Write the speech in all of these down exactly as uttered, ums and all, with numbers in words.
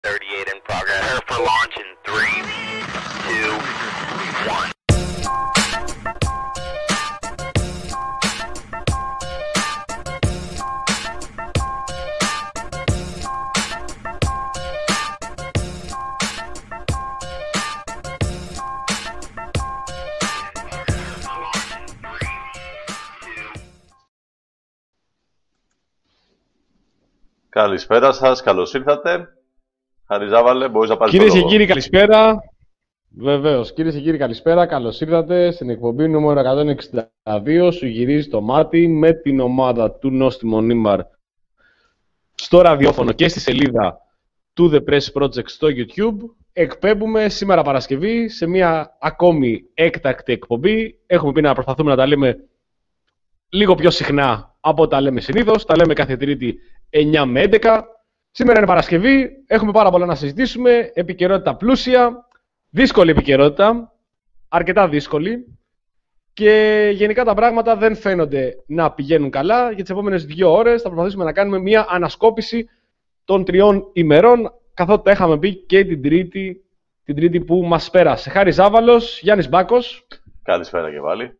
thirty-eight in progress. Prepare for launch in three, two, one. Καλησπέρα σας, καλώς ήρθατε. Χαριζάβαλε, μπορείς να πάρεις το λόγο. Κυρίες και κύριοι, καλησπέρα. Βεβαίως, κυρίες και κύριοι, καλησπέρα. Καλώς ήρθατε στην εκπομπή νούμερο εκατόν εξήντα δύο. Σου γυρίζει το μάτι με την ομάδα του Νόστιμο Νίμαρ στο ραδιόφωνο και στη σελίδα του The Press Project στο YouTube. Εκπέμπουμε σήμερα Παρασκευή σε μια ακόμη έκτακτη εκπομπή. Έχουμε πει να προσπαθούμε να τα λέμε λίγο πιο συχνά από τα λέμε συνήθως. Τα λέμε κάθε Τρίτη εννιά με έντεκα. Σήμερα είναι Παρασκευή, έχουμε πάρα πολλά να συζητήσουμε, επικαιρότητα πλούσια, δύσκολη επικαιρότητα, αρκετά δύσκολη και γενικά τα πράγματα δεν φαίνονται να πηγαίνουν καλά. Για τις επόμενες δύο ώρες θα προσπαθήσουμε να κάνουμε μια ανασκόπηση των τριών ημερών, καθότι τα είχαμε πει και την Τρίτη, την τρίτη που μας πέρασε. Χάρης Ζάβαλος, Γιάννης Μπάκος. Καλησπέρα και πάλι.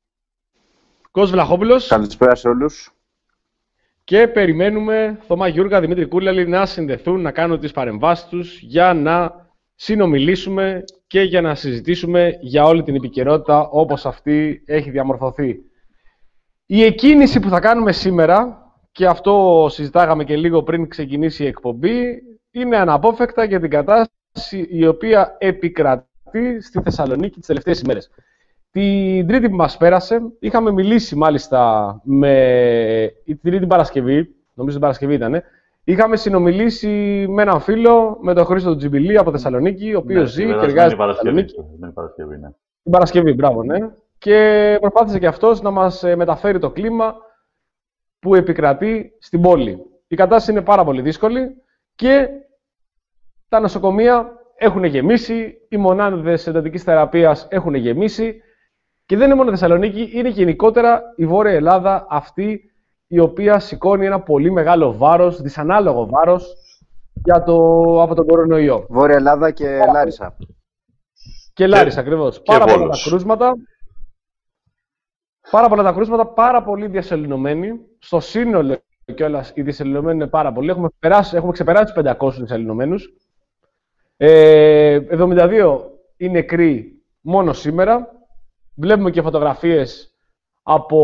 Κώστας Βλαχόπουλος. Καλησπέρα σε όλους. Και περιμένουμε Θωμά Γιούργα, Δημήτρη Κούλαλη να συνδεθούν, να κάνουν τις παρεμβάσεις τους για να συνομιλήσουμε και για να συζητήσουμε για όλη την επικαιρότητα όπως αυτή έχει διαμορφωθεί. Η εκκίνηση που θα κάνουμε σήμερα, και αυτό συζητάγαμε και λίγο πριν ξεκινήσει η εκπομπή, είναι αναπόφευκτα για την κατάσταση η οποία επικρατεί στη Θεσσαλονίκη τις τελευταίες ημέρες. Την Τρίτη που μας πέρασε, είχαμε μιλήσει μάλιστα με την Τρίτη Παρασκευή, νομίζω την Παρασκευή ήταν, είχαμε συνομιλήσει με έναν φίλο, με τον Χρήστο Τζιμπιλή από Θεσσαλονίκη, ο οποίος ναι, ζει και εργάζεται στη Θεσσαλονίκη. Την Παρασκευή, ναι. Την Παρασκευή, μπράβο, ναι. Και προσπάθησε και αυτός να μας μεταφέρει το κλίμα που επικρατεί στην πόλη. Η κατάσταση είναι πάρα πολύ δύσκολη και τα νοσοκομεία έχουν γεμίσει, οι μονάδες εντατικής θεραπείας έχουν γεμίσει. Και δεν είναι μόνο η Θεσσαλονίκη, είναι γενικότερα η Βόρεια Ελλάδα αυτή η οποία σηκώνει ένα πολύ μεγάλο βάρος, δυσανάλογο βάρος για το, από τον κορονοϊό. Βόρεια Ελλάδα και Λάρισα. Και Λάρισα, ακριβώς. Πάρα πολλά τα κρούσματα. Πάρα πολλά τα κρούσματα, πάρα πολύ διασωληνωμένοι. Στο σύνολο κιόλας οι διασωληνωμένοι είναι πάρα πολλοί. Έχουμε, περάσει, έχουμε ξεπεράσει τους πεντακόσιους διασωληνωμένους. Ε, εβδομήντα δύο είναι νεκροί μόνο σήμερα. Βλέπουμε και φωτογραφίες από,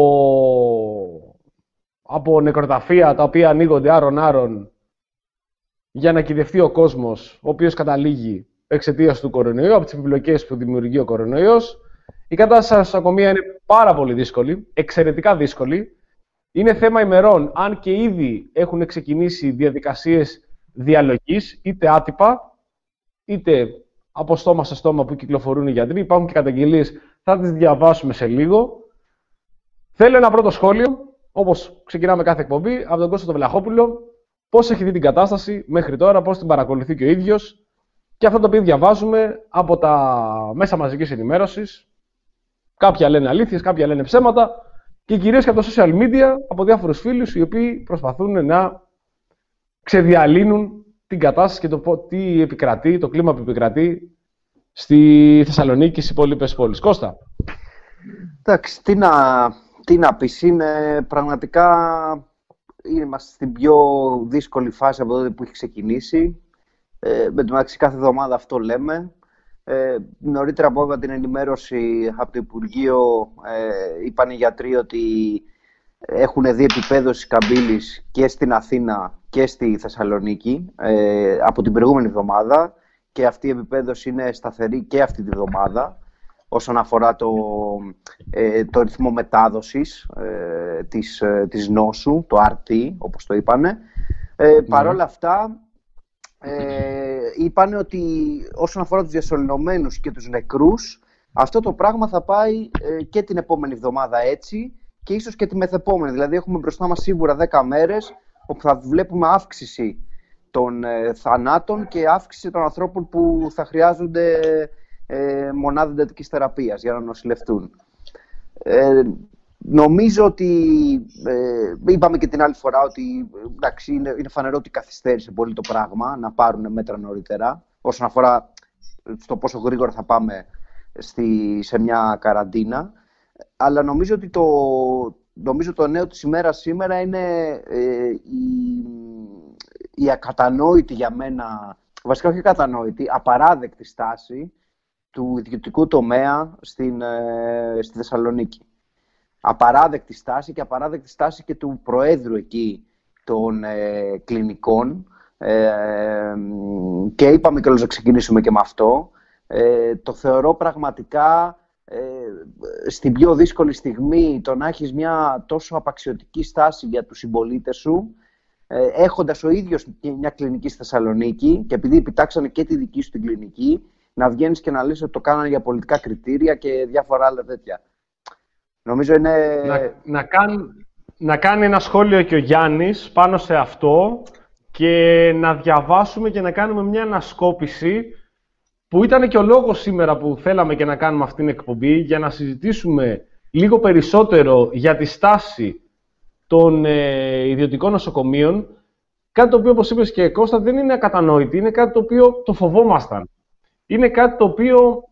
από νεκροταφεία τα οποία ανοίγονται άρον-άρον για να κυδευτεί ο κόσμος, ο οποίος καταλήγει εξαιτίας του κορονοϊού, από τις επιπλοκές που δημιουργεί ο κορονοϊός. Η κατάσταση στα νοσοκομεία είναι πάρα πολύ δύσκολη, εξαιρετικά δύσκολη. Είναι θέμα ημερών, αν και ήδη έχουν ξεκινήσει διαδικασίες διαλογής, είτε άτυπα, είτε από στόμα σε στόμα που κυκλοφορούν οι γιατροί. Υπάρχουν και καταγγελίες. Θα τις διαβάσουμε σε λίγο. Θέλω ένα πρώτο σχόλιο, όπως ξεκινάμε κάθε εκπομπή, από τον Κώστα τον Βλαχόπουλο. Πώς έχει δει την κατάσταση μέχρι τώρα, πώς την παρακολουθεί και ο ίδιος. Και αυτό το οποίο διαβάζουμε από τα μέσα μαζικής ενημέρωσης. Κάποια λένε αλήθειες, κάποια λένε ψέματα. Και κυρίως και από τα social media, από διάφορους φίλους, οι οποίοι προσπαθούν να ξεδιαλύνουν την κατάσταση και το τι επικρατεί, το κλίμα που επικρατεί στη Θεσσαλονίκη και στις υπόλοιπες πόλεις. Κώστα. Εντάξει, τι να, τι να πεις, είναι πραγματικά είμαστε στην πιο δύσκολη φάση από τότε που έχει ξεκινήσει. Ε, με το μεταξύ κάθε εβδομάδα αυτό λέμε. Ε, νωρίτερα από την ενημέρωση από το Υπουργείο ε, είπαν οι γιατροί ότι έχουν δει επίπεδωση καμπύλης και στην Αθήνα και στη Θεσσαλονίκη ε, από την προηγούμενη εβδομάδα. Και αυτή η επίπεδωση είναι σταθερή και αυτή τη βδομάδα όσον αφορά το, ε, το ρυθμό μετάδοσης ε, της, ε, της νόσου, το αρ τι όπως το είπανε. Ε, mm. Παρ' όλα αυτά ε, είπανε ότι όσον αφορά τους διασωληνωμένους και τους νεκρούς, αυτό το πράγμα θα πάει ε, και την επόμενη εβδομάδα έτσι και ίσως και τη μεθεπόμενη. Δηλαδή έχουμε μπροστά μας σίγουρα δέκα μέρες όπου θα βλέπουμε αύξηση των ε, θανάτων και αύξηση των ανθρώπων που θα χρειάζονται ε, μονάδα εντατικής θεραπείας για να νοσηλευτούν. Ε, νομίζω ότι, ε, είπαμε και την άλλη φορά ότι εντάξει, είναι, είναι φανερό ότι καθυστέρησε πολύ το πράγμα να πάρουν μέτρα νωρίτερα όσον αφορά στο πόσο γρήγορα θα πάμε στη, σε μια καραντίνα. Αλλά νομίζω ότι το, νομίζω το νέο της ημέρας σήμερα είναι ε, η, η ακατανόητη για μένα, βασικά όχι ακατανόητη, απαράδεκτη στάση του ιδιωτικού τομέα στην, ε, στη Θεσσαλονίκη. Απαράδεκτη στάση και απαράδεκτη στάση και του Προέδρου εκεί των ε, κλινικών. Ε, και είπαμε κιόλας να ξεκινήσουμε και με αυτό. Ε, το θεωρώ πραγματικά ε, στην πιο δύσκολη στιγμή το να έχεις μια τόσο απαξιωτική στάση για τους συμπολίτες σου, ε, έχοντας ο ίδιος μια κλινική στη Θεσσαλονίκη και επειδή επιτάξανε και τη δική σου την κλινική, να βγαίνεις και να λες ότι το κάνανε για πολιτικά κριτήρια και διάφορα άλλα τέτοια. Νομίζω είναι... Να, να, κάνει, να κάνει ένα σχόλιο και ο Γιάννης πάνω σε αυτό και να διαβάσουμε και να κάνουμε μια ανασκόπηση που ήταν και ο λόγος σήμερα που θέλαμε και να κάνουμε αυτήν την εκπομπή για να συζητήσουμε λίγο περισσότερο για τη στάση των ε, ιδιωτικών νοσοκομείων, κάτι το οποίο, όπως είπες και Κώστα, δεν είναι ακατανόητη, είναι κάτι το οποίο το φοβόμασταν. Είναι κάτι το οποίο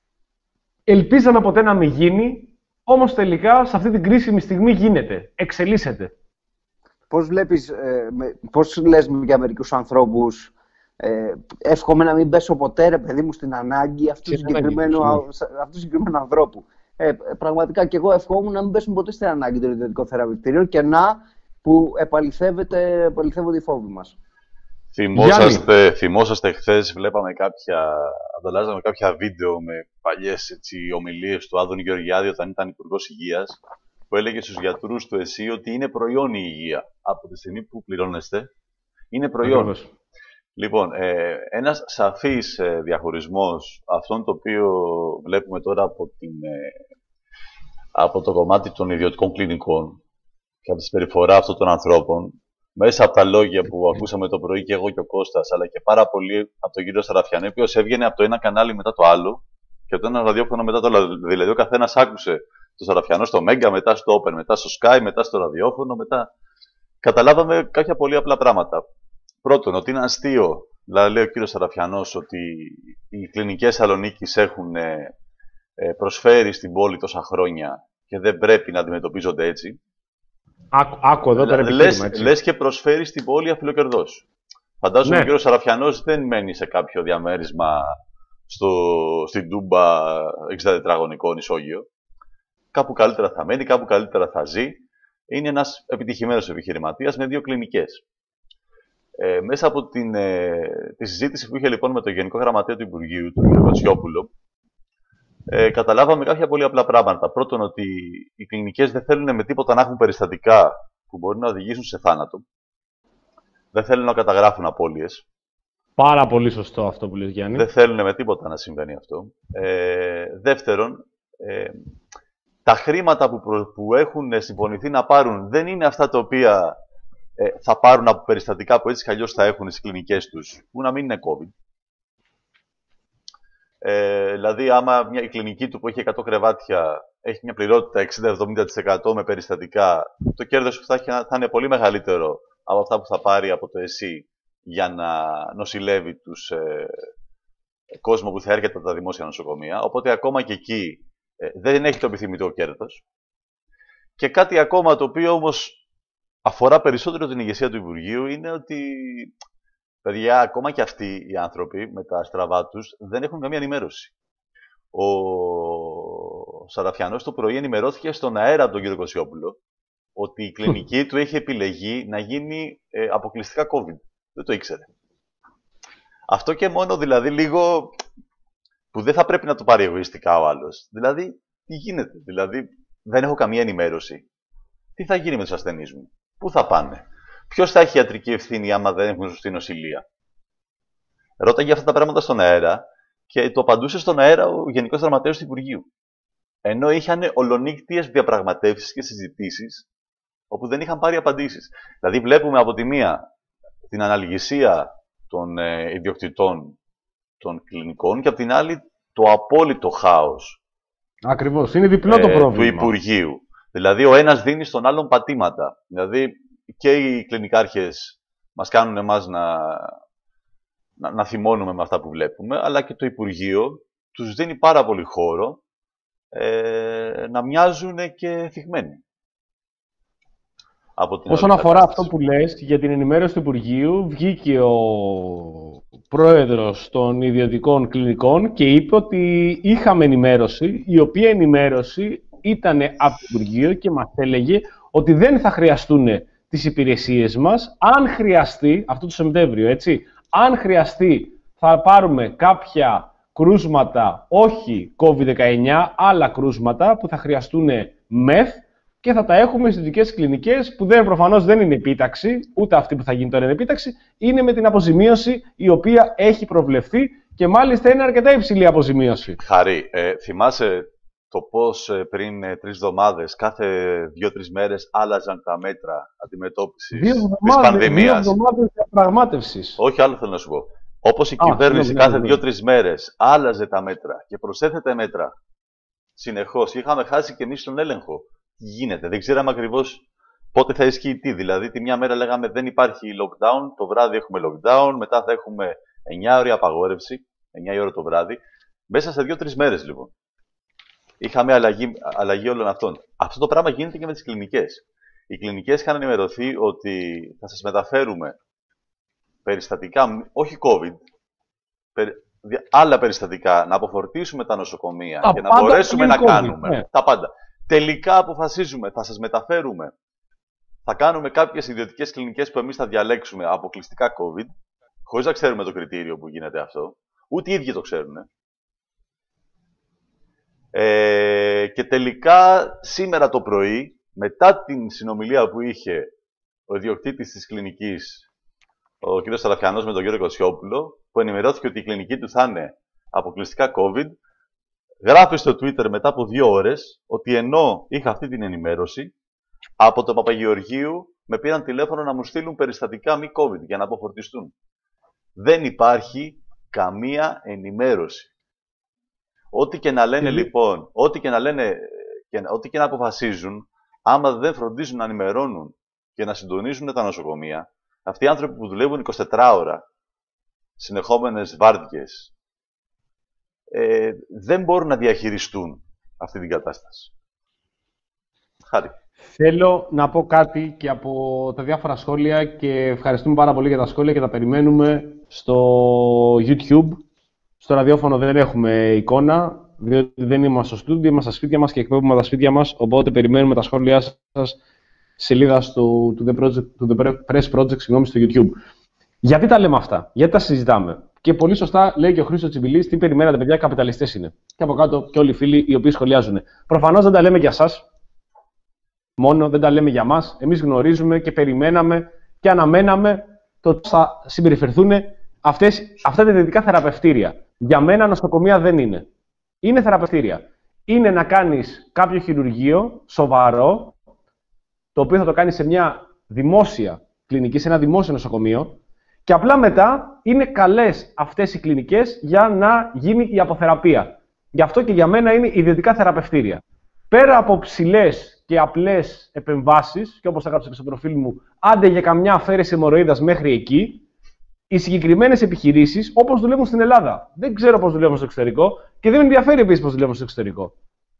ελπίζαμε ποτέ να μην γίνει, όμως τελικά σε αυτή την κρίσιμη στιγμή γίνεται, εξελίσσεται. Πώς βλέπεις, ε, με, πώς λες για μερικούς ανθρώπους, ε, εύχομαι να μην πέσω ποτέ, ρε παιδί μου, στην ανάγκη αυτού του συγκεκριμένου, αυτού συγκεκριμένου ανθρώπου. Ε, πραγματικά και εγώ ευχόμουν να μην πέσουν ποτέ στην ανάγκη των ιδιωτικών θεραπευτηρίων και να που επαληθεύονται οι φόβοι μας. Θυμόσαστε, θυμόσαστε χθες, βλέπαμε κάποια, ανταλλάζαμε κάποια βίντεο με παλιές έτσι, ομιλίες του Άδωνη Γεωργιάδη όταν ήταν Υπουργός Υγείας, που έλεγε στους γιατρούς του ΕΣΥ ότι είναι προϊόν η υγεία. Από τη στιγμή που πληρώνεστε, είναι προϊόν. Ακριβώς. Λοιπόν, ε, ένας σαφής ε, διαχωρισμός, αυτόν το οποίο βλέπουμε τώρα από, την, ε, από το κομμάτι των ιδιωτικών κλινικών και από τη συμπεριφορά αυτών των ανθρώπων, μέσα από τα λόγια που ακούσαμε το πρωί και εγώ και ο Κώστας, αλλά και πάρα πολύ από τον κύριο Σαραφιανέ, ο οποίος έβγαινε από το ένα κανάλι μετά το άλλο και από το ένα ραδιόφωνο μετά το άλλο. Δηλαδή, ο καθένας άκουσε το Σαραφιανό στο Μέγκα, μετά στο Open, μετά στο Sky, μετά στο ραδιόφωνο, μετά. Καταλάβαμε κάποια πολύ απλά πράγματα. Πρώτον, ότι είναι αστείο, δηλαδή λέει ο κύριος Σαραφιανός, ότι οι κλινικές Θεσσαλονίκης έχουν ε, προσφέρει στην πόλη τόσα χρόνια και δεν πρέπει να αντιμετωπίζονται έτσι. Άκου, άκου εδώ το λες, λες και προσφέρει στην πόλη αφιλοκερδός. Φαντάζομαι ναι. Ο κύριος Σαραφιανός δεν μένει σε κάποιο διαμέρισμα στο, στην Τούμπα εξήντα τετραγωνικό νησόγειο. Κάπου καλύτερα θα μένει, κάπου καλύτερα θα ζει. Είναι ένας επιτυχημένος επιχειρηματίας με δύο κλινικές. Ε, μέσα από την, ε, τη συζήτηση που είχε λοιπόν με τον Γενικό Γραμματέα του Υπουργείου, τον κ. Κατσιόπουλο, ε, καταλάβαμε κάποια πολύ απλά πράγματα. Πρώτον, ότι οι κλινικές δεν θέλουν με τίποτα να έχουν περιστατικά που μπορεί να οδηγήσουν σε θάνατο. Δεν θέλουν να καταγράφουν απώλειες. Πάρα πολύ σωστό αυτό που λες, Γιάννη. Δεν θέλουν με τίποτα να συμβαίνει αυτό. Ε, δεύτερον, ε, τα χρήματα που, προ, που έχουν συμφωνηθεί να πάρουν δεν είναι αυτά τα οποία ε, θα πάρουν από περιστατικά που έτσι κι αλλιώς θα έχουν στις κλινικές τους, που να μην είναι COVID. Ε, δηλαδή, άμα μια, η κλινική του που έχει εκατό κρεβάτια έχει μια πληρότητα εξήντα με εβδομήντα τοις εκατό με περιστατικά, το κέρδος που θα έχει θα είναι πολύ μεγαλύτερο από αυτά που θα πάρει από το ΕΣΥ για να νοσηλεύει τους ε, κόσμο που θα έρχεται από τα δημόσια νοσοκομεία. Οπότε ακόμα και εκεί ε, δεν έχει το επιθυμητό κέρδος. Και κάτι ακόμα το οποίο όμως αφορά περισσότερο την ηγεσία του Υπουργείου είναι ότι, παιδιά, ακόμα και αυτοί οι άνθρωποι με τα στραβά τους δεν έχουν καμία ενημέρωση. Ο Σαραφιανός το πρωί ενημερώθηκε στον αέρα από τον κύριο Κοσιόπουλο ότι η κλινική του έχει επιλεγεί να γίνει ε, αποκλειστικά COVID. Δεν το ήξερε. Αυτό και μόνο δηλαδή λίγο που δεν θα πρέπει να το πάρει εγωιστικά ο άλλος. Δηλαδή, τι γίνεται, δηλαδή δεν έχω καμία ενημέρωση. Τι θα γίνει με τους ασθενείς μου, πού θα πάνε, ποιος θα έχει ιατρική ευθύνη άμα δεν έχουν σωστή νοσηλεία. Ρώταγε αυτά τα πράγματα στον αέρα και το απαντούσε στον αέρα ο Γενικός Γραμματέας του Υπουργείου. Ενώ είχαν ολονύκτιες διαπραγματεύσεις και συζητήσεις όπου δεν είχαν πάρει απαντήσεις. Δηλαδή, βλέπουμε από τη μία την αναλγησία των ε, ιδιοκτητών των κλινικών και από την άλλη το απόλυτο χάος. Ακριβώς. Είναι διπλό το ε, πρόβλημα του Υπουργείου. Δηλαδή, ο ένας δίνει στον άλλον πατήματα. Δηλαδή, και οι κλινικάρχες μας κάνουν εμάς να, να, να θυμώνουμε με αυτά που βλέπουμε, αλλά και το Υπουργείο τους δίνει πάρα πολύ χώρο ε, να μοιάζουν και θυγμένοι. Από την Όσον αφορά αυτό που λες, για την ενημέρωση του Υπουργείου, βγήκε ο πρόεδρος των ιδιωτικών κλινικών και είπε ότι είχαμε ενημέρωση, η οποία ενημέρωση ήταν από το Υπουργείο και μας έλεγε ότι δεν θα χρειαστούν τις υπηρεσίες μας. Αν χρειαστεί, αυτό το Σεπτέμβριο, έτσι, αν χρειαστεί θα πάρουμε κάποια κρούσματα, όχι κόβιντ δεκαεννιά, άλλα κρούσματα που θα χρειαστούν μεθ και θα τα έχουμε στις ειδικές κλινικές που δεν, προφανώς δεν είναι επίταξη, ούτε αυτή που θα γίνει τώρα είναι επίταξη, είναι με την αποζημίωση η οποία έχει προβλεφθεί και μάλιστα είναι αρκετά υψηλή αποζημίωση. Χαρή, ε, θυμάσαι το πώς ε, πριν ε, τρεις εβδομάδες, κάθε δύο-τρεις μέρες άλλαζαν τα μέτρα αντιμετώπισης της πανδημίας. Δύο εβδομάδες διαπραγμάτευσης. Όχι, άλλο θέλω να σου πω. Όπως η Α, κυβέρνηση κάθε δύο-τρεις μέρες άλλαζε τα μέτρα και προσέθετε μέτρα συνεχώς, είχαμε χάσει και εμείς τον έλεγχο. Τι γίνεται, δεν ξέραμε ακριβώς πότε θα ισχύει τι. Δηλαδή, τη μια μέρα λέγαμε δεν υπάρχει lockdown, το βράδυ έχουμε lockdown, μετά θα έχουμε εννιά ώρη απαγόρευση, εννιά η ώρα το βράδυ. Μέσα σε δύο-τρεις μέρες λοιπόν. Είχαμε αλλαγή, αλλαγή όλων αυτών. Αυτό το πράγμα γίνεται και με τις κλινικές. Οι κλινικές είχαν ενημερωθεί ότι θα σας μεταφέρουμε περιστατικά, όχι COVID, περι, άλλα περιστατικά, να αποφορτήσουμε τα νοσοκομεία τα και να μπορέσουμε να COVID, κάνουμε ναι. τα πάντα. Τελικά αποφασίζουμε, θα σας μεταφέρουμε, θα κάνουμε κάποιες ιδιωτικές κλινικές που εμείς θα διαλέξουμε αποκλειστικά COVID, χωρίς να ξέρουμε το κριτήριο που γίνεται αυτό, ούτε οι ίδιοι το ξέρουν. Ε, και τελικά σήμερα το πρωί, μετά την συνομιλία που είχε ο ιδιοκτήτης της κλινικής, ο κ. Σαλαφιανός με τον κ. Κοτσιόπουλο, που ενημερώθηκε ότι η κλινική του θα είναι αποκλειστικά COVID, γράφει στο Twitter μετά από δύο ώρες ότι ενώ είχα αυτή την ενημέρωση, από το Παπαγεωργίου με πήραν τηλέφωνο να μου στείλουν περιστατικά μη COVID για να αποφορτιστούν. Δεν υπάρχει καμία ενημέρωση. Ό,τι και να λένε λοιπόν, ό,τι και να λένε, και, ό,τι και να αποφασίζουν, άμα δεν φροντίζουν να ενημερώνουν και να συντονίζουν τα νοσοκομεία, αυτοί οι άνθρωποι που δουλεύουν εικοσιτέσσερις ώρα, συνεχόμενες βάρδιες, ε, δεν μπορούν να διαχειριστούν αυτή την κατάσταση. Χάρη. Θέλω να πω κάτι και από τα διάφορα σχόλια και ευχαριστούμε πάρα πολύ για τα σχόλια και τα περιμένουμε στο YouTube. Στο ραδιόφωνο δεν έχουμε εικόνα, διότι δεν είμαστε στο στούντιο, είμαστε στα σπίτια μας και εκπέμπουμε τα σπίτια μας, οπότε περιμένουμε τα σχόλιά σας σελίδα στο to the, project, to the Press Project συγγνώμη, στο YouTube. Γιατί τα λέμε αυτά, γιατί τα συζητάμε. Και πολύ σωστά λέει και ο Χρήστος Τσιμπηλής, τι περιμένατε παιδιά, καπιταλιστές είναι. Και από κάτω και όλοι οι φίλοι οι οποίοι σχολιάζουν. Προφανώς δεν τα λέμε για σας, μόνο δεν τα λέμε για μας. Εμείς γνωρίζουμε και περιμέναμε και αναμέναμε το ότι θα συμπεριφερθούν αυτές, αυτά τα ιδιωτικά θεραπευτήρια. Για μένα νοσοκομεία δεν είναι. Είναι θεραπευτήρια. Είναι να κάνεις κάποιο χειρουργείο σοβαρό, το οποίο θα το κάνεις σε μια δημόσια κλινική, σε ένα δημόσιο νοσοκομείο, και απλά μετά είναι καλές αυτές οι κλινικές για να γίνει η αποθεραπεία. Γι' αυτό και για μένα είναι ιδιωτικά θεραπευτήρια. Πέρα από ψηλές και απλές επεμβάσεις, και όπως έγραψα και στο προφίλ μου, άντε για καμιά αφαίρεση αιμορροίδας μέχρι εκεί, οι συγκεκριμένες επιχειρήσεις, όπως δουλεύουν στην Ελλάδα. Δεν ξέρω πώς δουλεύουν στο εξωτερικό και δεν με ενδιαφέρει επίσης πώς δουλεύουν στο εξωτερικό.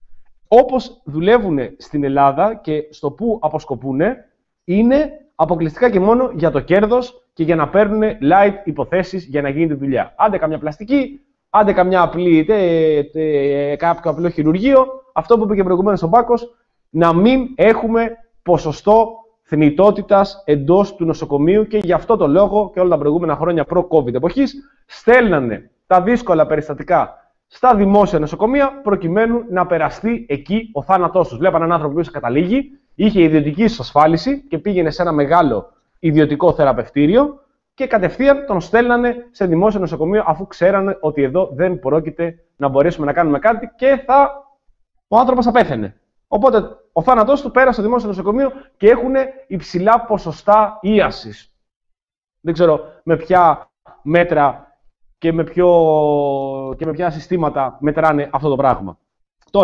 Όπως δουλεύουν στην Ελλάδα και στο που αποσκοπούν, είναι αποκλειστικά και μόνο για το κέρδος και για να παίρνουν light υποθέσεις για να γίνει τη δουλειά. Άντε καμιά πλαστική, άντε καμιά απλή, τε, τε, κάποιο απλό χειρουργείο, αυτό που είπε και προηγουμένως ο Μπάκος, να μην έχουμε ποσοστό θνητότητας εντός του νοσοκομείου και γι' αυτό το λόγο και όλα τα προηγούμενα χρόνια προ-COVID εποχής στέλνανε τα δύσκολα περιστατικά στα δημόσια νοσοκομεία προκειμένου να περαστεί εκεί ο θάνατός τους. Βλέπαν έναν άνθρωπο που καταλήγει, είχε ιδιωτική ασφάλιση και πήγαινε σε ένα μεγάλο ιδιωτικό θεραπευτήριο και κατευθείαν τον στέλνανε σε δημόσιο νοσοκομείο αφού ξέρανε ότι εδώ δεν πρόκειται να μπορέσουμε να κάνουμε κάτι και θα... ο άνθρωπος θα πέθαινε. Οπότε ο θάνατός του πέρασε στο δημόσιο νοσοκομείο και έχουν υψηλά ποσοστά ίασης. Δεν ξέρω με ποια μέτρα και με, ποιο... και με ποια συστήματα μετράνε αυτό το πράγμα. Τώρα,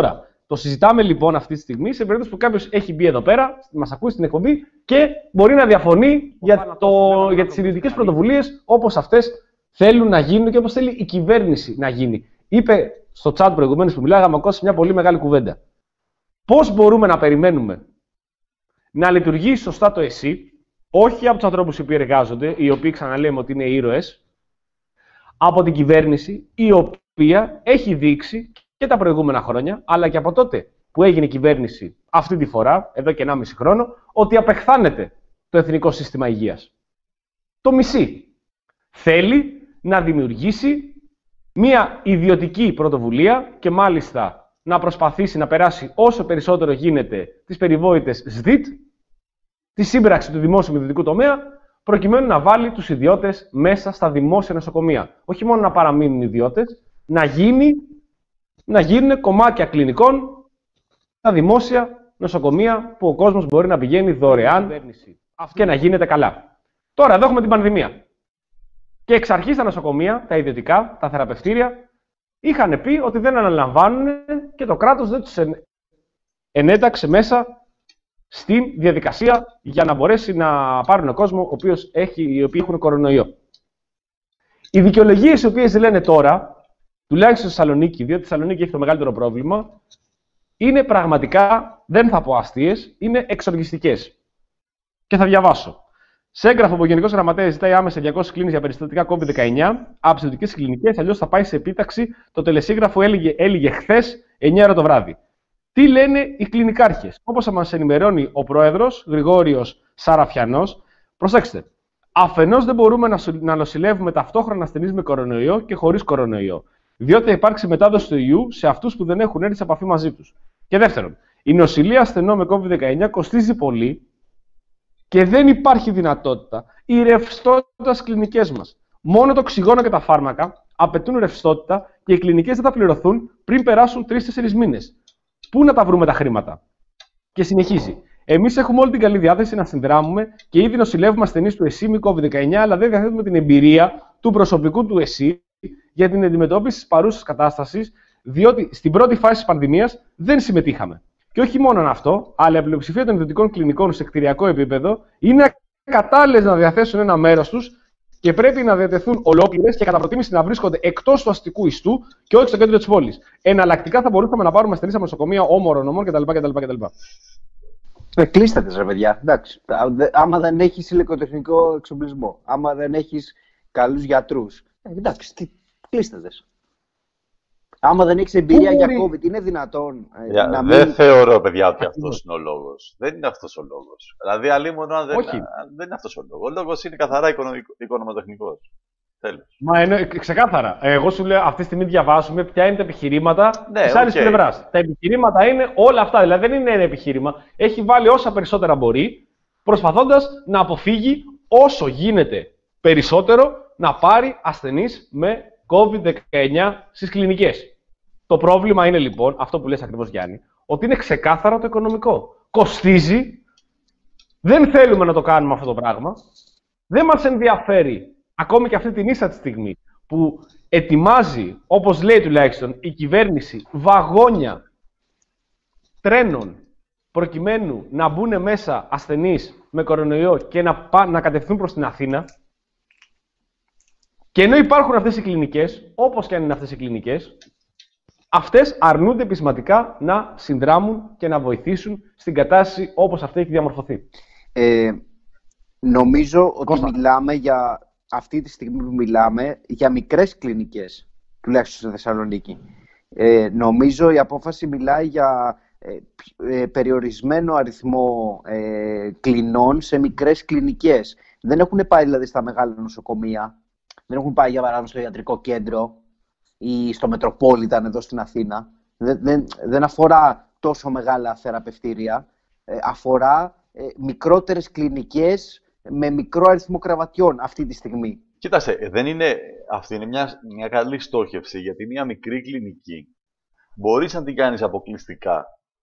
Το συζητάμε λοιπόν αυτή τη στιγμή σε περίπτωση που κάποιος έχει μπει εδώ πέρα, μας ακούει στην εκπομπή και μπορεί να διαφωνεί για, το, για τις ιδιωτικές πρωτοβουλίες όπως αυτές θέλουν να γίνουν και όπως θέλει η κυβέρνηση να γίνει. Είπε στο chat προηγουμένως που μιλάγαμε, ακούσει μια πολύ μεγάλη κουβέντα. Πώς μπορούμε να περιμένουμε να λειτουργεί σωστά το ΕΣΥ, όχι από τους ανθρώπους οι οποίοι εργάζονται, οι οποίοι ξαναλέμε ότι είναι ήρωες, από την κυβέρνηση, η οποία έχει δείξει και τα προηγούμενα χρόνια, αλλά και από τότε που έγινε η κυβέρνηση αυτή τη φορά, εδώ και ενάμιση χρόνο, ότι απεχθάνεται το Εθνικό Σύστημα Υγείας. Το μισεί. Θέλει να δημιουργήσει μία ιδιωτική πρωτοβουλία και μάλιστα να προσπαθήσει να περάσει όσο περισσότερο γίνεται τις περιβόητες ΣΔΙΤ, τη σύμπραξη του δημόσιου με ιδιωτικού τομέα, προκειμένου να βάλει τους ιδιώτες μέσα στα δημόσια νοσοκομεία. Όχι μόνο να παραμείνουν ιδιώτες, να, γίνει, να γίνουν κομμάτια κλινικών στα δημόσια νοσοκομεία που ο κόσμος μπορεί να πηγαίνει δωρεάν και να γίνεται καλά. Τώρα, εδώ έχουμε την πανδημία. Και εξ αρχής τα νοσοκομεία, τα ιδιωτικά, τα θεραπευτήρια, είχαν πει ότι δεν αναλαμβάνουν και το κράτος δεν τους ενέταξε μέσα στη διαδικασία για να μπορέσει να πάρουν κόσμο ο οποίος έχει, οι οποίοι έχουν κορονοϊό. Οι δικαιολογίες οι οποίες λένε τώρα, τουλάχιστον στη Θεσσαλονίκη, διότι η Θεσσαλονίκη έχει το μεγαλύτερο πρόβλημα, είναι πραγματικά, δεν θα πω αστείες, είναι εξοργιστικές. Και θα διαβάσω. Σε έγγραφο που ο Γενικός Γραμματέας ζητάει άμεσα διακόσιες κλίνες για περιστατικά κόβιντ δεκαεννιά από τις ιδιωτικές κλινικές, αλλιώς θα πάει σε επίταξη. Το τελεσίγραφο έλεγε, έλεγε χθες, εννιά ώρα το βράδυ. Τι λένε οι κλινικάρχες? Όπως μας ενημερώνει ο πρόεδρος, Γρηγόριος Σαραφιανός, προσέξτε. Αφενός δεν μπορούμε να, να νοσηλεύουμε ταυτόχρονα ασθενείς με κορονοϊό και χωρίς κορονοϊό, διότι θα υπάρξει μετάδοση του ιού σε αυτούς που δεν έχουν έρθει σε επαφή μαζί τους. Και δεύτερον, η νοσηλεία ασθενών με κόβιντ δεκαεννιά κοστίζει πολύ και δεν υπάρχει δυνατότητα η ρευστότητα στις κλινικές μας. Μόνο το οξυγόνο και τα φάρμακα απαιτούν ρευστότητα και οι κλινικές δεν θα πληρωθούν πριν περάσουν τρεις τέσσερις μήνες. Πού να τα βρούμε τα χρήματα? Και συνεχίζει. Εμείς έχουμε όλη την καλή διάθεση να συνδράμουμε και ήδη νοσηλεύουμε ασθενείς του ΕΣΥ με κόβιντ δεκαεννιά, αλλά δεν διαθέτουμε την εμπειρία του προσωπικού του ΕΣΥ για την αντιμετώπιση της παρούσας κατάστασης, διότι στην πρώτη φάση της πανδημίας δεν συμμετείχαμε. Και όχι μόνο αυτό, αλλά η πλειοψηφία των ιδιωτικών κλινικών σε κτηριακό επίπεδο είναι ακατάλληλες να διαθέσουν ένα μέρος τους και πρέπει να διατεθούν ολόκληρες και κατά προτίμηση να βρίσκονται εκτός του αστικού ιστού και όχι στο κέντρο της πόλης. Εναλλακτικά θα μπορούσαμε να πάρουμε ασθενείς από νοσοκομεία όμορων, ομών κτλ. κτλ. Ε, κλείστε τις, ρε παιδιά. Εντάξει. Άμα δεν έχεις υλικοτεχνικό εξοπλισμό, άμα δεν έχεις καλούς γιατρούς, ε, εντάξει, τι, κλείστε τις. Άμα δεν έχεις εμπειρία για COVID, είναι δυνατόν ε, να μην... Δεν θεωρώ, παιδιά, ότι αυτός είναι ο λόγος. Δεν είναι αυτός ο λόγος. Δηλαδή, αλλήμον, αν δεν, δεν είναι αυτός ο λόγος. Ο λόγος είναι καθαρά οικονομοτεχνικός. Τέλος. Μα είναι ξεκάθαρα. Εγώ σου λέω, αυτή τη στιγμή διαβάζουμε ποια είναι τα επιχειρήματα ναι, της άλλης okay. πλευράς. Τα επιχειρήματα είναι όλα αυτά. Δηλαδή, δεν είναι ένα επιχείρημα. Έχει βάλει όσα περισσότερα μπορεί, προσπαθώντας να αποφύγει όσο γίνεται περισσότερο να πάρει ασθενείς με κόβιντ δεκαεννιά στις κλινικές. Το πρόβλημα είναι λοιπόν, αυτό που λες ακριβώς Γιάννη, ότι είναι ξεκάθαρα το οικονομικό. Κοστίζει, δεν θέλουμε να το κάνουμε αυτό το πράγμα, δεν μας ενδιαφέρει ακόμη και αυτή την ίσα τη στιγμή που ετοιμάζει, όπως λέει τουλάχιστον η κυβέρνηση, βαγόνια τρένων προκειμένου να μπουν μέσα ασθενείς με κορονοϊό και να, πά, να κατευθούν προς την Αθήνα. Και ενώ υπάρχουν αυτές οι κλινικές, όπως και αν είναι αυτές οι κλινικές, αυτές αρνούνται επισηματικά να συνδράμουν και να βοηθήσουν στην κατάσταση όπως αυτή έχει διαμορφωθεί. Ε, νομίζω ότι Κώστα. μιλάμε για, αυτή τη στιγμή που μιλάμε, για μικρές κλινικές, τουλάχιστον στη Θεσσαλονίκη. Ε, νομίζω η απόφαση μιλάει για ε, ε, περιορισμένο αριθμό ε, κλινών σε μικρές κλινικές. Δεν έχουν πάει δηλαδή στα μεγάλα νοσοκομεία. Δεν έχουν πάει για παράδειγμα στο ιατρικό κέντρο ή στο Μετροπόλιταν εδώ στην Αθήνα. Δεν, δεν, δεν αφορά τόσο μεγάλα θεραπευτήρια. Ε, αφορά ε, μικρότερες κλινικές με μικρό αριθμό κρεβατιών αυτή τη στιγμή. Κοίτασε, δεν είναι, αυτή είναι μια, μια καλή στόχευση, γιατί μια μικρή κλινική μπορείς να την κάνεις αποκλειστικά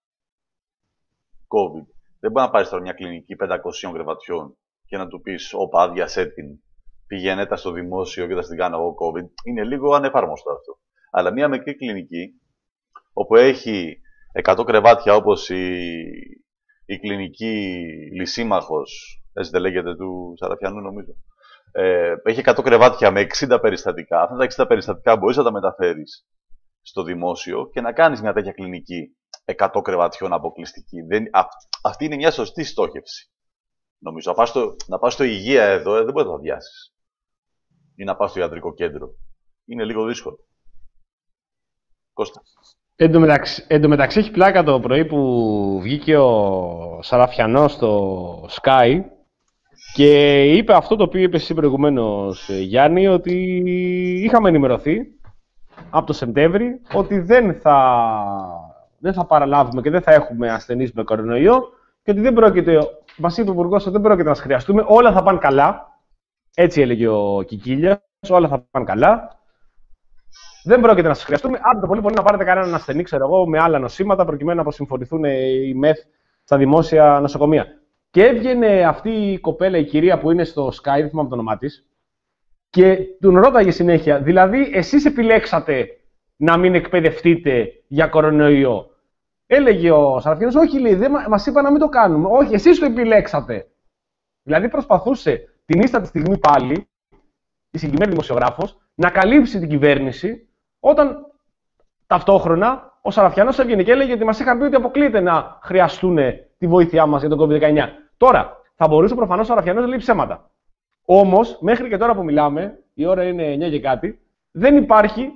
COVID. Δεν μπορεί να πάρεις τώρα μια κλινική πεντακόσιων κρεβατιών και να του πεις «Όπα, άδειασέ την». Πηγαίνετε στο δημόσιο και θα την κάνω εγώ COVID, είναι λίγο ανεφάρμοστο αυτό. Αλλά μια μικρή κλινική, όπου έχει εκατό κρεβάτια όπως η, η κλινική Λυσίμαχος, έτσι δεν λέγεται, του Σαραφιανού νομίζω. Ε, έχει εκατό κρεβάτια με εξήντα περιστατικά. Αυτά τα εξήντα περιστατικά μπορείς να τα μεταφέρεις στο δημόσιο και να κάνεις μια τέτοια κλινική εκατό κρεβατιών αποκλειστική. Δεν, α, αυτή είναι μια σωστή στόχευση. Νομίζω, να πας στο, να πας στο υγεία εδώ, ε, δεν μπορείς να το αδειάσεις. Ή να πας στο ιατρικό κέντρο. Είναι λίγο δύσκολο. Κώστα. Εν τω μεταξύ, εν τω μεταξύ έχει πλάκα το πρωί που βγήκε ο Σαραφιανός στο Sky και είπε αυτό το οποίο είπε εσύ προηγουμένως, Γιάννη, ότι είχαμε ενημερωθεί από το Σεπτέμβρη ότι δεν θα, δεν θα παραλάβουμε και δεν θα έχουμε ασθενείς με κορονοϊό και ότι δεν πρόκειται, μας είπε ο Υπουργός, ότι δεν πρόκειται να μας χρειαστούμε, όλα θα πάνε καλά. Έτσι έλεγε ο Κικίλιας, όλα θα πάνε καλά. Δεν πρόκειται να σας χρειαστούμε. Αν το πολύ πολύ να πάρετε κανέναν ασθενή, ξέρω εγώ, με άλλα νοσήματα, προκειμένου να αποσυμφορηθούν οι ΜΕΘ στα δημόσια νοσοκομεία. Και έβγαινε αυτή η κοπέλα, η κυρία που είναι στο Sky, δεν θυμάμαι το όνομά της, και τον ρώταγε συνέχεια, δηλαδή εσείς επιλέξατε να μην εκπαιδευτείτε για κορονοϊό. Έλεγε ο Σαραφιανός, όχι, λέει, δεν, μας είπα να μην το κάνουμε. Όχι, εσείς το επιλέξατε. Δηλαδή προσπαθούσε την ίστατη στιγμή πάλι, η συγκεκριμένη δημοσιογράφος, να καλύψει την κυβέρνηση, όταν ταυτόχρονα ο Σαραφιανός έβγαινε και έλεγε ότι μας είχαν πει ότι αποκλείεται να χρειαστούν τη βοήθειά μας για τον κόβιντ δεκαεννιά. Τώρα, θα μπορούσε προφανώς ο Σαραφιανός να λέει ψέματα. Όμως, μέχρι και τώρα που μιλάμε, η ώρα είναι εννιά και κάτι, δεν υπάρχει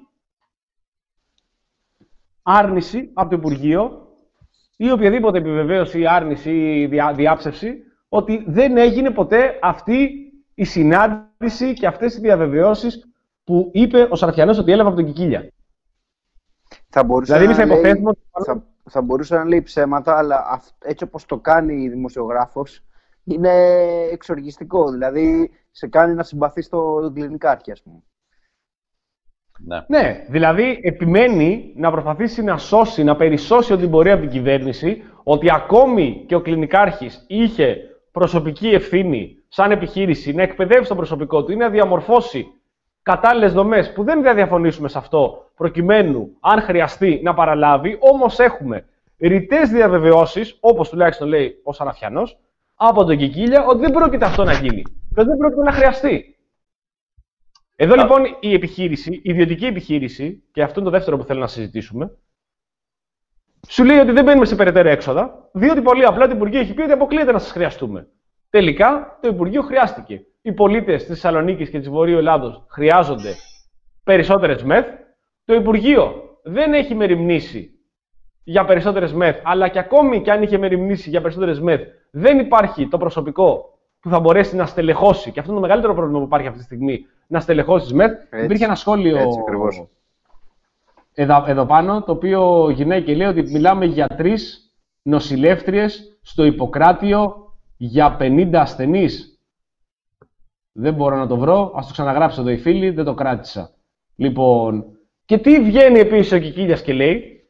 άρνηση από το Υπουργείο ή οποιαδήποτε επιβεβαίωση ή άρνηση ή διά, διάψευση ότι δεν έγινε ποτέ αυτή η συνάντηση και αυτές οι διαβεβαιώσεις που είπε ο Σαραφιανός ότι έλαβε από τον Κικίλια. Θα μπορούσε, δηλαδή, να, να λέει, υποθέσουμε... θα, θα μπορούσε να λέει ψέματα, αλλά έτσι όπως το κάνει η δημοσιογράφος, είναι εξοργιστικό. Δηλαδή, σε κάνει να συμπαθείς τον κλινικάρχη, ας πούμε. Ναι. ναι, δηλαδή επιμένει να προσπαθήσει να σώσει, να περισσώσει ό,τι μπορεί από την κυβέρνηση, ότι ακόμη και ο κλινικάρχης είχε προσωπική ευθύνη σαν επιχείρηση να εκπαιδεύσει το προσωπικό του ή να διαμορφώσει κατάλληλες δομές που δεν θα διαφωνήσουμε σε αυτό, προκειμένου, αν χρειαστεί, να παραλάβει. Όμως έχουμε ρητές διαβεβαιώσεις, όπως τουλάχιστον λέει ο Σαραφιανός, από τον Κικίλια, ότι δεν πρόκειται αυτό να γίνει. Και δεν πρόκειται να χρειαστεί. Εδώ λοιπόν η επιχείρηση, η ιδιωτική επιχείρηση, και αυτό είναι το δεύτερο που θέλω να συζητήσουμε, σου λέει ότι δεν μπαίνουμε σε περαιτέρω έξοδα, διότι πολύ απλά το Υπουργείο έχει πει ότι αποκλείεται να σας χρειαστούμε. Τελικά το Υπουργείο χρειάστηκε. Οι πολίτες της Θεσσαλονίκης και της Βορείου Ελλάδος χρειάζονται περισσότερες ΜΕΘ. Το Υπουργείο δεν έχει μεριμνήσει για περισσότερες ΜΕΘ, αλλά και ακόμη και αν είχε μεριμνήσει για περισσότερες ΜΕΘ, δεν υπάρχει το προσωπικό που θα μπορέσει να στελεχώσει, και αυτό είναι το μεγαλύτερο πρόβλημα που υπάρχει αυτή τη στιγμή, να στελεχώσει τις ΜΕΘ. Έτσι, υπήρχε ένα σχόλιο έτσι, εδώ, εδώ πάνω, το οποίο γυρνάει και λέει ότι μιλάμε για τρεις νοσηλεύτριες στο Ιπποκράτιο για πενήντα ασθενείς. Δεν μπορώ να το βρω, ας το ξαναγράψω εδώ οι φίλοι, δεν το κράτησα. Λοιπόν, και τι βγαίνει επίσης ο Κικίλιας και λέει,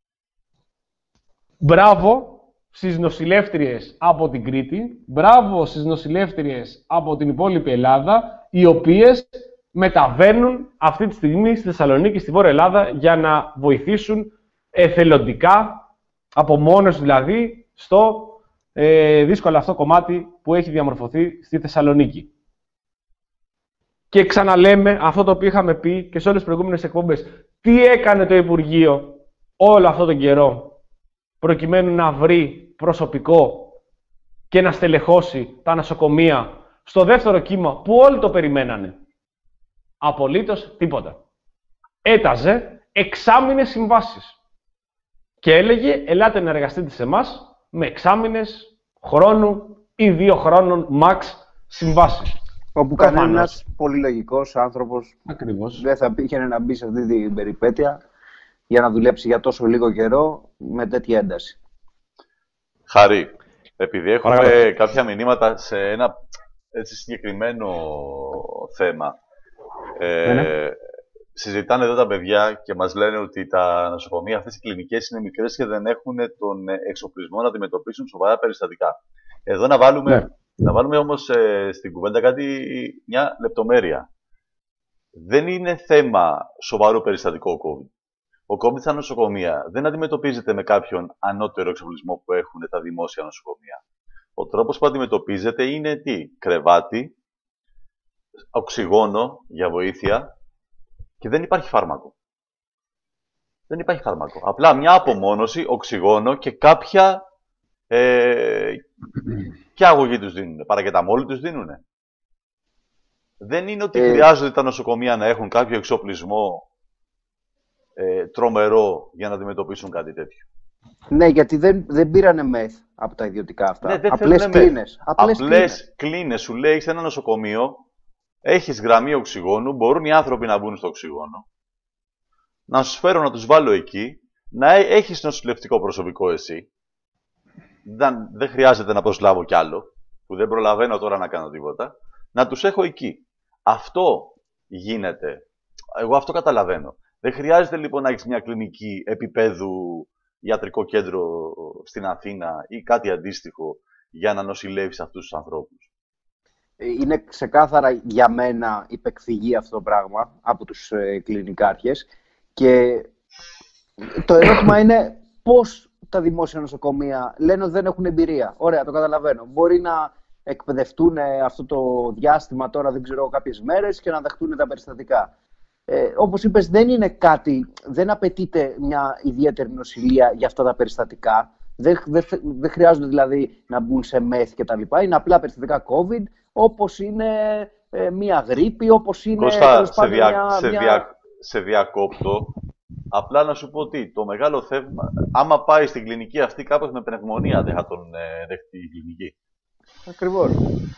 μπράβο στις νοσηλεύτριες από την Κρήτη, μπράβο στις νοσηλεύτριες από την υπόλοιπη Ελλάδα, οι οποίες μεταβαίνουν αυτή τη στιγμή στη Θεσσαλονίκη, στη Βόρεια Ελλάδα, για να βοηθήσουν εθελοντικά, από μόνος δηλαδή, στο ε, δύσκολο αυτό κομμάτι που έχει διαμορφωθεί στη Θεσσαλονίκη. Και ξαναλέμε αυτό το οποίο είχαμε πει και σε όλες τις προηγούμενες εκπομπές. Τι έκανε το Υπουργείο όλο αυτό τον καιρό προκειμένου να βρει προσωπικό και να στελεχώσει τα νοσοκομεία στο δεύτερο κύμα που όλοι το περιμένανε? Απολύτως τίποτα. Έταζε εξάμηνες συμβάσεις. Και έλεγε, ελάτε να εργαστείτε σε εμάς με εξάμηνες χρόνου ή δύο χρόνων max συμβάσεις. Όπου κανένας πολύ λογικός άνθρωπος Ακριβώς. δεν θα πήγαινε να μπει σε αυτή την περιπέτεια για να δουλέψει για τόσο λίγο καιρό με τέτοια ένταση. Χαρή, επειδή έχουμε Παρακαλώ. κάποια μηνύματα σε ένα έτσι συγκεκριμένο θέμα. Ε, ναι, ναι. Συζητάνε εδώ τα παιδιά και μας λένε ότι τα νοσοκομεία, αυτές οι κλινικές είναι μικρές και δεν έχουν τον εξοπλισμό να αντιμετωπίσουν σοβαρά περιστατικά. Εδώ να βάλουμε, Ναι. να βάλουμε όμως ε, στην κουβέντα κάτι, μια λεπτομέρεια. Δεν είναι θέμα σοβαρού περιστατικού COVID. Ο COVID στα νοσοκομεία δεν αντιμετωπίζεται με κάποιον ανώτερο εξοπλισμό που έχουν τα δημόσια νοσοκομεία. Ο τρόπος που αντιμετωπίζεται είναι τι? Κρεβάτι, οξυγόνο για βοήθεια και δεν υπάρχει φάρμακο. Δεν υπάρχει φάρμακο. Απλά μια απομόνωση, οξυγόνο και κάποια ε, και αγωγή τους δίνουν. Παρακεταμόλη τους δίνουν. Δεν είναι ότι ε... χρειάζονται τα νοσοκομεία να έχουν κάποιο εξοπλισμό ε, τρομερό για να αντιμετωπίσουν κάτι τέτοιο. Ναι, γιατί δεν, δεν πήρανε μεθ από τα ιδιωτικά αυτά. Ναι, απλές κλίνες. Απλές, Απλές κλίνες. Σου λέει σε ένα νοσοκομείο, έχεις γραμμή οξυγόνου, μπορούν οι άνθρωποι να μπουν στο οξυγόνο, να σου φέρω να τους βάλω εκεί, να έχεις νοσηλευτικό προσωπικό εσύ. Δεν, δεν χρειάζεται να προσλάβω κι άλλο, που δεν προλαβαίνω τώρα να κάνω τίποτα, να τους έχω εκεί. Αυτό γίνεται. Εγώ αυτό καταλαβαίνω. Δεν χρειάζεται λοιπόν να έχεις μια κλινική επίπεδου ιατρικό κέντρο στην Αθήνα ή κάτι αντίστοιχο για να νοσηλεύεις αυτούς τους ανθρώπους. Είναι ξεκάθαρα για μένα υπεκφυγή αυτό το πράγμα από τους ε, κλινικάρχες και το ερώτημα είναι πώς τα δημόσια νοσοκομεία λένε ότι δεν έχουν εμπειρία. Ωραία, το καταλαβαίνω. Μπορεί να εκπαιδευτούν αυτό το διάστημα τώρα, δεν ξέρω, κάποιες μέρες και να δεχτούν τα περιστατικά. Ε, όπως είπες, δεν είναι κάτι, δεν απαιτείται μια ιδιαίτερη νοσηλεία για αυτά τα περιστατικά. Δεν, δεν, δεν χρειάζονται δηλαδή να μπουν σε μεθ και τα λοιπά. Είναι απλά περιστατικά COVID, όπως είναι ε, μια γρίπη, όπως είναι... Κώστα, σε, δια, μια, σε, μια... Δια, σε διακόπτω. Απλά να σου πω ότι το μεγάλο θέμα, άμα πάει στην κλινική αυτή κάποιος με πνευμονία, δεν θα τον ε, δεχτεί η κλινική. Ακριβώς.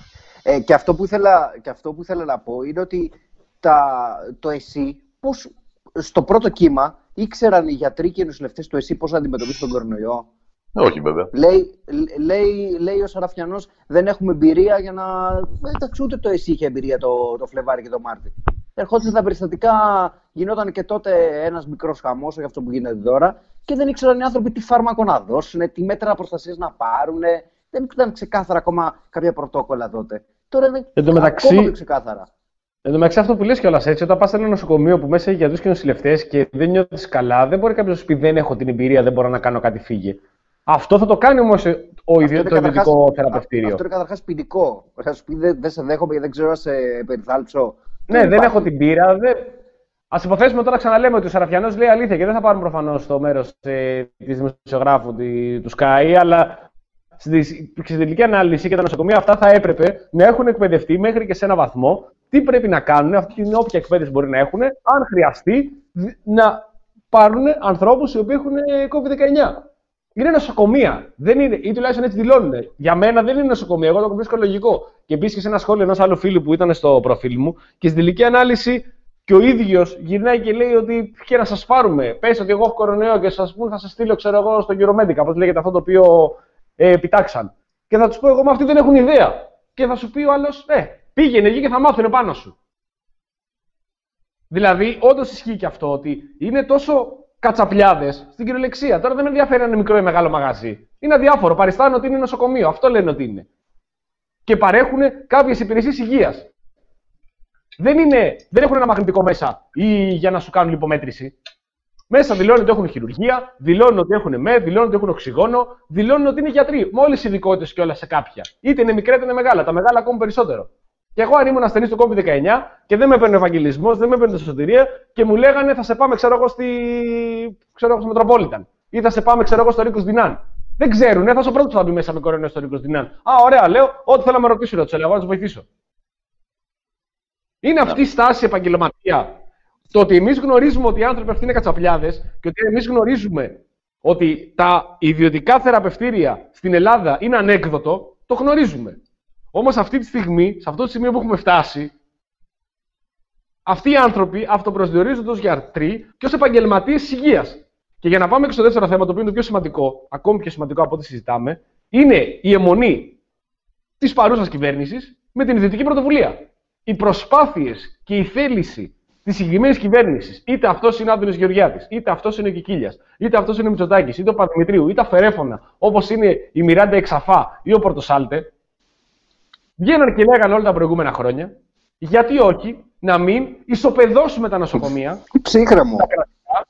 Ε, και, αυτό που ήθελα, και αυτό που ήθελα να πω είναι ότι τα, το ΕΣΥ, πώς, στο πρώτο κύμα, ήξεραν οι γιατροί και οι νοσηλευτές του ΕΣΥ πώς να αντιμετωπίσουν τον κορονοϊό. Όχι, βέβαια. Λέει, λέει, λέει ο Σαραφιανός, δεν έχουμε εμπειρία για να... Εντάξει, ούτε το ΕΣΥ είχε εμπειρία το, το Φλεβάρι και το Μάρτι. Ερχόντουσαν τα περιστατικά, γινόταν και τότε ένας μικρός χαμός για αυτό που γίνεται τώρα και δεν ήξεραν οι άνθρωποι τι φάρμακο να δώσουν, τι μέτρα προστασίας να πάρουν. Δεν ήταν ξεκάθαρα ακόμα κάποια πρωτόκολλα τότε. Τώρα είναι μεταξύ... ακόμα πιο ξεκάθαρα. Εν τω μεταξύ, αυτό που λες κιόλας έτσι, όταν πας σε ένα νοσοκομείο που μέσα έχει γιατρούς και νοσηλευτές και δεν νιώθεις καλά, δεν μπορεί κάποιος να σου πει: δεν έχω την εμπειρία, δεν μπορώ να κάνω κάτι, φύγε. Αυτό θα το κάνει όμως ο ιδιο... το ιδιωτικό θεραπευτήριο. Αυτό είναι καταρχάς ποινικό. Θα σου πει: δεν, δεν σε δέχομαι, δεν ξέρω να σε περιθάλψω. Ναι, δεν, δεν έχω την πείρα. Δεν... Ας υποθέσουμε τώρα, ξαναλέμε ότι ο Σαραφιανός λέει αλήθεια και δεν θα πάρουμε προφανώς το μέρος ε, της δημοσιογράφου τη, του Sky, αλλά στην τελική ανάλυση και τα νοσοκομεία αυτά θα έπρεπε να έχουν εκπαιδευτεί μέχρι και σε ένα βαθμό τι πρέπει να κάνουν, αυτή την όποια εκπαίδευση μπορεί να έχουν, αν χρειαστεί να πάρουν ανθρώπους οι οποίοι έχουν κόβιντ δεκαεννιά. Είναι νοσοκομεία. Δεν είναι, ή τουλάχιστον έτσι δηλώνουν. Για μένα δεν είναι νοσοκομεία. Εγώ το βρίσκω λογικό. Και επίσης και σε ένα σχόλιο ενός άλλου φίλου που ήταν στο προφίλ μου και στην τελική ανάλυση και ο ίδιος γυρνάει και λέει ότι και να σας πάρουμε. Πες ότι εγώ έχω κορονοϊό και σας πούν, θα σας στείλω, ξέρω εγώ, στο Euromedica, όπως λέγεται αυτό το οποίο ε, επιτάξαν. Και θα τους πω εγώ, μα αυτοί δεν έχουν ιδέα. Και θα σου πει ο άλλος, ε, πήγαινε εκεί και θα μάθουν πάνω σου. Δηλαδή, όντως ισχύει και αυτό ότι είναι τόσο κατσαπλιάδες στην κυριολεξία. Τώρα δεν με ενδιαφέρει αν είναι μικρό ή μεγάλο μαγαζί. Είναι αδιάφορο. Παριστάνουν ότι είναι νοσοκομείο. Αυτό λένε ότι είναι. Και παρέχουν κάποιες υπηρεσίες υγείας. Δεν, είναι, δεν έχουν ένα μαγνητικό μέσα ή για να σου κάνουν λιπομέτρηση. Μέσα δηλώνουν ότι έχουν χειρουργία, δηλώνουν ότι έχουν με, δηλώνουν ότι έχουν οξυγόνο, δηλώνουν ότι είναι γιατροί. Με όλες τις ειδικότητες και όλα σε κάποια. Είτε είναι μικρά είτε είναι μεγάλα. Τα μεγάλα ακόμη περισσότερο. Και εγώ, αν ήμουν ασθενής του κόβιντ δεκαεννιά και δεν με έπαιρνε ο Ευαγγελισμός, δεν με έπαιρνε τη σωτηρία και μου λέγανε θα σε πάμε, ξέρω εγώ, στη... ξέρω, στο Μετροπόλιταν ή θα σε πάμε, ξέρω εγώ, στο Ρίκος Δινάν. Δεν ξέρουν, θα είσαι ο πρώτος που θα μπει μέσα με κορονοϊό στο Ρίκος Δινάν. Α, ωραία, λέω, ό,τι θέλω να με ρωτήσω, λέω, εγώ να του βοηθήσω. Είναι αυτή η στάση επαγγελματία. Το ότι εμείς γνωρίζουμε ότι οι άνθρωποι αυτοί είναι κατσαπλιάδες και ότι εμείς γνωρίζουμε ότι τα ιδιωτικά θεραπευτήρια στην Ελλάδα είναι ανέκδοτο, το γνωρίζουμε. Όμως αυτή τη στιγμή, σε αυτό το σημείο που έχουμε φτάσει, αυτοί οι άνθρωποι αυτοπροσδιορίζονται ως γιατροί και ως επαγγελματίες της υγείας. Και για να πάμε και στο δεύτερο θέμα, το οποίο είναι το πιο σημαντικό, ακόμη πιο σημαντικό από ό,τι συζητάμε, είναι η αιμονή της παρούσας κυβέρνησης με την ιδιωτική πρωτοβουλία. Οι προσπάθειες και η θέληση της συγκεκριμένης κυβέρνησης, είτε αυτός είναι ο Άδωνης Γεωργιάδης, είτε αυτός είναι ο Κικίλιας, είτε αυτός είναι ο Μητσοτάκης, είτε ο Παπαδημητρίου, είτε αφαιρέφωνα, όπως είναι η Μιράντα Εξαφά ή ο Πορτοσάλτε, βγαίναν και λέγανε όλα τα προηγούμενα χρόνια, γιατί όχι να μην ισοπεδώσουμε τα νοσοκομεία, ψύχρεμο, τα κρατικά,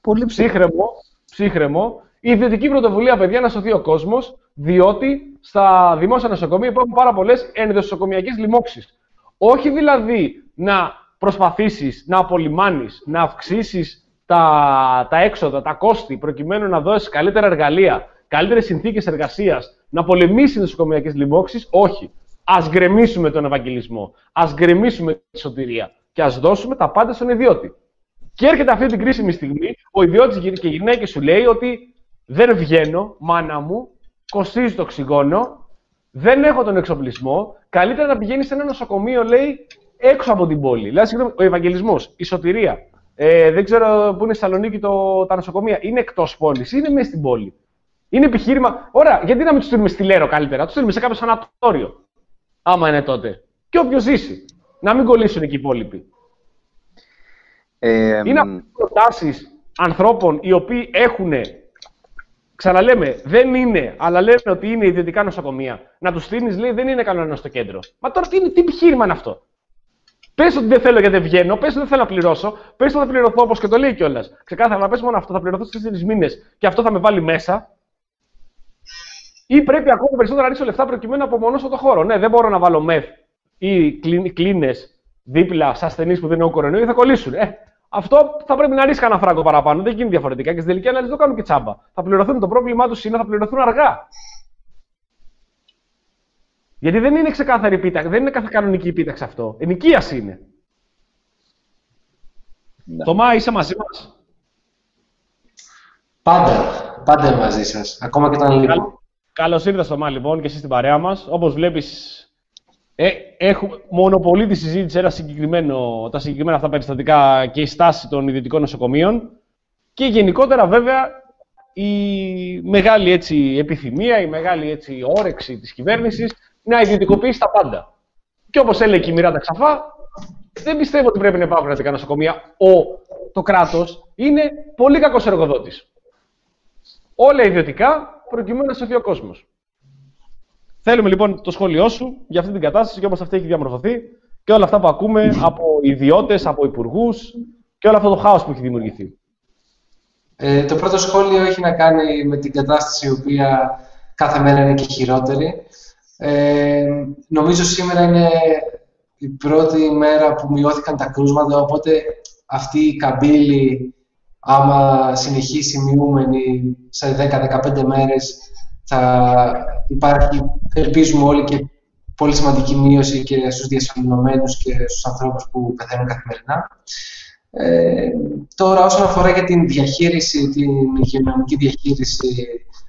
Πολύ ψύχρεμο, ψύχρεμο. Η ιδιωτική πρωτοβουλία, παιδιά, να σωθεί ο κόσμος, διότι στα δημόσια νοσοκομεία υπάρχουν πάρα πολλές ενδοσοκομιακές λοιμώξεις. Όχι δηλαδή να προσπαθήσεις να απολυμάνεις, να αυξήσεις τα, τα έξοδα, τα κόστη, προκειμένου να δώσεις καλύτερα εργαλεία, καλύτερες συνθήκες εργασίας, να πολεμήσεις νοσοκομιακές λοιμώξεις. Όχι. Ας γκρεμίσουμε τον Ευαγγελισμό, ας γκρεμίσουμε τη σωτηρία και ας δώσουμε τα πάντα στον ιδιώτη. Και έρχεται αυτή την κρίσιμη στιγμή, ο ιδιώτης και η γυναίκα σου λέει ότι δεν βγαίνω, μάνα μου, κοστίζει το οξυγόνο, δεν έχω τον εξοπλισμό, καλύτερα να πηγαίνει σε ένα νοσοκομείο, λέει, έξω από την πόλη. Δηλαδή, συγγνώμη, ο Ευαγγελισμός, η σωτηρία, ε, δεν ξέρω πού είναι στη Θεσσαλονίκη το, τα νοσοκομεία, είναι εκτός πόλης, είναι μέσα στην πόλη. Είναι επιχείρημα. Ωραία, γιατί να μην του στείλουμε στη Λέρο καλύτερα, του στείλουμε σε κάποιο σανατόριο. Άμα είναι τότε. Και όποιο ζήσει. Να μην κολλήσουν εκεί οι υπόλοιποι. Ε, είναι αυτές οι προτάσεις ανθρώπων οι οποίοι έχουν. Ξαναλέμε, δεν είναι, αλλά λένε ότι είναι ιδιωτικά νοσοκομεία. Να του στείλει, λέει, δεν είναι κανένα στο κέντρο. Μα τώρα τι, τι επιχείρημα είναι αυτό. Πες ότι δεν θέλω γιατί δεν βγαίνω, πες ότι δεν θέλω να πληρώσω, πες ότι θα πληρωθώ όπως και το λέει κιόλας. Ξεκάθαρα, να πες μόνο αυτό, θα πληρωθώ στις τέσσερις μήνες και αυτό θα με βάλει μέσα. Ή πρέπει ακόμα περισσότερα να ρίξω λεφτά προκειμένου να απομονώσω το χώρο. Ναι, δεν μπορώ να βάλω μεθ ή κλίνες δίπλα σε ασθενείς που δεν έχουν κορονοϊό ή θα κολλήσουν. Ε, αυτό θα πρέπει να ρίξει κανένα φράγκο παραπάνω. Δεν γίνει διαφορετικά και στην τελική ανάλυση δεν το κάνουν και τσάμπα. Θα πληρωθούν, το πρόβλημά τους είναι θα πληρωθούν αργά. Γιατί δεν είναι ξεκάθαρη επίταξη, δεν είναι κάθε κανονική επίταξη αυτό. Ενοικίαση είναι. Ναι. Θωμά, είσαι μαζί μας. Πάντα, πάντα είμαι μαζί σας. Ακόμα και όταν λείπω. Καλώς ήρθες, Θωμά, λοιπόν, και εσύ στην παρέα μας. Όπως βλέπεις, ε, έχουμε μονοπολεί τη συζήτηση ένα συγκεκριμένο, τα συγκεκριμένα αυτά περιστατικά και η στάση των ιδιωτικών νοσοκομείων. Και γενικότερα, βέβαια, η μεγάλη έτσι, επιθυμία, η μεγάλη έτσι, όρεξη της κυβέρνησης να ιδιωτικοποιήσει τα πάντα. Και όπως έλεγε και η Μιράντα Ξαφά, δεν πιστεύω ότι πρέπει να υπάρχουν κρατικά νοσοκομεία. Ο, το κράτος είναι πολύ κακός εργοδότης. Όλα ιδιωτικά, προκειμένου να σωθεί ο κόσμος. Θέλουμε λοιπόν το σχόλιο σου για αυτή την κατάσταση και όπως αυτή έχει διαμορφωθεί και όλα αυτά που ακούμε από ιδιώτες, από υπουργούς και όλο αυτό το χάος που έχει δημιουργηθεί. Ε, το πρώτο σχόλιο έχει να κάνει με την κατάσταση η οποία κάθε μέρα είναι και χειρότερη. Ε, νομίζω σήμερα είναι η πρώτη μέρα που μειώθηκαν τα κρούσματα, οπότε αυτή η καμπύλη, άμα συνεχίσει μειούμενη σε δέκα με δεκαπέντε μέρες, θα υπάρχει, ελπίζουμε όλοι, και πολύ σημαντική μείωση και στους διασωληνωμένους και στους ανθρώπους που πεθαίνουν καθημερινά. Ε, τώρα, όσον αφορά για την διαχείριση, την υγειονομική διαχείριση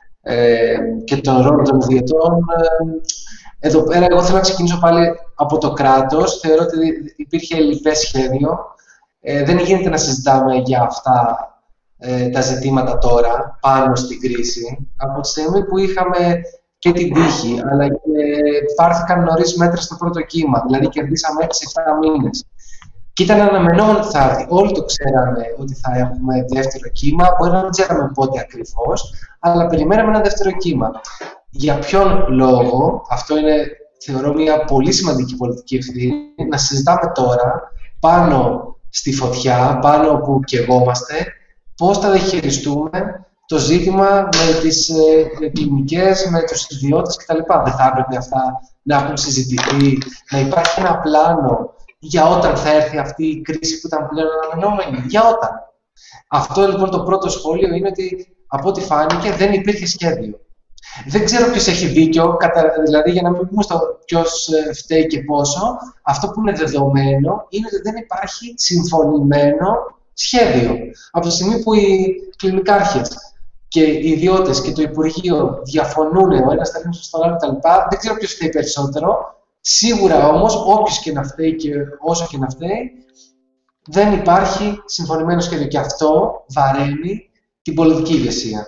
ε, και τον ρόλο των ιδιωτών, ε, εδώ πέρα εγώ θέλω να ξεκινήσω πάλι από το κράτος. Θεωρώ ότι υπήρχε ελλειπές σχέδιο. Ε, δεν γίνεται να συζητάμε για αυτά ε, τα ζητήματα τώρα, πάνω στην κρίση. Από τη στιγμή που είχαμε και την τύχη, αλλά και πάρθηκαν νωρίς μέτρα στο πρώτο κύμα, δηλαδή κερδίσαμε έξι εφτά μήνες. Και ήταν αναμενόμενο ότι θα έρθει. Όλοι το ξέραμε ότι θα έχουμε δεύτερο κύμα. Μπορεί να μην ξέραμε πότε ακριβώς, αλλά περιμέναμε ένα δεύτερο κύμα. Για ποιον λόγο, αυτό είναι, θεωρώ, μια πολύ σημαντική πολιτική ευθύνη, να συζητάμε τώρα πάνω στη φωτιά, πάνω όπου καιγόμαστε, πώς θα διαχειριστούμε το ζήτημα με τις ε, κλινικές, με τους ιδιώτες κτλ. Δεν θα έπρεπε αυτά να έχουν συζητηθεί, να υπάρχει ένα πλάνο για όταν θα έρθει αυτή η κρίση που ήταν πλέον αναμενόμενη, για όταν. Αυτό λοιπόν το πρώτο σχόλιο είναι ότι από ό,τι φάνηκε δεν υπήρχε σχέδιο. Δεν ξέρω ποιος έχει δίκιο, δηλαδή για να μην πούμε στο ποιος φταίει και πόσο, αυτό που είναι δεδομένο είναι ότι δεν υπάρχει συμφωνημένο σχέδιο. Από τη στιγμή που οι κλινικάρχες και οι ιδιώτες και το Υπουργείο διαφωνούν, ο ένας τα ρίχνει στον άλλο κτλ., δεν ξέρω ποιος φταίει περισσότερο. Σίγουρα όμως, όποιος και να φταίει και όσο και να φταίει, δεν υπάρχει συμφωνημένο σχέδιο και αυτό βαραίνει την πολιτική ηγεσία.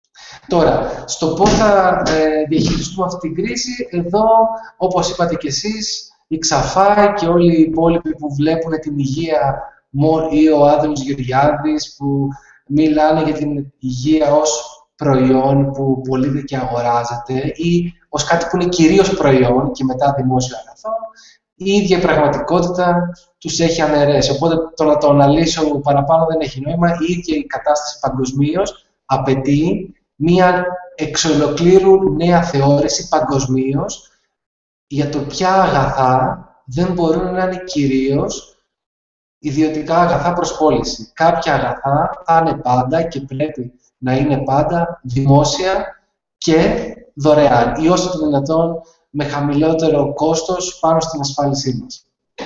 Τώρα, στο πώς θα ε, διαχειριστούμε αυτή την κρίση, εδώ, όπως είπατε κι εσείς, η Ξαφά και όλοι οι υπόλοιποι που βλέπουν την υγεία, ή ο Άδωνης Γεωργιάδης, που μιλάνε για την υγεία ως προϊόν που πωλείται και αγοράζεται ή ως κάτι που είναι κυρίως προϊόν και μετά δημόσιο αγαθό, η ίδια η πραγματικότητα τους έχει αναιρέσει. Οπότε το να το αναλύσω παραπάνω δεν έχει νόημα. Η ίδια η κατάσταση παγκοσμίως απαιτεί μία εξ ολοκλήρου νέα θεώρηση παγκοσμίως για το ποια αγαθά δεν μπορούν να είναι κυρίως ιδιωτικά αγαθά προς πώληση. Κάποια αγαθά θα είναι πάντα και πρέπει να είναι πάντα δημόσια και δωρεάν ή όσο το δυνατόν με χαμηλότερο κόστος πάνω στην ασφάλισή μας.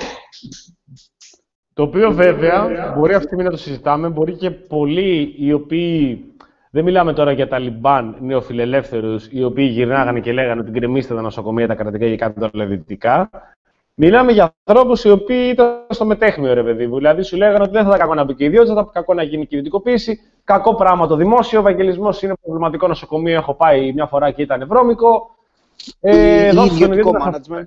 Το οποίο βέβαια μπορεί αυτή τη στιγμή να το συζητάμε, μπορεί και πολλοί οι οποίοι, δεν μιλάμε τώρα για Ταλιμπάν νεοφιλελεύθερους, οι οποίοι γυρνάγανε και λέγανε ότι γκρεμίστε τα νοσοκομεία, τα κρατικά και κάτι τα δυτικά. Μιλάμε για ανθρώπους οι οποίοι ήταν στο μετέχμιο, ρε παιδί μου. Δηλαδή σου λέγανε ότι δεν θα τα κακό να μπει και ιδιότητα, θα τα κακό να γίνει και ιδιωτικοποίηση. Κακό πράγμα το δημόσιο. Ο ευαγγελισμός είναι προβληματικό νοσοκομείο. Έχω πάει μια φορά και ήταν βρώμικο. Ε, ή ιδιωτικό management.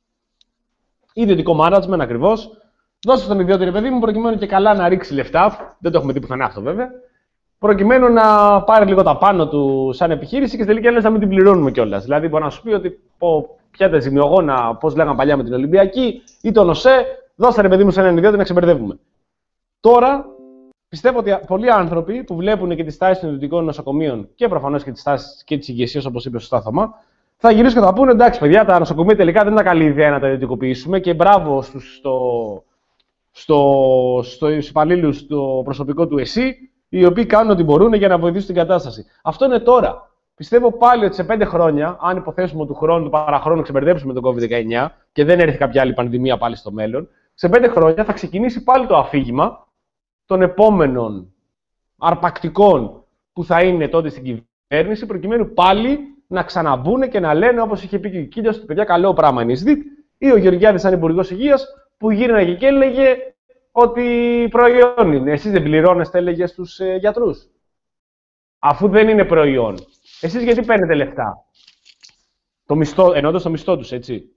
Ιδιωτικό management, ακριβώς. Δώσε στον ιδιώτη, ρε παιδί μου, προκειμένου και καλά να ρίξει λεφτά. Δεν το έχουμε δει πουθενά αυτό, βέβαια. Προκειμένου να πάρει λίγο τα πάνω του σαν επιχείρηση και στη τελική λες να μην την πληρώνουμε κιόλας. Δηλαδή, μπορεί να σου πει ότι πιάτε ζημιογόνα, πώς λέγανε παλιά με την Ολυμπιακή, ή τον ΟΣΕ, δώστε ρε παιδί μου σε έναν ιδιώτη να ξεμπερδεύουμε. Τώρα, πιστεύω ότι πολλοί άνθρωποι που βλέπουν και τις τάσεις των ιδιωτικών νοσοκομείων και προφανώς και τις τάσεις και τις ηγεσίες, όπως είπε σωστά Θωμά, θα γυρίσουν και θα πούνε: εντάξει, παιδιά, τα νοσοκομεία τελικά δεν ήταν καλή ιδέα να τα ιδιωτικοποιήσουμε και μπράβο στους, στο, στο, στους υπαλλήλους, στο προσωπικό του ΕΣΥ, οι οποίοι κάνουν ό,τι μπορούν για να βοηθήσουν την κατάσταση. Αυτό είναι τώρα. Πιστεύω πάλι ότι σε πέντε χρόνια, αν υποθέσουμε του χρόνου, του παραχρόνου, ξεμπερδέψουμε τον κόβιντ δεκαεννιά και δεν έρθει κάποια άλλη πανδημία πάλι στο μέλλον, σε πέντε χρόνια θα ξεκινήσει πάλι το αφήγημα των επόμενων αρπακτικών που θα είναι τότε στην κυβέρνηση, προκειμένου πάλι να ξαναμπούν και να λένε, όπως είχε πει και ο Κίλιος, ότι παιδιά, καλό πράγμα είναι η ΣΔΙΤ, ή ο Γεωργιάδης, σαν υπουργός υγείας, που γύρναγε και έλεγε ότι προϊόν είναι. Εσείς δεν πληρώνεστε, έλεγε στους ε, γιατρούς. Αφού δεν είναι προϊόν. Εσείς γιατί παίρνετε λεφτά. Το μισθό, εννοώντας το μισθό τους, έτσι.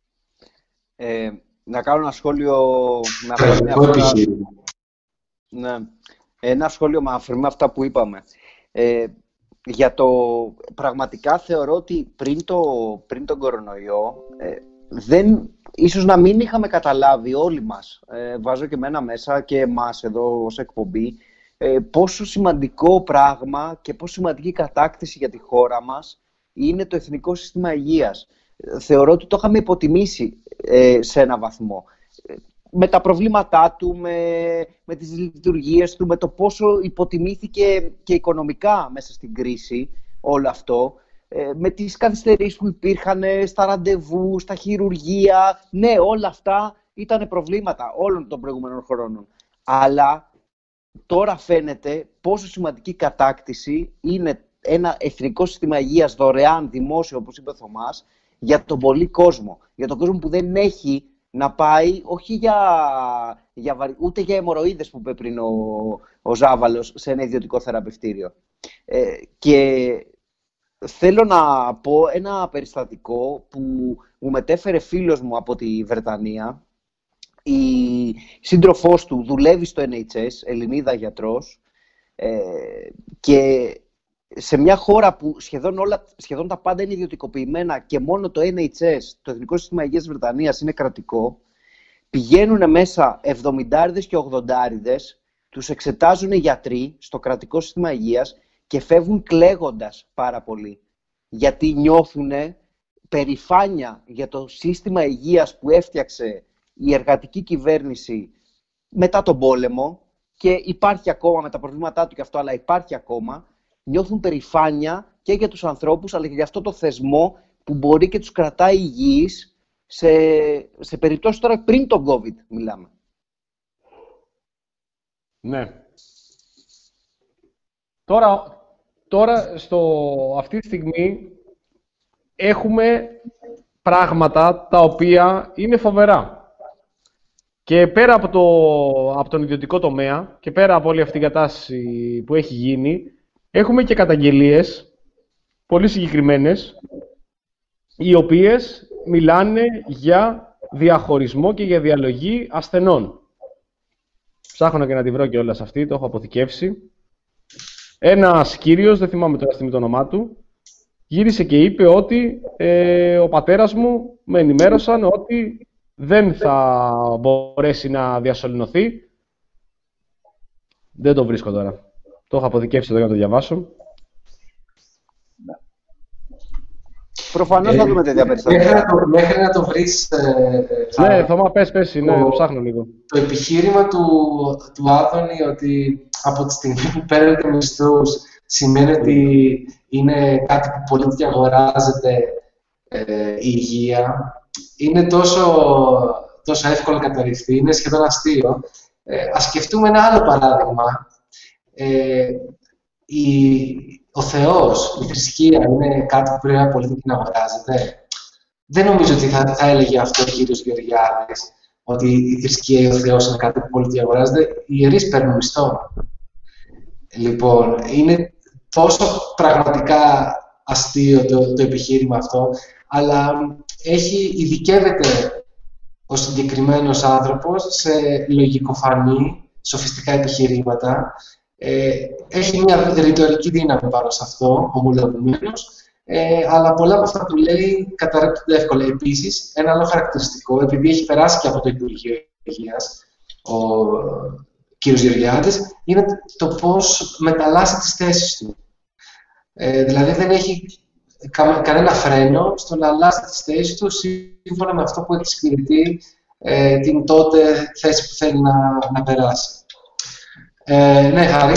Ε, να κάνω ένα σχόλιο με αυτά, ναι, ένα σχόλιο με αφορμή με αυτά που είπαμε. Ε, για το, πραγματικά θεωρώ ότι πριν, το, πριν τον κορονοϊό, ε, δεν, ίσως να μην είχαμε καταλάβει όλοι μας, ε, βάζω και εμένα μέσα και εμάς εδώ ως εκπομπή, ε, πόσο σημαντικό πράγμα και πόσο σημαντική κατάκτηση για τη χώρα μας είναι το Εθνικό Σύστημα Υγείας. Θεωρώ ότι το είχαμε υποτιμήσει ε, σε ένα βαθμό. Με τα προβλήματά του, με, με τις λειτουργίες του, με το πόσο υποτιμήθηκε και οικονομικά μέσα στην κρίση όλο αυτό, ε, με τις καθυστερήσεις που υπήρχαν στα ραντεβού, στα χειρουργεία. Ναι, όλα αυτά ήταν προβλήματα όλων των προηγούμενων χρόνων. Αλλά τώρα φαίνεται πόσο σημαντική κατάκτηση είναι ένα εθνικό σύστημα υγείας δωρεάν, δημόσιο, όπως είπε ο Θωμάς, για τον πολύ κόσμο. Για τον κόσμο που δεν έχει να πάει, όχι για, για, ούτε για αιμορροίδες που είπε πριν ο, ο Ζάβαλος, σε ένα ιδιωτικό θεραπευτήριο. Ε, και θέλω να πω ένα περιστατικό που μου μετέφερε φίλος μου από τη Βρετανία. Η σύντροφός του δουλεύει στο Εν Έιτς Ες, Ελληνίδα γιατρός, ε, και σε μια χώρα που σχεδόν, όλα, σχεδόν τα πάντα είναι ιδιωτικοποιημένα και μόνο το Εν Έιτς Ες, το Εθνικό Σύστημα Υγείας της Βρετανίας, είναι κρατικό, πηγαίνουν μέσα εβδομηντάριδες και ογδοντάριδες, τους εξετάζουν οι γιατροί στο κρατικό σύστημα υγείας και φεύγουν κλαίγοντας πάρα πολύ. Γιατί νιώθουν περηφάνεια για το σύστημα υγείας που έφτιαξε η εργατική κυβέρνηση μετά τον πόλεμο και υπάρχει ακόμα με τα προβλήματά του και αυτό, αλλά υπάρχει ακόμα. Νιώθουν περηφάνεια και για τους ανθρώπους, αλλά και για αυτό το θεσμό που μπορεί και τους κρατάει υγιείς σε, σε περιπτώσεις τώρα πριν τον COVID μιλάμε. Ναι. Τώρα, τώρα στο, αυτή τη στιγμή έχουμε πράγματα τα οποία είναι φοβερά. Και πέρα από, το, από τον ιδιωτικό τομέα και πέρα από όλη αυτή η κατάσταση που έχει γίνει, έχουμε και καταγγελίες πολύ συγκεκριμένες, οι οποίες μιλάνε για διαχωρισμό και για διαλογή ασθενών. Ψάχνω και να τη βρω κιόλας αυτή, το έχω αποθηκεύσει. Ένας κύριος, δεν θυμάμαι τώρα στιγμή το όνομά του, γύρισε και είπε ότι ε, ο πατέρας μου με ενημέρωσαν ότι δεν θα μπορέσει να διασωληνωθεί. Δεν το βρίσκω τώρα. Το έχω αποθηκεύσει εδώ για να το διαβάσω. Προφανώς θα δούμε τέτοια περιστατικά. Μέχρι να το βρεις... Ε, ναι, Θωμά, πες, πες, ναι, το ψάχνω λίγο. Το επιχείρημα του, του Άδωνη ότι από τη στιγμή που παίρνετε μισθούς σημαίνει ότι είναι κάτι που πολύ διαγοράζεται ε, η υγεία, είναι τόσο, τόσο εύκολο να καταρριφθεί, είναι σχεδόν αστείο. Ε, ας σκεφτούμε ένα άλλο παράδειγμα. Ε, η, ο Θεός, η θρησκεία είναι κάτι που πρέπει πολύ να αγοράζεται. Δεν νομίζω ότι θα, θα έλεγε αυτό ο κύριος Γεωργιάδης, ότι η θρησκεία ή ο Θεός είναι κάτι που πολύ διαγοράζεται. Οι ιερείς παίρνουν μισθό. Λοιπόν, είναι τόσο πραγματικά αστείο το, το επιχείρημα αυτό, αλλά έχει, ειδικεύεται ο συγκεκριμένος άνθρωπος σε λογικοφανή, σοφιστικά επιχειρήματα. Ε, έχει μια ρητορική δύναμη πάνω σε αυτό, ομολογουμένως, ε, αλλά πολλά από αυτά που λέει καταρρέπτονται εύκολα. Επίσης, ένα άλλο χαρακτηριστικό, επειδή έχει περάσει και από το Υπουργείο Υγείας ο κ. Γεωργιάδης, είναι το πώς μεταλλάσσει τις θέσεις του. Ε, δηλαδή, δεν έχει κα, κανένα φρένο στο να αλλάξει τις θέσεις του σύμφωνα με αυτό που εξυπηρετεί ε, την τότε θέση που θέλει να, να περάσει. Ε, ναι, Χάρη.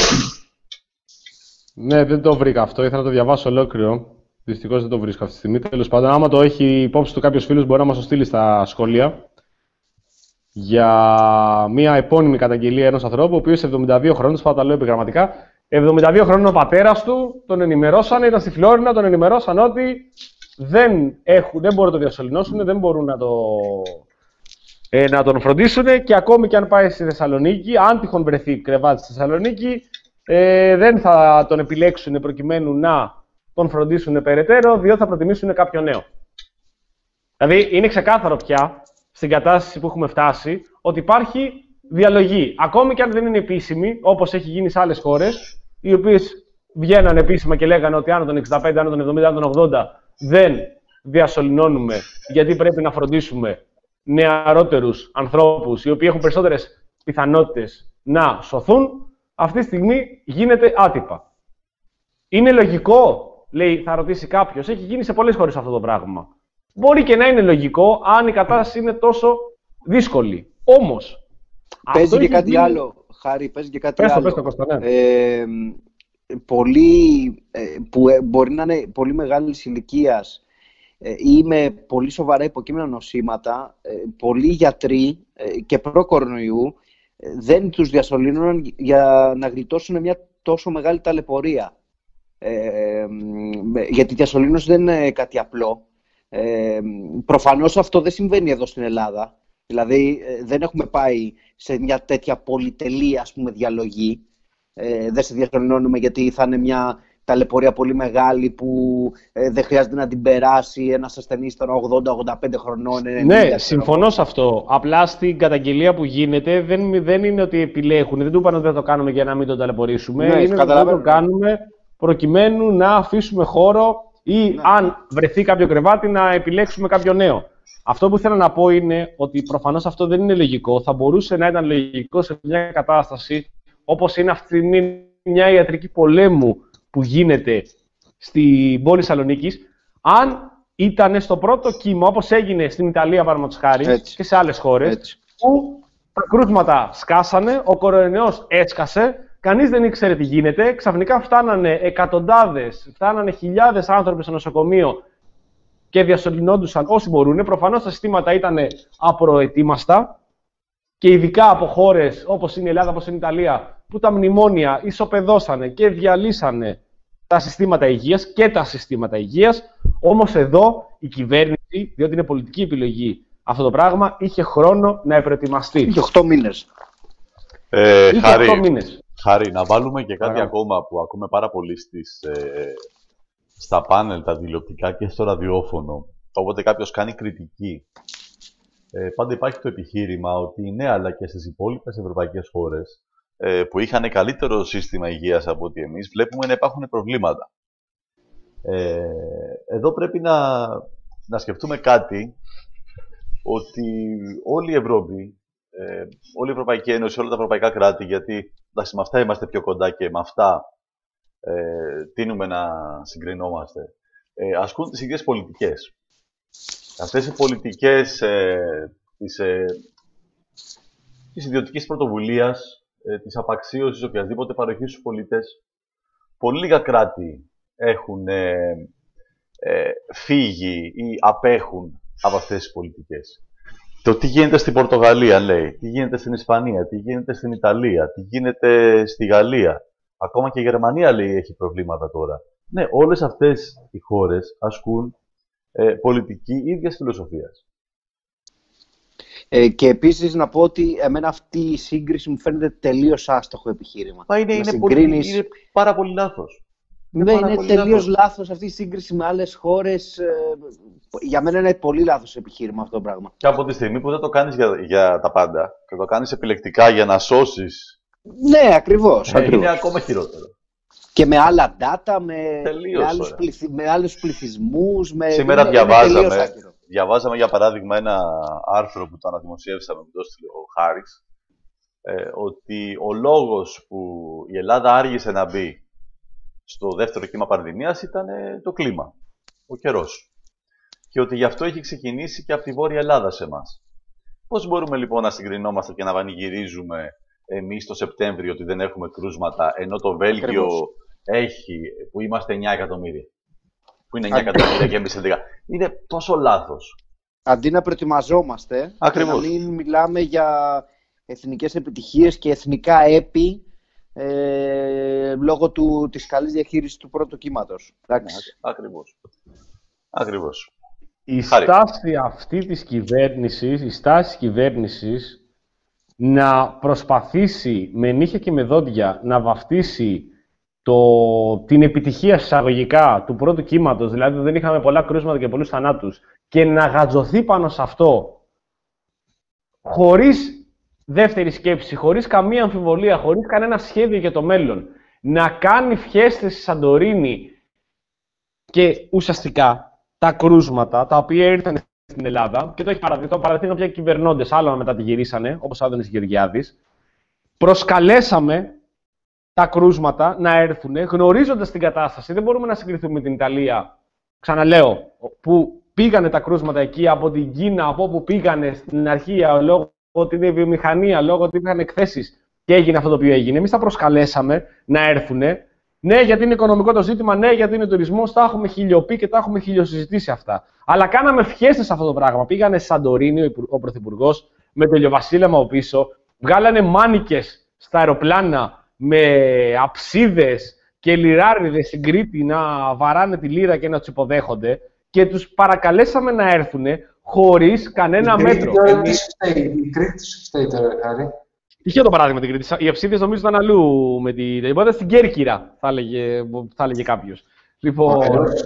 Ναι, δεν το βρήκα αυτό. Ήθελα να το διαβάσω ολόκληρο. Δυστυχώς δεν το βρίσκω αυτή τη στιγμή. Τέλος πάντων, άμα το έχει υπόψη του κάποιος φίλος, μπορεί να μας το στείλει στα σχόλια. Για μια επώνυμη καταγγελία ενός ανθρώπου, ο οποίος εβδομήντα δύο χρόνων, θα τα λέω επιγραμματικά, εβδομήντα δύο χρόνων ο πατέρας του, τον ενημερώσαν, ήταν στη Φλόρινα, τον ενημερώσαν ότι δεν, έχουν, δεν μπορούν να το διασωληνώσουν, δεν μπορούν να, το, ε, να τον φροντίσουν και ακόμη και αν πάει στη Θεσσαλονίκη, αν τυχόν βρεθεί κρεβάτι στη Θεσσαλονίκη, ε, δεν θα τον επιλέξουν προκειμένου να τον φροντίσουν περαιτέρω, διότι θα προτιμήσουν κάποιο νέο. Δηλαδή, είναι ξεκάθαρο πια στην κατάσταση που έχουμε φτάσει ότι υπάρχει διαλογή. Ακόμη και αν δεν είναι επίσημη, όπως έχει γίνει σε άλλες χώρες, οι οποίες βγαίνανε επίσημα και λέγανε ότι άνω των εξήντα πέντε, άνω των εβδομήντα, άνω των ογδόντα δεν διασωληνώνουμε, γιατί πρέπει να φροντίσουμε νεαρότερους ανθρώπους, οι οποίοι έχουν περισσότερες πιθανότητες να σωθούν, αυτή τη στιγμή γίνεται άτυπα. Είναι λογικό, λέει, θα ρωτήσει κάποιος, έχει γίνει σε πολλές χώρες αυτό το πράγμα. Μπορεί και να είναι λογικό αν η κατάσταση είναι τόσο δύσκολη. Όμως, παίζει και κάτι γίνει... άλλο, Χάρη, παίζει και κάτι πες το, άλλο. Πες το, Κώστα, ναι. ε, πολλοί, ε, που ε, μπορεί να είναι πολύ μεγάλης ηλικίας ε, ή με πολύ σοβαρά υποκείμενα νοσήματα, ε, πολλοί γιατροί ε, και προ-κορονοϊού ε, δεν τους διασωλήνωναν για να γλιτώσουν μια τόσο μεγάλη ταλαιπωρία. Ε, γιατί η διασωλήνωση δεν είναι κάτι απλό. Ε, προφανώς αυτό δεν συμβαίνει εδώ στην Ελλάδα. Δηλαδή ε, δεν έχουμε πάει σε μια τέτοια πολυτελή, ας πούμε, διαλογή. Ε, δεν σε διασωληνώνουμε γιατί θα είναι μια ταλαιπωρία πολύ μεγάλη που ε, δεν χρειάζεται να την περάσει ένας ασθενής των ογδόντα ογδόντα πέντε χρονών. ενενήντα, Ναι, συμφωνώ σε αυτό. Απλά στην καταγγελία που γίνεται δεν, δεν είναι ότι επιλέγουν. Δεν του είπαν ότι δεν το κάνουμε για να μην τον ταλαιπωρήσουμε. Ναι, είναι ότι δεν το κάνουμε προκειμένου να αφήσουμε χώρο ή ναι, αν βρεθεί κάποιο κρεβάτι να επιλέξουμε κάποιο νέο. Αυτό που θέλω να πω είναι ότι προφανώς αυτό δεν είναι λογικό. Θα μπορούσε να ήταν λογικό σε μια κατάσταση όπως είναι αυτή μια ιατρική πολέμου που γίνεται στην πόλη Σαλονίκης, αν ήταν στο πρώτο κύμα, όπως έγινε στην Ιταλία, παραδείγματος χάρη, και σε άλλες χώρες, έτσι, που τα κρούσματα σκάσανε, ο κορονοϊός έσκασε, κανείς δεν ήξερε τι γίνεται, ξαφνικά φτάνανε εκατοντάδες, φτάνανε χιλιάδες άνθρωποι στο νοσοκομείο και διασωληνόντουσαν όσοι μπορούν. Προφανώς τα συστήματα ήταν απροετοίμαστα και ειδικά από χώρες όπως είναι η Ελλάδα, όπως είναι η Ιταλία, που τα μνημόνια ισοπεδώσανε και διαλύσανε τα συστήματα υγείας και τα συστήματα υγείας. Όμως εδώ η κυβέρνηση, διότι είναι πολιτική επιλογή αυτό το πράγμα, είχε χρόνο να προετοιμαστεί. Είχε οκτώ μήνες. Ε, είχε Χάρη, οκτώ μήνες. Χάρη, να βάλουμε και κάτι Άρα. ακόμα που ακούμε πάρα πολύ στις, ε, στα πάνελ, τα τηλεοπτικά και στο ραδιόφωνο. Όποτε κάποιος κάνει κριτική, ε, πάντα υπάρχει το επιχείρημα ότι ναι, αλλά και στις υπόλοιπες ευρωπαϊκές χώρες ε, που είχαν καλύτερο σύστημα υγείας από ότι εμείς, βλέπουμε να υπάρχουν προβλήματα. Ε, εδώ πρέπει να, να σκεφτούμε κάτι ότι όλη η Ευρώπη, ε, όλη η Ευρωπαϊκή Ένωση, όλα τα ευρωπαϊκά κράτη, γιατί εντάξει, με αυτά είμαστε πιο κοντά και με αυτά ε, τείνουμε να συγκρινόμαστε, ε, ασκούν τις ίδιες πολιτικές. Αυτές οι πολιτικές ε, της, ε, της ιδιωτικής πρωτοβουλίας, ε, της απαξίωσης οποιασδήποτε παροχής στους πολίτες, πολύ λίγα κράτη έχουν ε, ε, φύγει ή απέχουν από αυτές τις πολιτικές. Το τι γίνεται στην Πορτογαλία, λέει, τι γίνεται στην Ισπανία, τι γίνεται στην Ιταλία, τι γίνεται στη Γαλλία. Ακόμα και η Γερμανία, λέει, έχει προβλήματα τώρα. Ναι, όλες αυτές οι χώρες ασκούν ε, πολιτική ίδιας φιλοσοφίας. Ε, και επίσης να πω ότι εμένα αυτή η σύγκριση μου φαίνεται τελείως άστοχο επιχείρημα. Μα είναι, είναι, συγκρίνεις... πολύ, είναι πάρα πολύ λάθος. Ναι, είναι, είναι τελείως λάθος. λάθος αυτή η σύγκριση με άλλες χώρες. Ε, για μένα είναι πολύ λάθος επιχείρημα αυτό το πράγμα. Και από τη στιγμή που δεν το κάνεις για, για τα πάντα και το κάνεις επιλεκτικά για να σώσεις. Ναι, ακριβώς. Ε, ακριβώς. είναι ακόμα χειρότερο. Και με άλλα data, με, τελείως, με, άλλους, πληθυ, με άλλους πληθυσμούς. Με, Σήμερα είναι, διαβάζαμε, είναι διαβάζαμε για παράδειγμα ένα άρθρο που το αναδημοσιεύσαμε που το έστειλε ο Χάρης, ε, ότι ο λόγος που η Ελλάδα άργησε να μπει στο δεύτερο κύμα πανδημίας ήταν ε, το κλίμα, ο καιρός. Και ότι γι' αυτό έχει ξεκινήσει και από τη Βόρεια Ελλάδα σε εμάς. Πώς μπορούμε λοιπόν να συγκρινόμαστε και να πανηγυρίζουμε εμείς το Σεπτέμβριο ότι δεν έχουμε κρούσματα, ενώ το Βέλγιο Ακριβώς. έχει, που είμαστε εννιά εκατομμύρια. Που είναι εννιά εκατομμύρια και εμείς έντεκα. Είναι τόσο λάθος. Αντί να προετοιμαζόμαστε, Ακριβώς. να μην μιλάμε για εθνικές επιτυχίες και εθνικά έπι ε, λόγω του, της καλής διαχείρισης του πρώτου κύματος. Εντάξει. Ακριβώς. Ακριβώς. Η στάση αυτή της κυβέρνησης, η στάση της κυβέρνησης να προσπαθήσει με νύχια και με δόντια να βαφτίσει το, την επιτυχία εισαγωγικά του πρώτου κύματος, δηλαδή δεν είχαμε πολλά κρούσματα και πολλούς θανάτους, και να γατζωθεί πάνω σε αυτό, χωρίς δεύτερη σκέψη, χωρίς καμία αμφιβολία, χωρίς κανένα σχέδιο για το μέλλον, να κάνει φιέστες στη Σαντορίνη και ουσιαστικά τα κρούσματα τα οποία ήρθαν στην Ελλάδα, και το έχει παραδεχτεί, το παραδεχτήκαν πια κυβερνώντες, άλλα μετά τη γυρίσανε, όπως ο Άδωνης Γεωργιάδης, προσκαλέσαμε τα κρούσματα να έρθουν, γνωρίζοντας την κατάσταση. Δεν μπορούμε να συγκριθούμε με την Ιταλία, ξαναλέω, που πήγανε τα κρούσματα εκεί από την Κίνα, από όπου πήγανε στην αρχή, λόγω ότι είναι βιομηχανία, λόγω ότι είχαν εκθέσεις και έγινε αυτό το οποίο έγινε. Εμείς τα προσκαλέσαμε να έρθουν. Ναι, γιατί είναι οικονομικό το ζήτημα, ναι, γιατί είναι τουρισμός, τα έχουμε χιλιοπεί και τα έχουμε χιλιοσυζητήσει αυτά. Αλλά κάναμε φιέστες σε αυτό το πράγμα. Πήγανε σε Σαντορίνη ο Πρωθυπουργός με το ηλιοβασίλεμα από πίσω, βγάλανε μάνικες στα αεροπλάνα με αψίδες και λιράριδες στην Κρήτη να βαράνε τη λίρα και να τους υποδέχονται, και τους παρακαλέσαμε να έρθουν χωρίς κανένα η μέτρο. Η Κρήτη τους φταίει τώρα, Χάρη. Τυχαίο το παράδειγμα την Κρήτη. Οι αψίδες νομίζω ήταν αλλού με την. Ήταν στην Κέρκυρα, θα έλεγε, θα έλεγε κάποιος. Λοιπόν,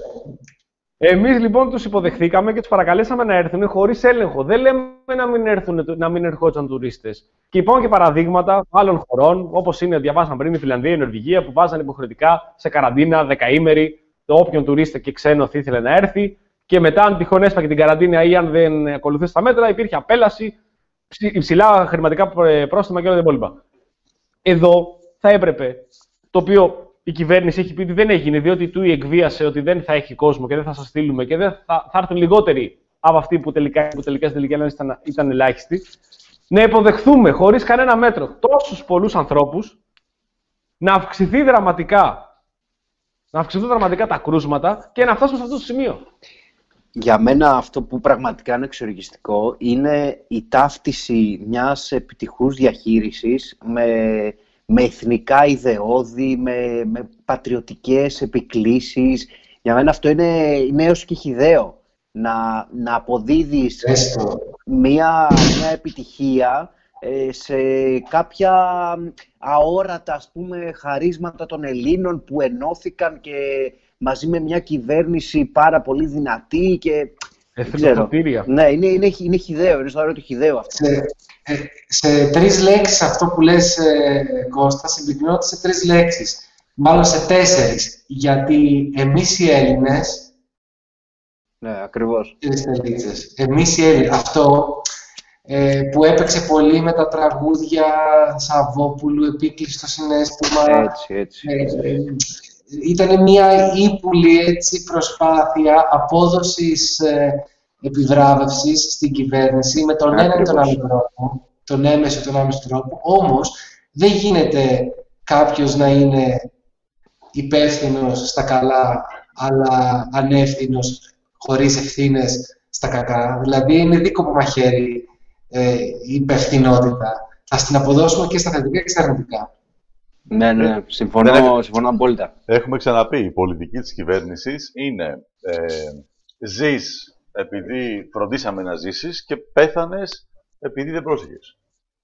εμείς λοιπόν τους υποδεχθήκαμε και τους παρακαλέσαμε να έρθουν χωρίς έλεγχο. Δεν λέμε να μην, έρθουν, να μην ερχόντουσαν τουρίστες. Και υπάρχουν και παραδείγματα άλλων χωρών, όπως είναι, διαβάσαμε πριν, η Φιλανδία, η Νορβηγία, που βάζαν υποχρεωτικά σε καραντίνα δεκαήμερη το όποιον τουρίστα και ξένο θα ήθελε να έρθει. Και μετά, αν τυχόν έσπαγε την καραντίνα ή αν δεν ακολουθούσε τα μέτρα, υπήρχε απέλαση, υψηλά χρηματικά πρόστιμα και όλα τα υπόλοιπα. Εδώ θα έπρεπε, το οποίο η κυβέρνηση έχει πει ότι δεν έγινε, διότι του εκβίασε ότι δεν θα έχει κόσμο και δεν θα σας στείλουμε και δεν θα, θα έρθουν λιγότεροι από αυτοί που τελικά, που τελικά στην τελική ανάλυση ήταν, ήταν ελάχιστοι, να υποδεχθούμε χωρίς κανένα μέτρο τόσους πολλούς ανθρώπους, να αυξηθεί δραματικά, να αυξηθούν δραματικά τα κρούσματα και να φτάσουμε σε αυτό το σημείο. Για μένα αυτό που πραγματικά είναι εξοργιστικό είναι η ταύτιση μιας επιτυχούς διαχείρισης με, με εθνικά ιδεώδη, με, με πατριωτικές επικλήσεις. Για μένα αυτό είναι, είναι έως και χυδαίο. Να, να αποδίδεις μια, μια επιτυχία ε, σε κάποια αόρατα, ας πούμε, χαρίσματα των Ελλήνων που ενώθηκαν και μαζί με μια κυβέρνηση πάρα πολύ δυνατή και... Εθνοφωτήρια. Ναι, είναι, είναι, είναι χυδαίο, είναι στο όριο του χυδαίου αυτό. Σε, ε, σε τρεις λέξεις αυτό που λες, ε, Κώστα, συμπυκνώνεται σε τρεις λέξεις. Μάλλον σε τέσσερις. Γιατί εμείς οι Έλληνες Ναι, ακριβώς. Εμείς οι Έλληνες. Αυτό ε, που έπαιξε πολύ με τα τραγούδια Σαββόπουλου, επίκληση στο συναίσθημα. Έτσι, έτσι. Ε, ε, ήταν μια ύπουλη έτσι, προσπάθεια απόδοσης ε, επιβράβευσης στην κυβέρνηση με τον ένα ή τον άλλο τρόπο, τον έμεσο ή τον άμεσο τρόπο. Όμως δεν γίνεται κάποιος να είναι υπεύθυνος στα καλά, αλλά ανεύθυνος, χωρίς ευθύνες στα κακά. Δηλαδή είναι δίκοπο μαχαίρι ε, η υπευθυνότητα. Θα την αποδώσουμε και στα θετικά και στα αρνητικά. Ναι, ναι, συμφωνώ, έχουμε, συμφωνώ απόλυτα. Έχουμε ξαναπεί, η πολιτική της κυβέρνησης είναι ε, ζεις επειδή φροντίσαμε να ζήσεις και πέθανες επειδή δεν πρόσεχες.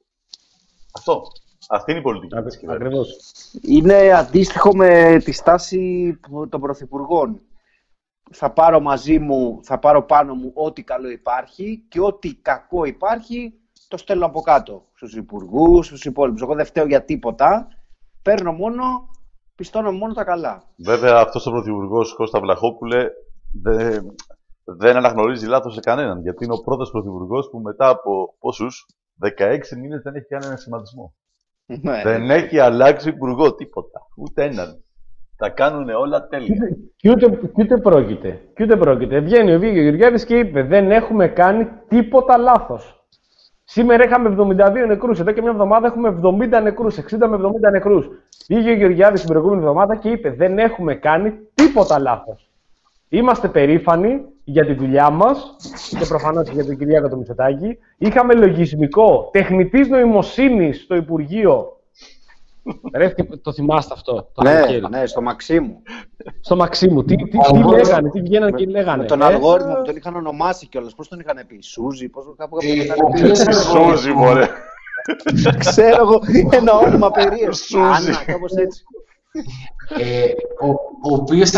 Αυτό. Αυτή είναι η πολιτική Α, της κυβέρνησης. Ακριβώς. Είναι αντίστοιχο με τη στάση των πρωθυπουργών. Θα πάρω μαζί μου, θα πάρω πάνω μου ό,τι καλό υπάρχει και ό,τι κακό υπάρχει το στέλνω από κάτω. Στους υπουργούς, στους υπόλοιπους. Εγώ δεν φταίω για τίποτα. Παίρνω μόνο, πιστώνω μόνο τα καλά. Βέβαια αυτός ο πρωθυπουργός Κώστα Βλαχόπουλε δεν, δεν αναγνωρίζει λάθος σε κανέναν. Γιατί είναι ο πρώτος πρωθυπουργός που μετά από πόσους, δεκαέξι μήνες δεν έχει κάνει ένα σχηματισμό. Ναι. Δεν έχει αλλάξει υπουργό τίποτα. Ούτε έναν. Τα κάνουν όλα τέλεια. Και ούτε, και ούτε πρόκειται. Και ούτε πρόκειται. Βγαίνει ο Βίγιο Γεωργιάδης και είπε: δεν έχουμε κάνει τίποτα λάθος. Σήμερα είχαμε εβδομήντα δύο νεκρούς. Εδώ και μια εβδομάδα έχουμε εβδομήντα νεκρούς. εξήντα με εβδομήντα νεκρούς. Βγήκε ο Γεωργιάδης την προηγούμενη εβδομάδα και είπε: δεν έχουμε κάνει τίποτα λάθος. Είμαστε περήφανοι για τη δουλειά μας και προφανώς για την κυρία Μητσοτάκη. Είχαμε λογισμικό τεχνητής νοημοσύνης στο Υπουργείο. Ρε, το θυμάστε αυτό. Το ναι, ναι, στο Μαξίμου. Στο Μαξίμου. Τι, τι, τι λέγανε, τι βγαίνανε και λέγανε. Με τον ε? αλγόριθμο που τον είχαν ονομάσει κιόλας. Πώς τον είχαν πει, Σούζι, πώς κάπου τον είχαν πει. Σούζι, μωρέ. Ξέρω εγώ, ένα όνομα περίεργο. Σούζι. Κάπως έτσι. Ε, ο, ο οποίος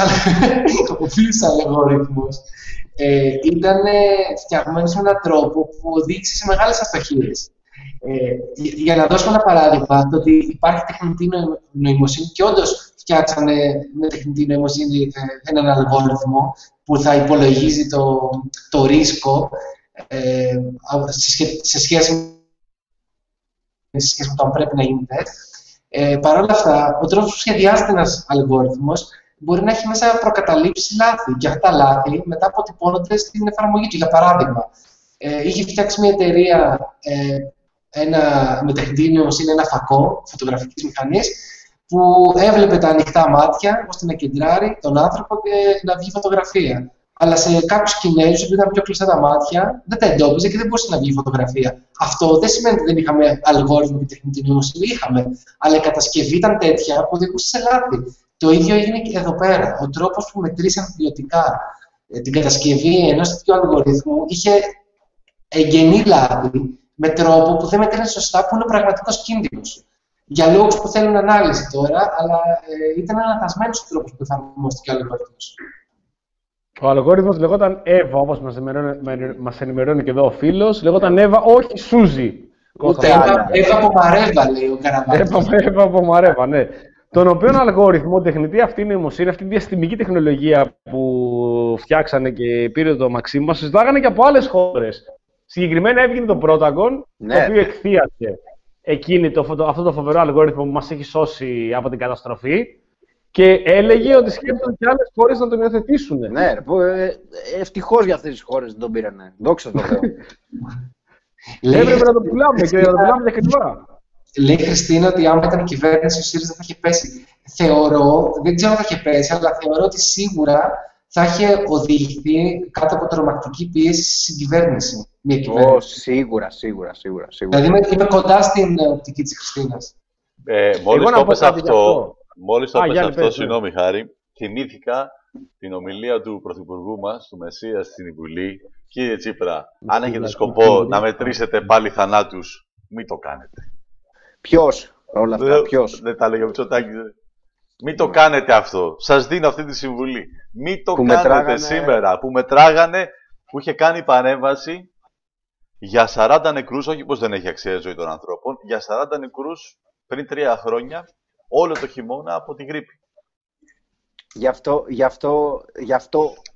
αλγόριθμος ε, ήταν φτιαγμένος με έναν τρόπο που οδήγησε σε μεγάλες αστοχίες. Ε, για να δώσουμε ένα παράδειγμα, το ότι υπάρχει τεχνητή νοημοσύνη και όντως φτιάξανε με τεχνητή νοημοσύνη έναν αλγόριθμο που θα υπολογίζει το, το ρίσκο ε, σε σχέση με, σε σχέση με το αν πρέπει να γίνει τεστ. Ε, Παρ' όλα αυτά, ο τρόπος που σχεδιάζεται ένας αλγόριθμος μπορεί να έχει μέσα προκαταλήψεις λάθη. Και αυτά τα λάθη μετά αποτυπώνονται στην εφαρμογή του. Για παράδειγμα, ε, είχε φτιάξει μια εταιρεία ε, ένα, με τεχνητή νοημοσύνη ένα φακό φωτογραφικής μηχανής που έβλεπε τα ανοιχτά μάτια ώστε να κεντράρει τον άνθρωπο και να βγει φωτογραφία. Αλλά σε κάποιους Κινέζους, επειδή ήταν πιο κλειστά τα μάτια, δεν τα εντόπιζε και δεν μπορούσε να βγει φωτογραφία. Αυτό δεν σημαίνει ότι δεν είχαμε αλγόριθμο και τεχνητή νοημοσύνη. Είχαμε. Αλλά η κατασκευή ήταν τέτοια που οδηγούσε σε λάθη. Το ίδιο έγινε και εδώ πέρα. Ο τρόπος που μετρήσαν ποιοτικά ε, την κατασκευή ενός τέτοιου αλγορίθμου είχε εγγενή λάθη με τρόπο που δεν μετράνε σωστά, που είναι πραγματικός κίνδυνος. Για λόγους που θέλουν ανάλυση τώρα, αλλά ε, ήταν λανθασμένος ο τρόπος που εφαρμόστηκε ο αλγόριθμος. Ο αλγόριθμος λεγόταν Εύα, όπως μας ενημερώνει, μας ενημερώνει και εδώ ο φίλος. Λεγόταν Εύα, όχι Σούζι. Ούτε Εύα από Μαρέβα, λέει ο Καραβάκης. Εύα από Μαρέβα, ναι. Τον οποίον αλγόριθμο, τεχνητή αυτή νοημοσύνη, αυτή τη διαστημική τεχνολογία που φτιάξανε και πήρε το Μαξίμου, μας συζητάγανε και από άλλες χώρες. Συγκεκριμένα έβγαινε το Πρόταγκον, ναι, το οποίο εκθίασε εκείνη το, αυτό το φοβερό αλγόριθμο που μας έχει σώσει από την καταστροφή. Και έλεγε ότι σκέφτονται και άλλες χώρες να τον υιοθετήσουν. Ναι, ευτυχώς για αυτές τις χώρες δεν τον πήρανε. Δόξα τω Θεώ. Έπρεπε να το πουλάμε και να το πουλάμε για ακριβά. Λέει η Χριστίνα ότι άμα ήταν η κυβέρνηση, ο ΣΥΡΙΖΑ θα είχε πέσει. Θεωρώ, δεν ξέρω αν θα είχε πέσει, αλλά θεωρώ ότι σίγουρα θα είχε οδηγηθεί κάτω από τρομακτική πίεση στην κυβέρνηση. Μια κυβέρνηση. Oh, σίγουρα, σίγουρα, σίγουρα, σίγουρα. Δηλαδή είμαι, είμαι κοντά στην οπτική της Χριστίνας. Ε, μόλις το πες αυτό. Μόλις το πες αυτό, συγγνώμη Χάρη, θυμήθηκα την ομιλία του Πρωθυπουργού μας, του Μεσσία, στην Βουλή. Κύριε Τσίπρα, αν έχετε σκοπό να μετρήσετε πάλι θανάτους, μην το κάνετε. Ποιος, όλα αυτά, ποιος. Δεν τα λέγαμε Μητσοτάκη. Μην το κάνετε αυτό. Σας δίνω αυτή τη συμβουλή. Μην το που κάνετε μετράγανε... σήμερα. Που μετράγανε, που είχε κάνει παρέμβαση για σαράντα νεκρούς, όχι πως δεν έχει αξία η ζωή των ανθρώπων, για σαράντα νεκρούς πριν τρία χρόνια, όλο το χειμώνα από την γρίπη. Γι' αυτό, γι αυτό, γι αυτό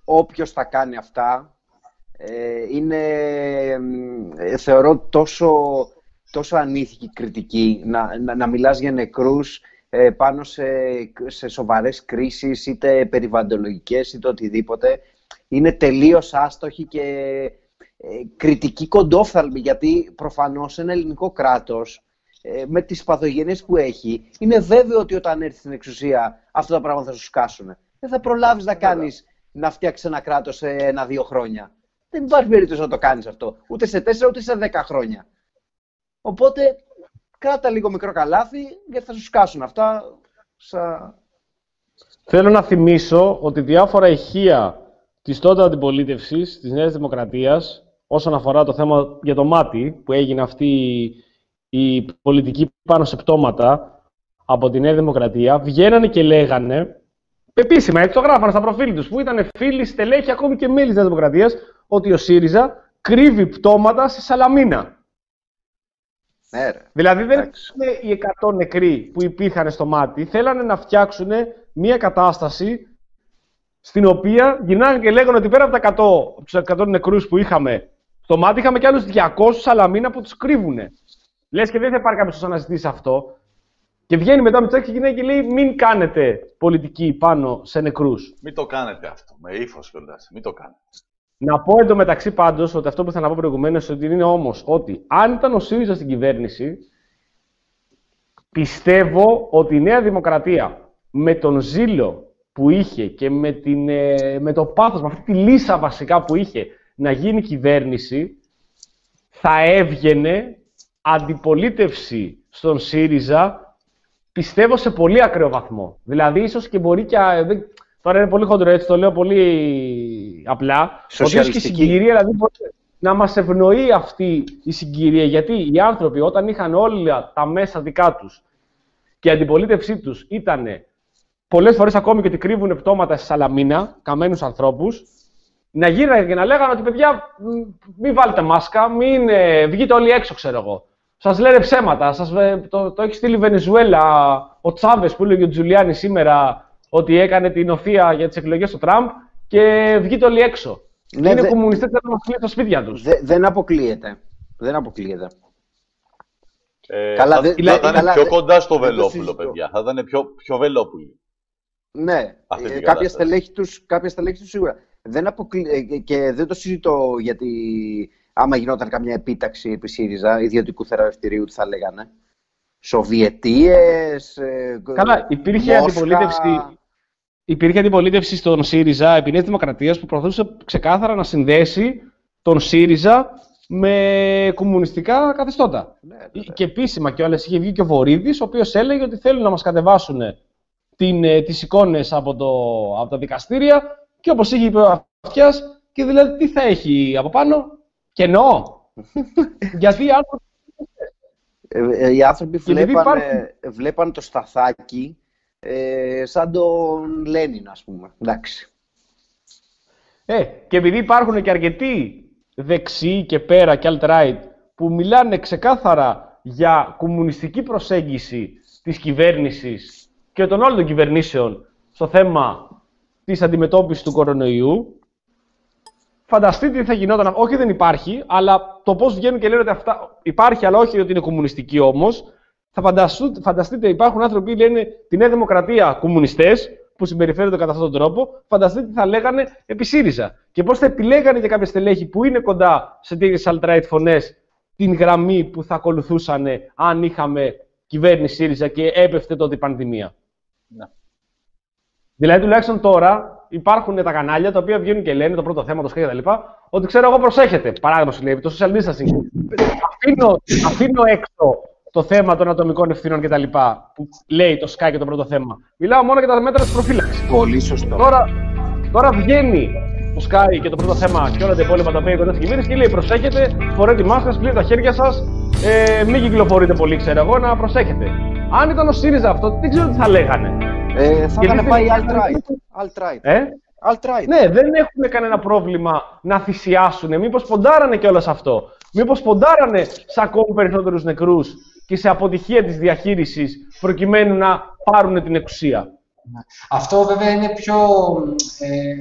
όποιος θα κάνει αυτά ε, είναι, ε, θεωρώ, τόσο, τόσο ανήθικη κριτική να, να, να μιλάς για νεκρούς ε, πάνω σε, σε σοβαρές κρίσεις, είτε περιβαλλοντολογικές είτε οτιδήποτε. Είναι τελείως άστοχη και ε, κριτική κοντόφθαλμη, γιατί προφανώς ένα ελληνικό κράτος ε, με τις παθογένειες που έχει, είναι βέβαιο ότι όταν έρθει στην εξουσία αυτά τα πράγματα θα σου σκάσουν. Δεν θα προλάβεις να κάνεις, να φτιάξεις ένα κράτος σε ένα-δύο χρόνια. Δεν υπάρχει περίπτωση να το κάνεις αυτό, ούτε σε τέσσερα ούτε σε δέκα χρόνια. Οπότε κράτα λίγο μικρό καλάθι, γιατί θα σου σκάσουν αυτά. Σα... Θέλω να θυμίσω ότι διάφορα ηχεία της τότε αντιπολίτευσης της Νέας Δημοκρατίας, όσον αφορά το θέμα για το μάτι, που έγινε αυτή η πολιτική πάνω σε πτώματα από τη Νέα Δημοκρατία, βγαίνανε και λέγανε, επίσημα, έτσι το γράφανε στα προφίλ τους, που ήταν φίλοι, στελέχοι, ακόμη και μέλη της Νέας Δημοκρατίας, ότι ο ΣΥΡΙΖΑ κρύβει πτώματα στη Σαλαμίνα. Ναι, ρε. Δηλαδή δεν είναι οι εκατό νεκροί που υπήρχαν στο μάτι, θέλανε να φτιάξουν μια κατάσταση στην οποία γυρνάγαν και λέγανε ότι πέρα από τα εκατό, τους εκατό νεκρούς που είχαμε στο μάτι, είχαμε και άλλους διακόσιους Σαλαμίνα που τους κρύβουνε. Λες και δεν θα υπάρχει κάποιος να αναζητήσει αυτό. Και βγαίνει μετά με τσάκη και γυναίκα και λέει: μην κάνετε πολιτική πάνω σε νεκρούς. Μην το κάνετε αυτό. Με ύφος κιόλας. Μην το κάνετε. Να πω εντωμεταξύ πάντως ότι αυτό που ήθελα να πω προηγουμένως ότι είναι όμως ότι αν ήταν ο ΣΥΡΙΖΑ στην κυβέρνηση, πιστεύω ότι η Νέα Δημοκρατία με τον ζήλο που είχε και με, την, με το πάθος, με αυτή τη λύσα βασικά που είχε να γίνει κυβέρνηση, θα έβγαινε αντιπολίτευση στον ΣΥΡΙΖΑ, πιστεύω, σε πολύ ακραίο βαθμό. Δηλαδή, ίσως και μπορεί και... Τώρα είναι πολύ χοντρό, έτσι το λέω πολύ απλά. Ότι και η συγκυρία, δηλαδή, να μας ευνοεί αυτή η συγκυρία. Γιατί οι άνθρωποι, όταν είχαν όλα τα μέσα δικά τους και η αντιπολίτευσή τους ήταν πολλές φορές ακόμη και ότι κρύβουν πτώματα στη Σαλαμίνα, καμένους ανθρώπους, να γύρναγαν και να λέγανε ότι παιδιά, μην βάλετε μάσκα, μην ε, βγείτε όλοι έξω, ξέρω εγώ. Σας λένε ψέματα. Σας, το, το έχει στείλει η Βενεζουέλα, ο Τσάβες που έλεγε ο Τζουλιάνι σήμερα ότι έκανε την οθεία για τις εκλογές του Τραμπ και βγείτε όλοι έξω. Ναι, είναι δε... κομμουνιστές που θα μας κλείσουν τα σπίτια τους. Δε, δεν αποκλείεται. Δεν αποκλείεται. Ε, καλά, θα, δε, θα, θα ήταν πιο δε, κοντά στο Βελόπουλο, παιδιά. Θα ήταν πιο, πιο Βελόπουλο. Ναι, ε, κάποια στελέχη τους, κάποια στελέχη τους σίγουρα. Δεν αποκλεί... Και δεν το συζητώ γιατί άμα γινόταν καμιά επίταξη επί ΣΥΡΙΖΑ, ιδιωτικού θεραπευτηρίου, τι θα λέγανε. Σοβιετίες, καλά, υπήρχε Μόσχα... αντιπολίτευση, υπήρχε αντιπολίτευση στον ΣΥΡΙΖΑ επί Νέας Δημοκρατίας που προσπαθούσε ξεκάθαρα να συνδέσει τον ΣΥΡΙΖΑ με κομμουνιστικά καθεστώτα. Ναι, ναι. Και επίσημα κιόλας είχε βγει και ο Βορίδης, ο οποίος έλεγε ότι θέλουν να μας κατεβάσουν την, τις εικόνες από, το, από τα δικαστήρια και όπως είχε είπε ο Αυτιάς, και δηλαδή τι θα έχει από πάνω, κενό. Γιατί οι άνθρωποι Ε, οι άνθρωποι βλέπαν, υπάρχει... βλέπαν το Σταθάκι ε, σαν τον Λένιν, ας πούμε. Εντάξει. Ε, και επειδή υπάρχουν και αρκετοί δεξιοί και πέρα και alt-right που μιλάνε ξεκάθαρα για κομμουνιστική προσέγγιση της κυβέρνησης και των όλων των κυβερνήσεων στο θέμα της αντιμετώπισης του κορονοϊού, φανταστείτε τι θα γινόταν. Όχι, δεν υπάρχει, αλλά το πώς βγαίνουν και λένε ότι αυτά υπάρχει, αλλά όχι ότι είναι κομμουνιστική όμως. Θα φανταστείτε, φανταστείτε, υπάρχουν άνθρωποι που λένε τη Νέα Δημοκρατία κομμουνιστές, που συμπεριφέρονται κατά αυτόν τον τρόπο. Φανταστείτε τι θα λέγανε επί ΣΥΡΙΖΑ. Και πώς θα επιλέγανε για κάποια στελέχη που είναι κοντά σε τέτοιες alt-right φωνές την γραμμή που θα ακολουθούσαν αν είχαμε κυβέρνηση ΣΥΡΙΖΑ και έπεφτε τότε η πανδημία. Ναι. Δηλαδή, τουλάχιστον τώρα. Υπάρχουν τα κανάλια τα οποία βγαίνουν και λένε το πρώτο θέμα, το Sky κτλ. Ότι ξέρω εγώ, προσέχετε. Παράδειγμα σου λέει το social distancing. αφήνω, αφήνω έξω το θέμα των ατομικών ευθυνών κτλ. Που λέει το Sky και το πρώτο θέμα. Μιλάω μόνο για τα μέτρα της προφύλαξης. Πολύ σωστό. Τώρα, τώρα βγαίνει το Sky και το πρώτο θέμα και όλα τα υπόλοιπα τα οποία είναι κοντά στην κυβέρνηση και λέει προσέχετε, φορέτε τη μάσκα, σπλείτε τα χέρια σας, ε, μην κυκλοφορείτε πολύ, ξέρω εγώ, να προσέχετε. Αν ήταν ο ΣΥΡΙΖΑ αυτό, δεν ξέρω τι θα λέγανε. Ε, θα είχαν πάει alt-right. Alt-right. Ε? Alt-right. Ναι, δεν έχουν κανένα πρόβλημα να θυσιάσουν. Μήπως ποντάρανε κιόλας αυτό. Μήπως ποντάρανε σε ακόμη περισσότερους νεκρούς και σε αποτυχία της διαχείρισης προκειμένου να πάρουν την εξουσία. Αυτό βέβαια είναι πιο ε,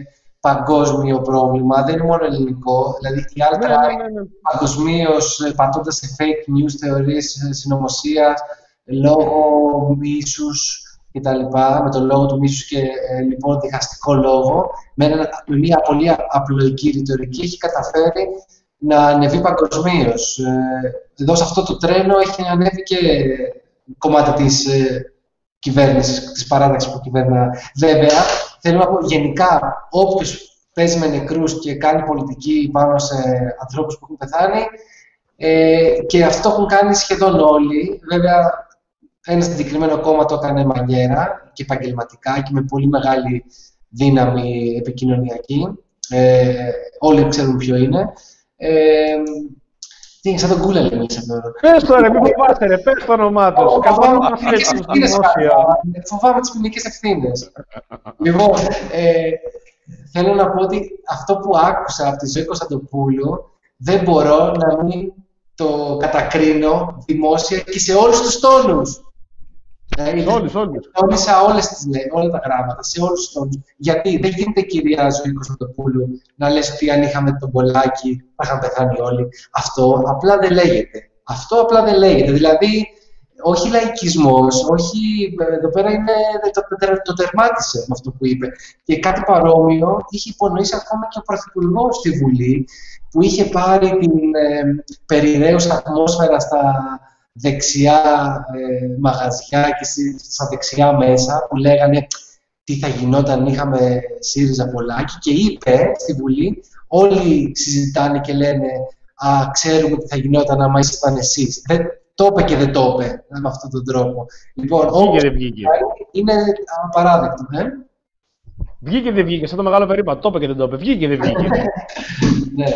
παγκόσμιο πρόβλημα, δεν είναι μόνο ελληνικό. Δηλαδή η alt-right Ναι, ναι, ναι, ναι. παγκοσμίως πατώντας σε fake news, θεωρίες συνωμοσίας, λόγω μίσους κτλ. Με τον λόγο του μίσους και ε, λοιπόν διχαστικό λόγο, με, ένα, με μια πολύ απλοϊκή ρητορική, έχει καταφέρει να ανεβεί παγκοσμίως. Ε, εδώ σε αυτό το τρένο έχει ανέβει και κομμάτι της ε, κυβέρνησης, της παράταξης που κυβερνά. Βέβαια, θέλω να πω γενικά, όποιος παίζει με νεκρούς και κάνει πολιτική πάνω σε ανθρώπους που έχουν πεθάνει, ε, και αυτό έχουν κάνει σχεδόν όλοι. Βέβαια, ένα συγκεκριμένο κόμμα το έκανε μανιέρα και επαγγελματικά και με πολύ μεγάλη δύναμη επικοινωνιακή. Ε, όλοι ξέρουν ποιο είναι. Ε, τι είναι, σαν τον Κούλαλη μίλησα τώρα. Πες το ρε, μην φοβάσαι ρε, πες το όνομά τους. Φοβάμαι τις ποινικές ευθύνες. Λοιπόν, ε, θέλω να πω ότι αυτό που άκουσα από τη Ζωή Κωνσταντοπούλου δεν μπορώ να μην το κατακρίνω δημόσια και σε όλους τους τόνους. Σε όλους, όλους. Τόνισα όλες τις, όλα τα γράμματα, σε όλους τους τόνους. Γιατί δεν γίνεται, κυρία Ζωή Κωνσταντοπούλου, να λες ότι αν είχαμε τον Πολάκη θα είχαν πεθάνει όλοι. Αυτό απλά δεν λέγεται. Αυτό απλά δεν λέγεται. Δηλαδή, όχι λαϊκισμός, όχι. Εδώ πέρα είναι, το, το, το τερμάτισε με αυτό που είπε. Και κάτι παρόμοιο είχε υπονοήσει ακόμα και ο Πρωθυπουργός στη Βουλή, που είχε πάρει την ε, περιραίουσα ατμόσφαιρα στα δεξιά ε, μαγαζιά και στα δεξιά μέσα, που λέγανε τι θα γινόταν αν είχαμε ΣΥΡΙΖΑ Πολάκη, και είπε στη Βουλή, όλοι συζητάνε και λένε «Α, ξέρουμε τι θα γινόταν άμα ήσασταν εσείς». Δεν το είπε και δεν το είπε με αυτόν τον τρόπο. Λοιπόν, βγήκε δεν βγήκε. Είναι απαράδεκτο. Ε? Βγήκε δεν βγήκε, σαν το μεγάλο περίπατο. Το είπε και δεν το είπε. Βγήκε δεν βγήκε. Ναι.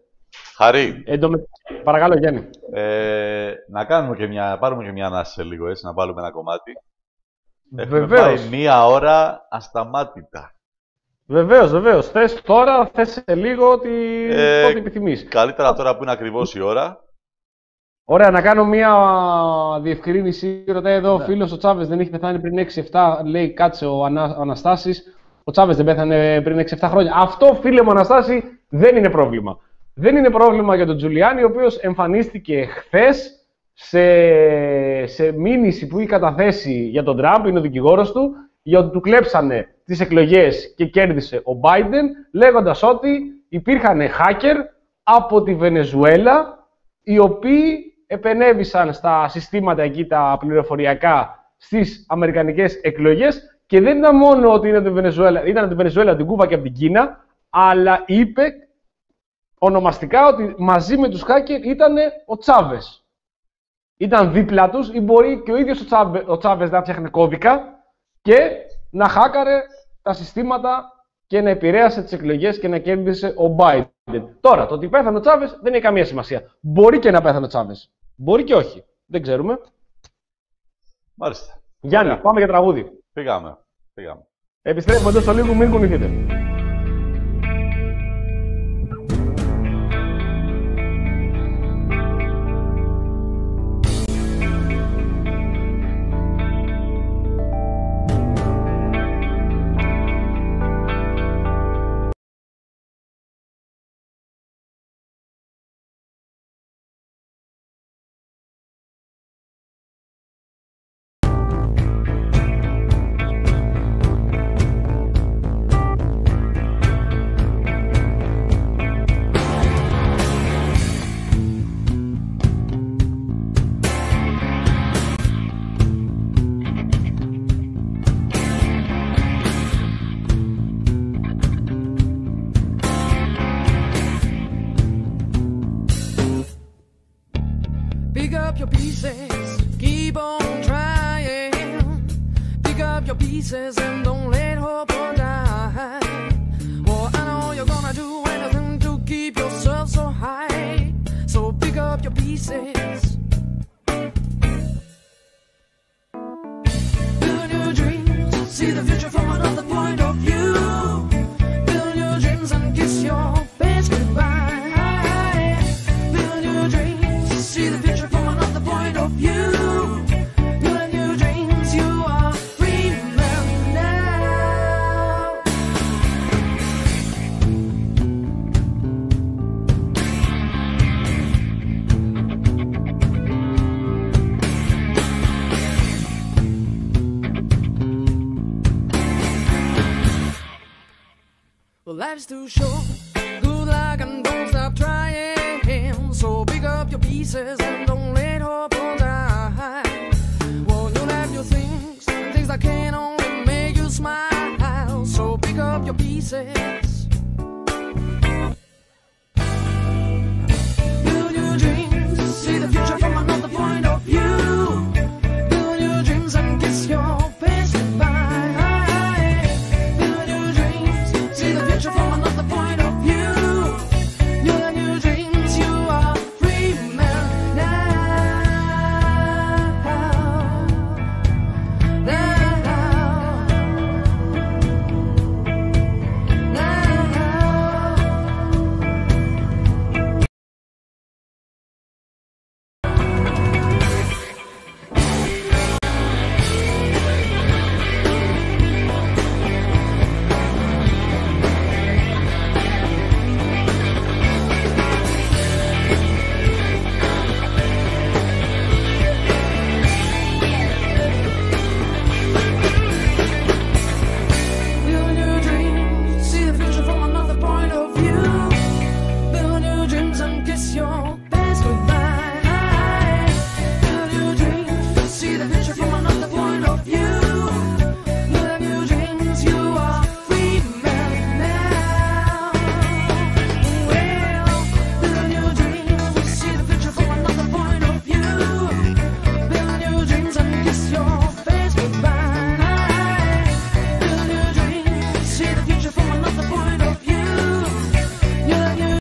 Χαρή. Ε, το... Παρακαλώ, Γιάννη. Ε, να κάνουμε και μια, πάρουμε και μια ανάση σε λίγο, έτσι, να βάλουμε ένα κομμάτι. Έχουμε Βεβαίως. πάει μία ώρα ασταμάτητα. Βεβαίως, βεβαίως. Θες τώρα, θες σε λίγο, ό,τι Ε, ό,τι επιθυμείς. Καλύτερα τώρα που είναι ακριβώς η ώρα. Ωραία, να κάνω μια διευκρίνηση. Ρωτάει εδώ ο Ναι. φίλος, ο Τσάβες δεν έχει πεθάνει πριν έξι εφτά, λέει κάτσε ο, Ανα, ο Αναστάσης. Ο Τσάβες δεν πέθανε πριν έξι εφτά χρόνια. Αυτό, φίλε μου Αναστάση, δεν είναι πρόβλημα. Δεν είναι πρόβλημα για τον Τζουλιάνι, ο οποίος εμφανίστηκε χθες σε, σε μήνυση που είχε καταθέσει για τον Τραμπ, είναι ο δικηγόρος του, για ότι του κλέψανε τις εκλογές και κέρδισε ο Biden, λέγοντας ότι υπήρχαν hacker από τη Βενεζουέλα, οι οποίοι επενέβησαν στα συστήματα εκεί τα πληροφοριακά στις αμερικανικές εκλογές, και δεν ήταν μόνο ότι ήταν, τη Βενεζουέλα, ήταν από τη Βενεζουέλα, από την Κούβα και από την Κίνα, αλλά είπε ονομαστικά ότι μαζί με τους hacker ήταν ο Τσάβες. Ήταν δίπλα τους, ή μπορεί και ο ίδιος ο, Τσάβε, ο Τσάβες να φτιάχνει κώδικα και να χάκαρε τα συστήματα και να επηρέασε τις εκλογές και να κέρδισε ο Biden. Τώρα, το ότι πέθανε ο Τσάβες δεν έχει καμία σημασία. Μπορεί και να πέθανε ο Τσάβες. Μπορεί και όχι. Δεν ξέρουμε. Μάλιστα. Γιάννη, Ωραία. πάμε για τραγούδι. Πήγαμε. Πήγαμε. Επιστρέφουμε εντός στο λίγο, μην κουνηθείτε. Pick up your pieces, keep on trying. Pick up your pieces and don't let hope die. Well, I know you're gonna do anything to keep yourself so high. So pick up your pieces. Build your dreams, see the future from another point of view. Build your dreams and kiss your face goodbye. Build your dreams, see the future from another point of view. Build your dreams, you are free now. Well, life's too short. Good luck and don't stop trying. So pick up your pieces and don't let hope die. Well, you'll have your things, things that can only make you smile. So pick up your pieces. Build your dreams, see the future from another point of view. Build your dreams and kiss your best goodbye. Build your dreams, see the future from another point of view. You have your dreams, you are free man now. Now. Build your dreams, see the future from another point of view. Build your dreams and kiss your best goodbye. Build your dreams, see the future from another point of view. You have your dreams, you are free man now. Well, build your dreams, see the future from another point of view. Build your dreams and kiss your best goodbye. Build your dreams, see the future from another point of view. You have your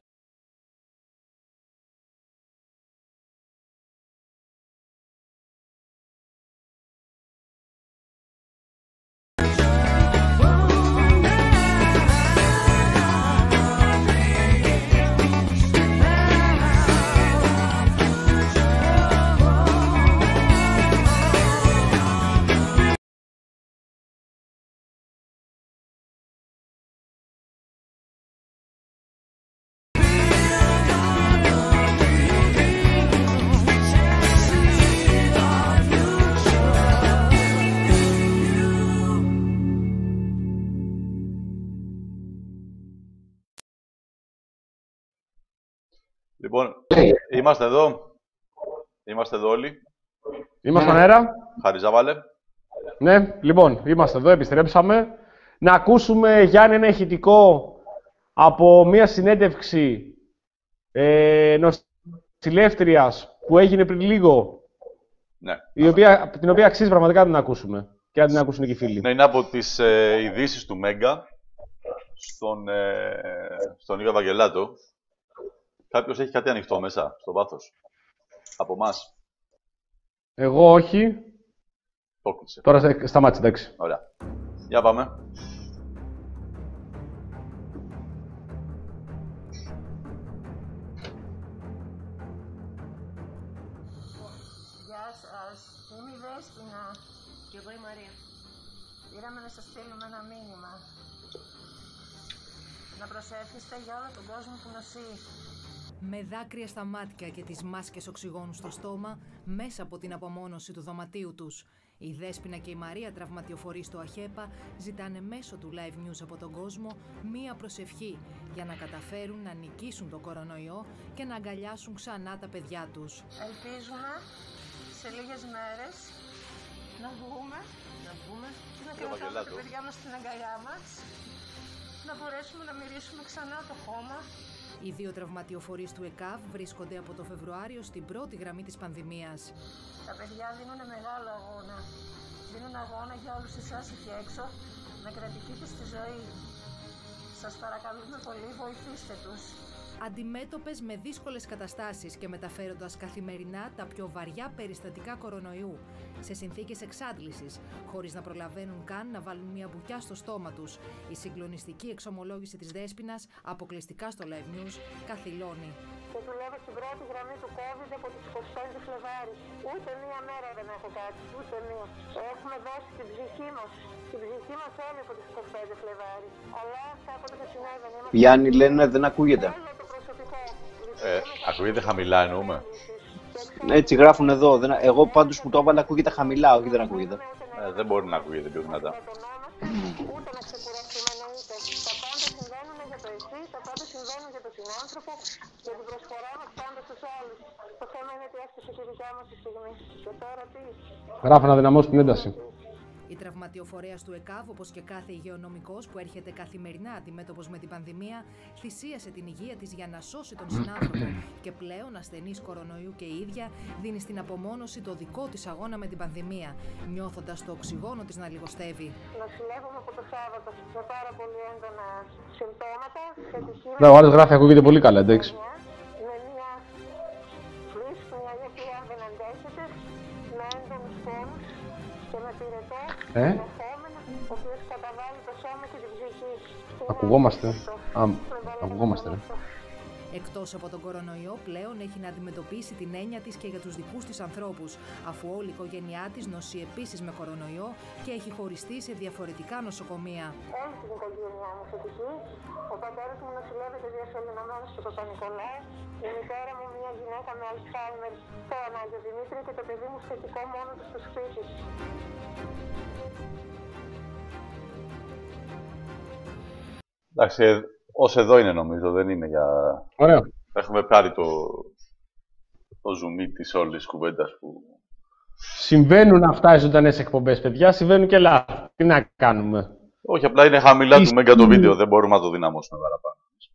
Λοιπόν, είμαστε εδώ. Είμαστε εδώ όλοι. Είμαστε στον αέρα. Χαριζά, βάλε. Ναι, λοιπόν, είμαστε εδώ, επιστρέψαμε. Να ακούσουμε, Γιάννη, ένα ηχητικό από μια συνέντευξη ε, νοσηλεύτριας που έγινε πριν λίγο, Ναι. η οποία, την οποία αξίζει πραγματικά να την ακούσουμε και να την ακούσουν και οι φίλοι. Ναι, είναι από τις ε, ειδήσεις του Μέγκα στον, ε, στον Νίκο Ευαγγελάτο. Κάποιος έχει κάτι ανοιχτό μέσα, στο βάθος. Από εμάς. Εγώ όχι. Το κλείσε. Τώρα σε- σταμάτησε, εντάξει. Ωραία. Για πάμε. Γεια σας, είμαι η Δέσποινα. Και εγώ η Μαρία. Πήραμε να σας στείλουμε ένα μήνυμα. Να προσεύχεστε για όλο τον κόσμο που νοσεί. Με δάκρυα στα μάτια και τις μάσκες οξυγόνου στο στόμα, μέσα από την απομόνωση του δωματίου τους, η Δέσποινα και η Μαρία, τραυματιοφορείς στο ΑΧΕΠΑ, ζητάνε μέσω του live news από τον κόσμο μία προσευχή για να καταφέρουν να νικήσουν τον κορονοϊό και να αγκαλιάσουν ξανά τα παιδιά τους. Ελπίζουμε σε λίγες μέρες να βγούμε, να βγούμε και να κρατάμε τα παιδιά μας στην αγκαλιά μας, να μπορέσουμε να μυρίσουμε ξανά το χώμα. Οι δύο τραυματιοφορείς του ΕΚΑΒ βρίσκονται από το Φεβρουάριο στην πρώτη γραμμή της πανδημίας. Τα παιδιά δίνουν μεγάλο αγώνα. Δίνουν αγώνα για όλους εσάς εκεί έξω να κρατηθείτε στη ζωή. Σας παρακαλούμε πολύ, βοηθήστε τους. Αντιμέτωπες με δύσκολες καταστάσεις και μεταφέροντας καθημερινά τα πιο βαριά περιστατικά κορονοϊού, σε συνθήκες εξάντλησης, χωρίς να προλαβαίνουν καν να βάλουν μια μπουκιά στο στόμα τους, η συγκλονιστική εξομολόγηση της Δέσποινας, αποκλειστικά στο Live News, καθυλώνει. Και δουλεύω στην πρώτη γραμμή του COVID από τις είκοσι πέντε Φλεβάρι. Ούτε μία μέρα δεν έχω κάτι, ούτε μία. Έχουμε δώσει την ψυχή μας, την ψυχή μας όλη από τις είκοσι πέντε Φλεβάρι. Αλλά κάποτε δεν συνέβαινε. Γιάννη, λένε δεν ακούγεται. Το προσωπικό. Ε, ακούγεται χαμηλά, εννοούμε. Έτσι γράφουν εδώ. Δεν... Εγώ πάντως που το έβαλα ακούγεται χαμηλά, όχι δεν ακούγεται. Ε, δεν μπορεί να ακούγεται πιο δυνατά. Ούτε να ξεκουραστούμε να εννοείται. Τα πάντα συμβαίνουν για το εσύ, τα πάντα συμβαίνουν για τον συνάνθρωπο, για την προσφορά μας πάντα στους άλλους. Το θέμα είναι ότι έφτασε και η δικιά μας τη στιγμή. Και τώρα τι. Γράφω να δυναμώσω την ένταση. Η τραυματιοφορέας του ΕΚΑΒ, όπως και κάθε υγειονομικός που έρχεται καθημερινά αντιμέτωπος με την πανδημία, θυσίασε την υγεία της για να σώσει τον συνάνθρωπο και πλέον ασθενής κορονοϊού και η ίδια δίνει στην απομόνωση το δικό της αγώνα με την πανδημία, νιώθοντας το οξυγόνο της να λιγοστεύει. Νοσηλεύομαι από το Σάββατο με πάρα πολύ έντονα συμπτώματα. Ναι, ο άλλος γράφει, ακούγεται πολύ καλά, εντάξει. Με μια φλίσπνοια η οποία δεν αντέχεται, με έντονους πόνους και με πυρετό, Ε? ενδεχόμενα, ο οποίος καταβάλει το σώμα και την ψυχή. Ακουγόμαστε. Α, ακουγόμαστε, ρε. Εκτός από τον κορονοϊό, πλέον έχει να αντιμετωπίσει την έννοια της και για τους δικούς της ανθρώπους, αφού όλη η οικογένειά της νοσεί επίσης με κορονοϊό και έχει χωριστεί σε διαφορετικά νοσοκομεία. Όλη την οικογένειά μου θετική. Ο πατέρας μου νοσηλεύεται διασωληνωμένος στο Παπα-Νικολάου. Η μητέρα μου μια γυναίκα με Αλτσχάιμερ στο Ανάγιο Δημήτρη και το παιδί μου θετικό μόνο του στο σπίτι. Εντάξει, ως εδώ είναι νομίζω, δεν είναι για... Ωραία. Έχουμε πάρει το, το ζουμί της όλης κουβέντας που... Συμβαίνουν αυτά οι ζωντανές εκπομπές, παιδιά. Συμβαίνουν και λάθη. Τι να κάνουμε. Όχι, απλά είναι χαμηλά Ισχύει. του Μέγκα το βίντεο, δεν μπορούμε να το δυναμώσουμε παραπάνω.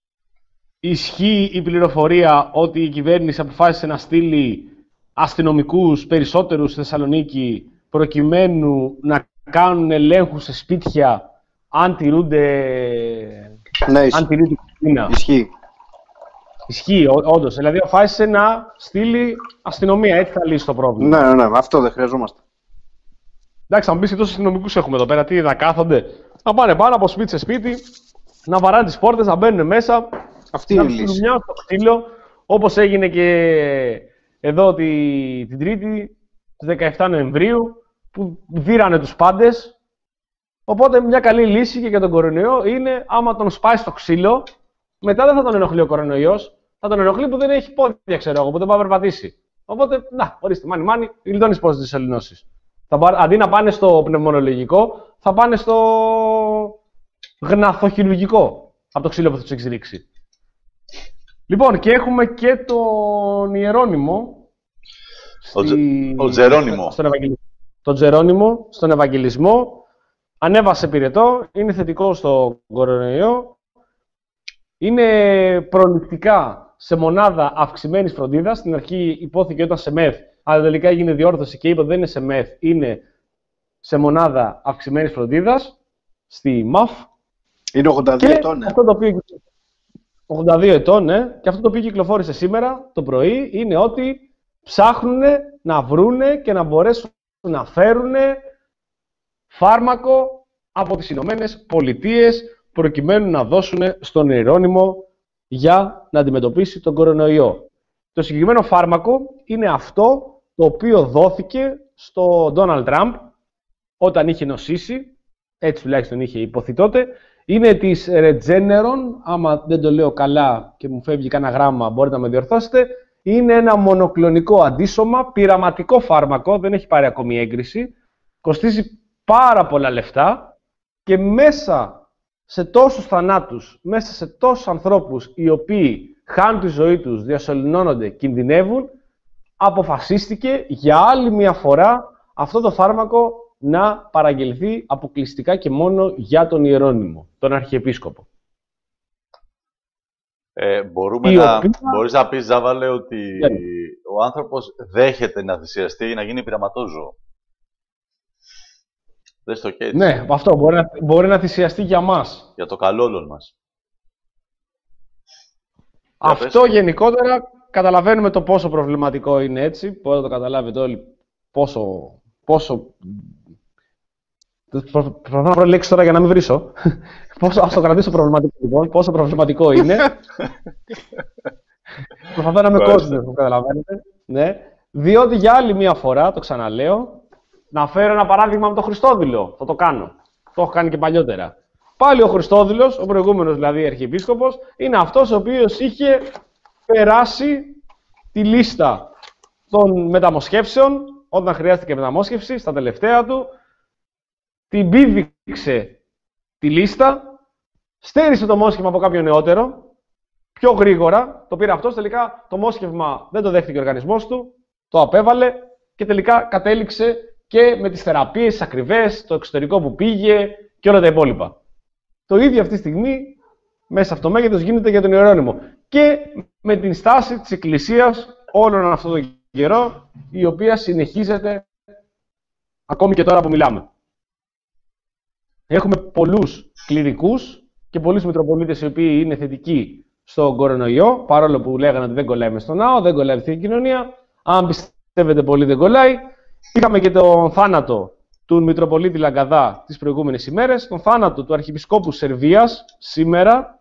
Ισχύει η πληροφορία ότι η κυβέρνηση αποφάσισε να στείλει αστυνομικούς περισσότερους στη Θεσσαλονίκη προκειμένου να κάνουν ελέγχους σε σπίτια αν τηρούνται... Ναι, αν ισχύει. τηρούνται κουτίνα. Ισχύει. Ισχύει, ό- όντως. Δηλαδή αποφάσισε να στείλει αστυνομία. Έτσι θα λύσει το πρόβλημα. Ναι, ναι, ναι, αυτό δεν χρειαζόμαστε. Εντάξει, θα μου πεις και τόσους αστυνομικούς έχουμε εδώ πέρα. Τι να κάθονται. Να πάνε πάνω από σπίτι σε σπίτι, να βαράνε τις πόρτες, να μπαίνουν μέσα. Αυτή να είναι η τους λύση. μια στο ξύλο, όπως έγινε και εδώ τη, την Τρίτη, στις δεκαεφτά Νοεμβρίου, που δίρανε τους πάντες. Οπότε μια καλή λύση και για τον κορονοϊό είναι άμα τον σπάει στο ξύλο, μετά δεν θα τον ενοχλεί ο κορονοϊός, θα τον ενοχλεί που δεν έχει πόδια, ξέρω εγώ, που δεν πάει να περπατήσει. Οπότε, να, ορίστε, μάνι μάνι, γλιτώνεις πώς τις ελληνώσεις. Θα πά- Αντί να πάνε στο πνευμονολογικό, θα πάνε στο γναθοχειρουργικό, από το ξύλο που θα τους έχεις ρίξει. Λοιπόν, και έχουμε και τον Ιερώνυμο. Ο Τζε- ο Τζερόνυμο. Στον Ευαγγελισμό. Τον Τζερόνυμο, στον Ευαγγελισμό. Ανέβασε πυρετό, είναι θετικό στο κορονοϊό. Είναι προληπτικά σε μονάδα αυξημένης φροντίδας. Στην αρχή υπόθηκε όταν σε μεθ, αλλά τελικά έγινε διόρθωση και είπε ότι δεν είναι σε μεθ, είναι σε μονάδα αυξημένης φροντίδας, στη ΜΑΦ. Είναι ογδόντα δύο Και ετών, ναι. αυτό το οποίο... ογδόντα δύο ετών, ναι. Και αυτό το οποίο κυκλοφόρησε σήμερα το πρωί είναι ότι ψάχνουν να βρούνε και να μπορέσουν να φέρουν φάρμακο από τις Ηνωμένες Πολιτείες προκειμένου να δώσουν στον Ιερώνυμο για να αντιμετωπίσει τον κορονοϊό. Το συγκεκριμένο φάρμακο είναι αυτό το οποίο δόθηκε στον Ντόναλντ Τραμπ όταν είχε νοσήσει, έτσι τουλάχιστον είχε υποθεί τότε. Είναι της Regeneron, άμα δεν το λέω καλά και μου φεύγει κανένα γράμμα μπορείτε να με διορθώσετε. Είναι ένα μονοκλονικό αντίσωμα, πειραματικό φάρμακο, δεν έχει πάρει ακόμη έγκριση. Κοστίζει πάρα πολλά λεφτά και μέσα σε τόσους θανάτους, μέσα σε τόσους ανθρώπους οι οποίοι χάνουν τη ζωή τους, διασωληνώνονται, κινδυνεύουν, αποφασίστηκε για άλλη μια φορά αυτό το φάρμακο να παραγγελθεί αποκλειστικά και μόνο για τον Ιερώνυμο, τον Αρχιεπίσκοπο. Ε, μπορούμε Η να, οποία- μπορείς να πεις, Ζάβαλε, ότι Ναι. ο άνθρωπος δέχεται να θυσιαστεί να γίνει πειραματόζωο. Δες το και έτσι. Ναι, αυτό μπορεί να, μπορεί να θυσιαστεί για μας. Για το καλό όλων μας. Για Αυτό πες. γενικότερα καταλαβαίνουμε το πόσο προβληματικό είναι έτσι. Μπορείτε να το καταλάβετε όλοι πόσο. πόσο... Προ- Προσπαθώ να βρω λέξη τώρα για να μην βρίσω. Πόσο, ας το κρατήσω προβληματικό λοιπόν. Πόσο προβληματικό είναι. Προσπαθώ να είμαι Μάλιστα. κόσμιος, το καταλαβαίνετε. Ναι. Διότι για άλλη μία φορά, το ξαναλέω, να φέρω ένα παράδειγμα με τον Χριστόδηλο. Θα το κάνω. Το έχω κάνει και παλιότερα. Πάλι ο Χριστόδηλος, ο προηγούμενος δηλαδή Αρχιεπίσκοπος, είναι αυτός ο οποίος είχε περάσει τη λίστα των μεταμοσχεύσεων, όταν χρειάστηκε μεταμόσχευση, στα τελευταία του, την πήδηξε τη λίστα στέρισε το μόσχευμα από κάποιο νεότερο, πιο γρήγορα, το πήρε αυτός, τελικά το μόσχευμα δεν το δέχτηκε ο οργανισμός του, το απέβαλε και τελικά κατέληξε και με τις θεραπείες, τις ακριβές, το εξωτερικό που πήγε και όλα τα υπόλοιπα. Το ίδιο αυτή τη στιγμή, μέσα αυτό το μέγεθος γίνεται για τον Ιερώνυμο. Και με την στάση της Εκκλησίας όλον αυτόν τον καιρό, η οποία συνεχίζεται ακόμη και τώρα που μιλάμε. Έχουμε πολλούς κληρικούς και πολλούς Μητροπολίτες οι οποίοι είναι θετικοί στον κορονοϊό, παρόλο που λέγανε ότι δεν κολλάει μες στον ναό, δεν κολλάει στην κοινωνία. Αν πιστεύετε πολύ, δεν κολλάει. Είχαμε και τον θάνατο του Μητροπολίτη Λαγκαδά τις προηγούμενες ημέρες, τον θάνατο του Αρχιεπισκόπου Σερβίας σήμερα,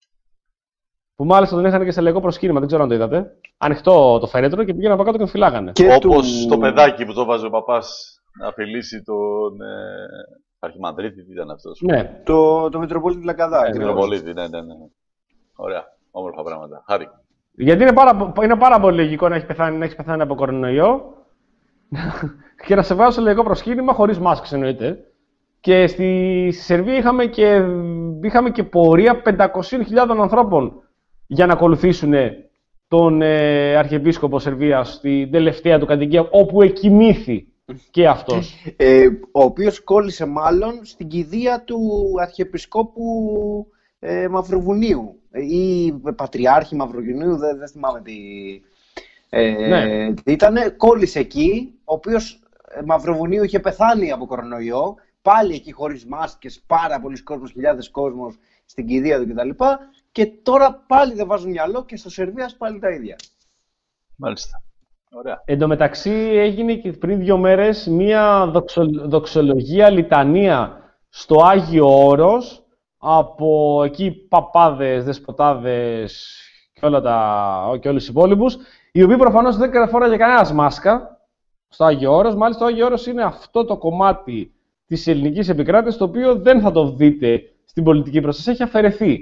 που μάλιστα τον είχαν και σε λαϊκό προσκύνημα, δεν ξέρω αν το είδατε. Ανοιχτό το φέρετρο και πήγαιναν από κάτω και τον φυλάγανε. Όπως του... το παιδάκι που το βάζει ο παπάς να απειλήσει τον ε, Αρχιμανδρίτη, τι ήταν αυτός. Ναι. Το, το Μητροπολίτη Λαγκαδά. Ε, Μητροπολίτη, ναι, ναι, ναι. Ωραία, όμορφα πράγματα. Χάρη. Γιατί είναι πάρα, είναι πάρα πολύ λογικό να έχει πεθάνει, να έχεις πεθάνει από κορονοϊό και να σε βάζω σε λαϊκό προσκύνημα χωρίς μάσκες εννοείται. Και στη Σερβία είχαμε και, είχαμε και πορεία πεντακόσιες χιλιάδες ανθρώπων για να ακολουθήσουν τον ε, Αρχιεπίσκοπο Σερβίας στην τελευταία του κατοικία, όπου εκοιμήθη και αυτός. Ε, ο οποίος κόλλησε μάλλον στην κηδεία του Αρχιεπισκόπου ε, Μαυροβουνίου ή Πατριάρχη Μαυροβουνίου, δεν, δεν θυμάμαι τι, ε, ναι. τι ήτανε. Κόλλησε εκεί, ο οποίος ε, Μαυροβουνίου είχε πεθάνει από κορονοϊό, πάλι εκεί χωρίς μάσκες, πάρα πολλοί κόσμος, χιλιάδες κόσμος στην κηδεία του κτλ. Και τώρα πάλι δεν βάζουν μυαλό και στο Σερβίας πάλι τα ίδια. Μάλιστα. Ωραία. Εν τω μεταξύ έγινε και πριν δύο μέρες μία δοξο, δοξολογία λιτανία στο Άγιο Όρος από εκεί παπάδες, δεσποτάδες και, όλα τα, και όλους τους υπόλοιπους, οι οποίοι προφανώς δεν φόραγε κανένας μάσκα στο Άγιο Όρος. Μάλιστα, το Άγιο Όρος είναι αυτό το κομμάτι της ελληνικής επικράτειας, το οποίο δεν θα το δείτε στην πολιτική προστασία, έχει αφαιρεθεί.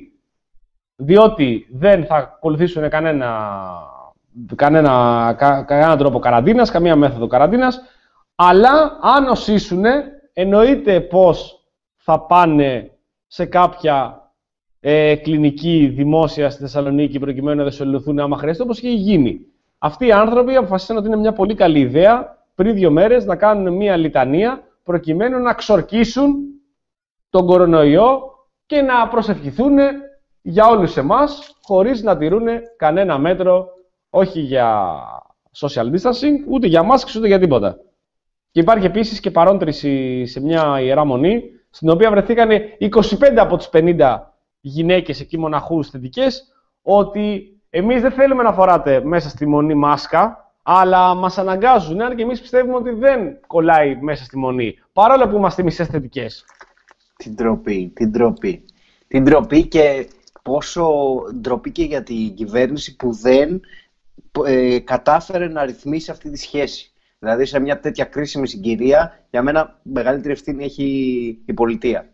Διότι δεν θα ακολουθήσουν κανένα, κανένα, κα, κανένα τρόπο καραντίνας, καμία μέθοδο καραντίνας, αλλά αν νοσήσουν, εννοείται πως θα πάνε σε κάποια ε, κλινική δημόσια στη Θεσσαλονίκη προκειμένου να δεσολυθούν άμα χρειάζεται, όπως έχει γίνει. Αυτοί οι άνθρωποι αποφασίσαν ότι είναι μια πολύ καλή ιδέα πριν δύο μέρες να κάνουν μια λιτανία προκειμένου να ξορκίσουν τον κορονοϊό και να προσευχηθούν για όλους εμάς, χωρίς να τηρούν κανένα μέτρο, όχι για social distancing, ούτε για μάσκες, ούτε για τίποτα. Και υπάρχει επίσης και παρόντριση σε μια ιερά μονή, στην οποία βρεθήκαν είκοσι πέντε από τις πενήντα γυναίκες εκεί μοναχούς θετικές, ότι εμείς δεν θέλουμε να φοράτε μέσα στη μονή μάσκα, αλλά μας αναγκάζουν, αν και εμείς πιστεύουμε ότι δεν κολλάει μέσα στη μονή, παρόλο που είμαστε μισές θετικές. Την ντροπή, την ντροπή. Την ντροπή και πόσο ντροπή και για την κυβέρνηση που δεν ε, κατάφερε να ρυθμίσει αυτή τη σχέση. Δηλαδή σε μια τέτοια κρίσιμη συγκυρία, για μένα μεγαλύτερη ευθύνη έχει η πολιτεία.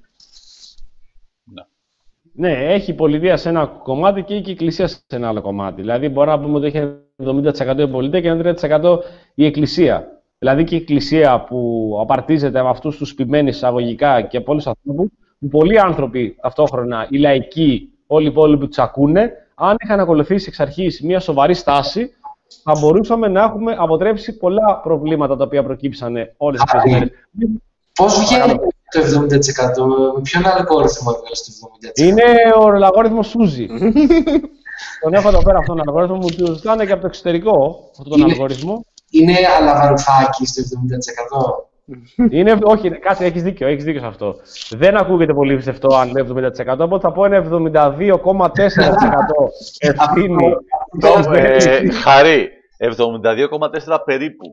Ναι. Ναι, έχει η πολιτεία σε ένα κομμάτι και η εκκλησία σε ένα άλλο κομμάτι. Δηλαδή μπορεί να πούμε ότι έχει εβδομήντα τοις εκατό η πολιτεία και ένα τρία τοις εκατό η εκκλησία. Δηλαδή και η εκκλησία που απαρτίζεται από αυτούς τους ποιμένους εισαγωγικά και από όλους τους ανθρώπους, που πολλοί άνθρωποι ταυτόχρονα, οι λαϊκοί, όλοι οι υπόλοιποι που τους ακούνε, αν είχαν ακολουθήσει εξ αρχής μια σοβαρή στάση, θα μπορούσαμε να έχουμε αποτρέψει πολλά προβλήματα τα οποία προκύψανε όλες αυτές τις μέρες. Πώς βγαίνει το εβδομήντα τοις εκατό, με ποιον αλγόριθμο έβγαλε το εβδομήντα τοις εκατό? Είναι ο αλγόριθμος Σούζι. Τον έχω εδώ πέρα αυτόν τον αλγόριθμο, μου το ζητάνε και από το εξωτερικό αυτόν τον είναι, αλγόριθμο. Είναι αλαβαρουφάκι στο εβδομήντα τοις εκατό. Είναι, όχι, κάτσε, έχεις δίκιο, έχεις δίκιο σε αυτό. Δεν ακούγεται πολύ πιστευτό αν λέει εβδομήντα τοις εκατό, οπότε θα πω είναι εβδομήντα δύο κόμμα τέσσερα τοις εκατό ευθύνη. ε, Χαρή, εβδομήντα δύο κόμμα τέσσερα περίπου.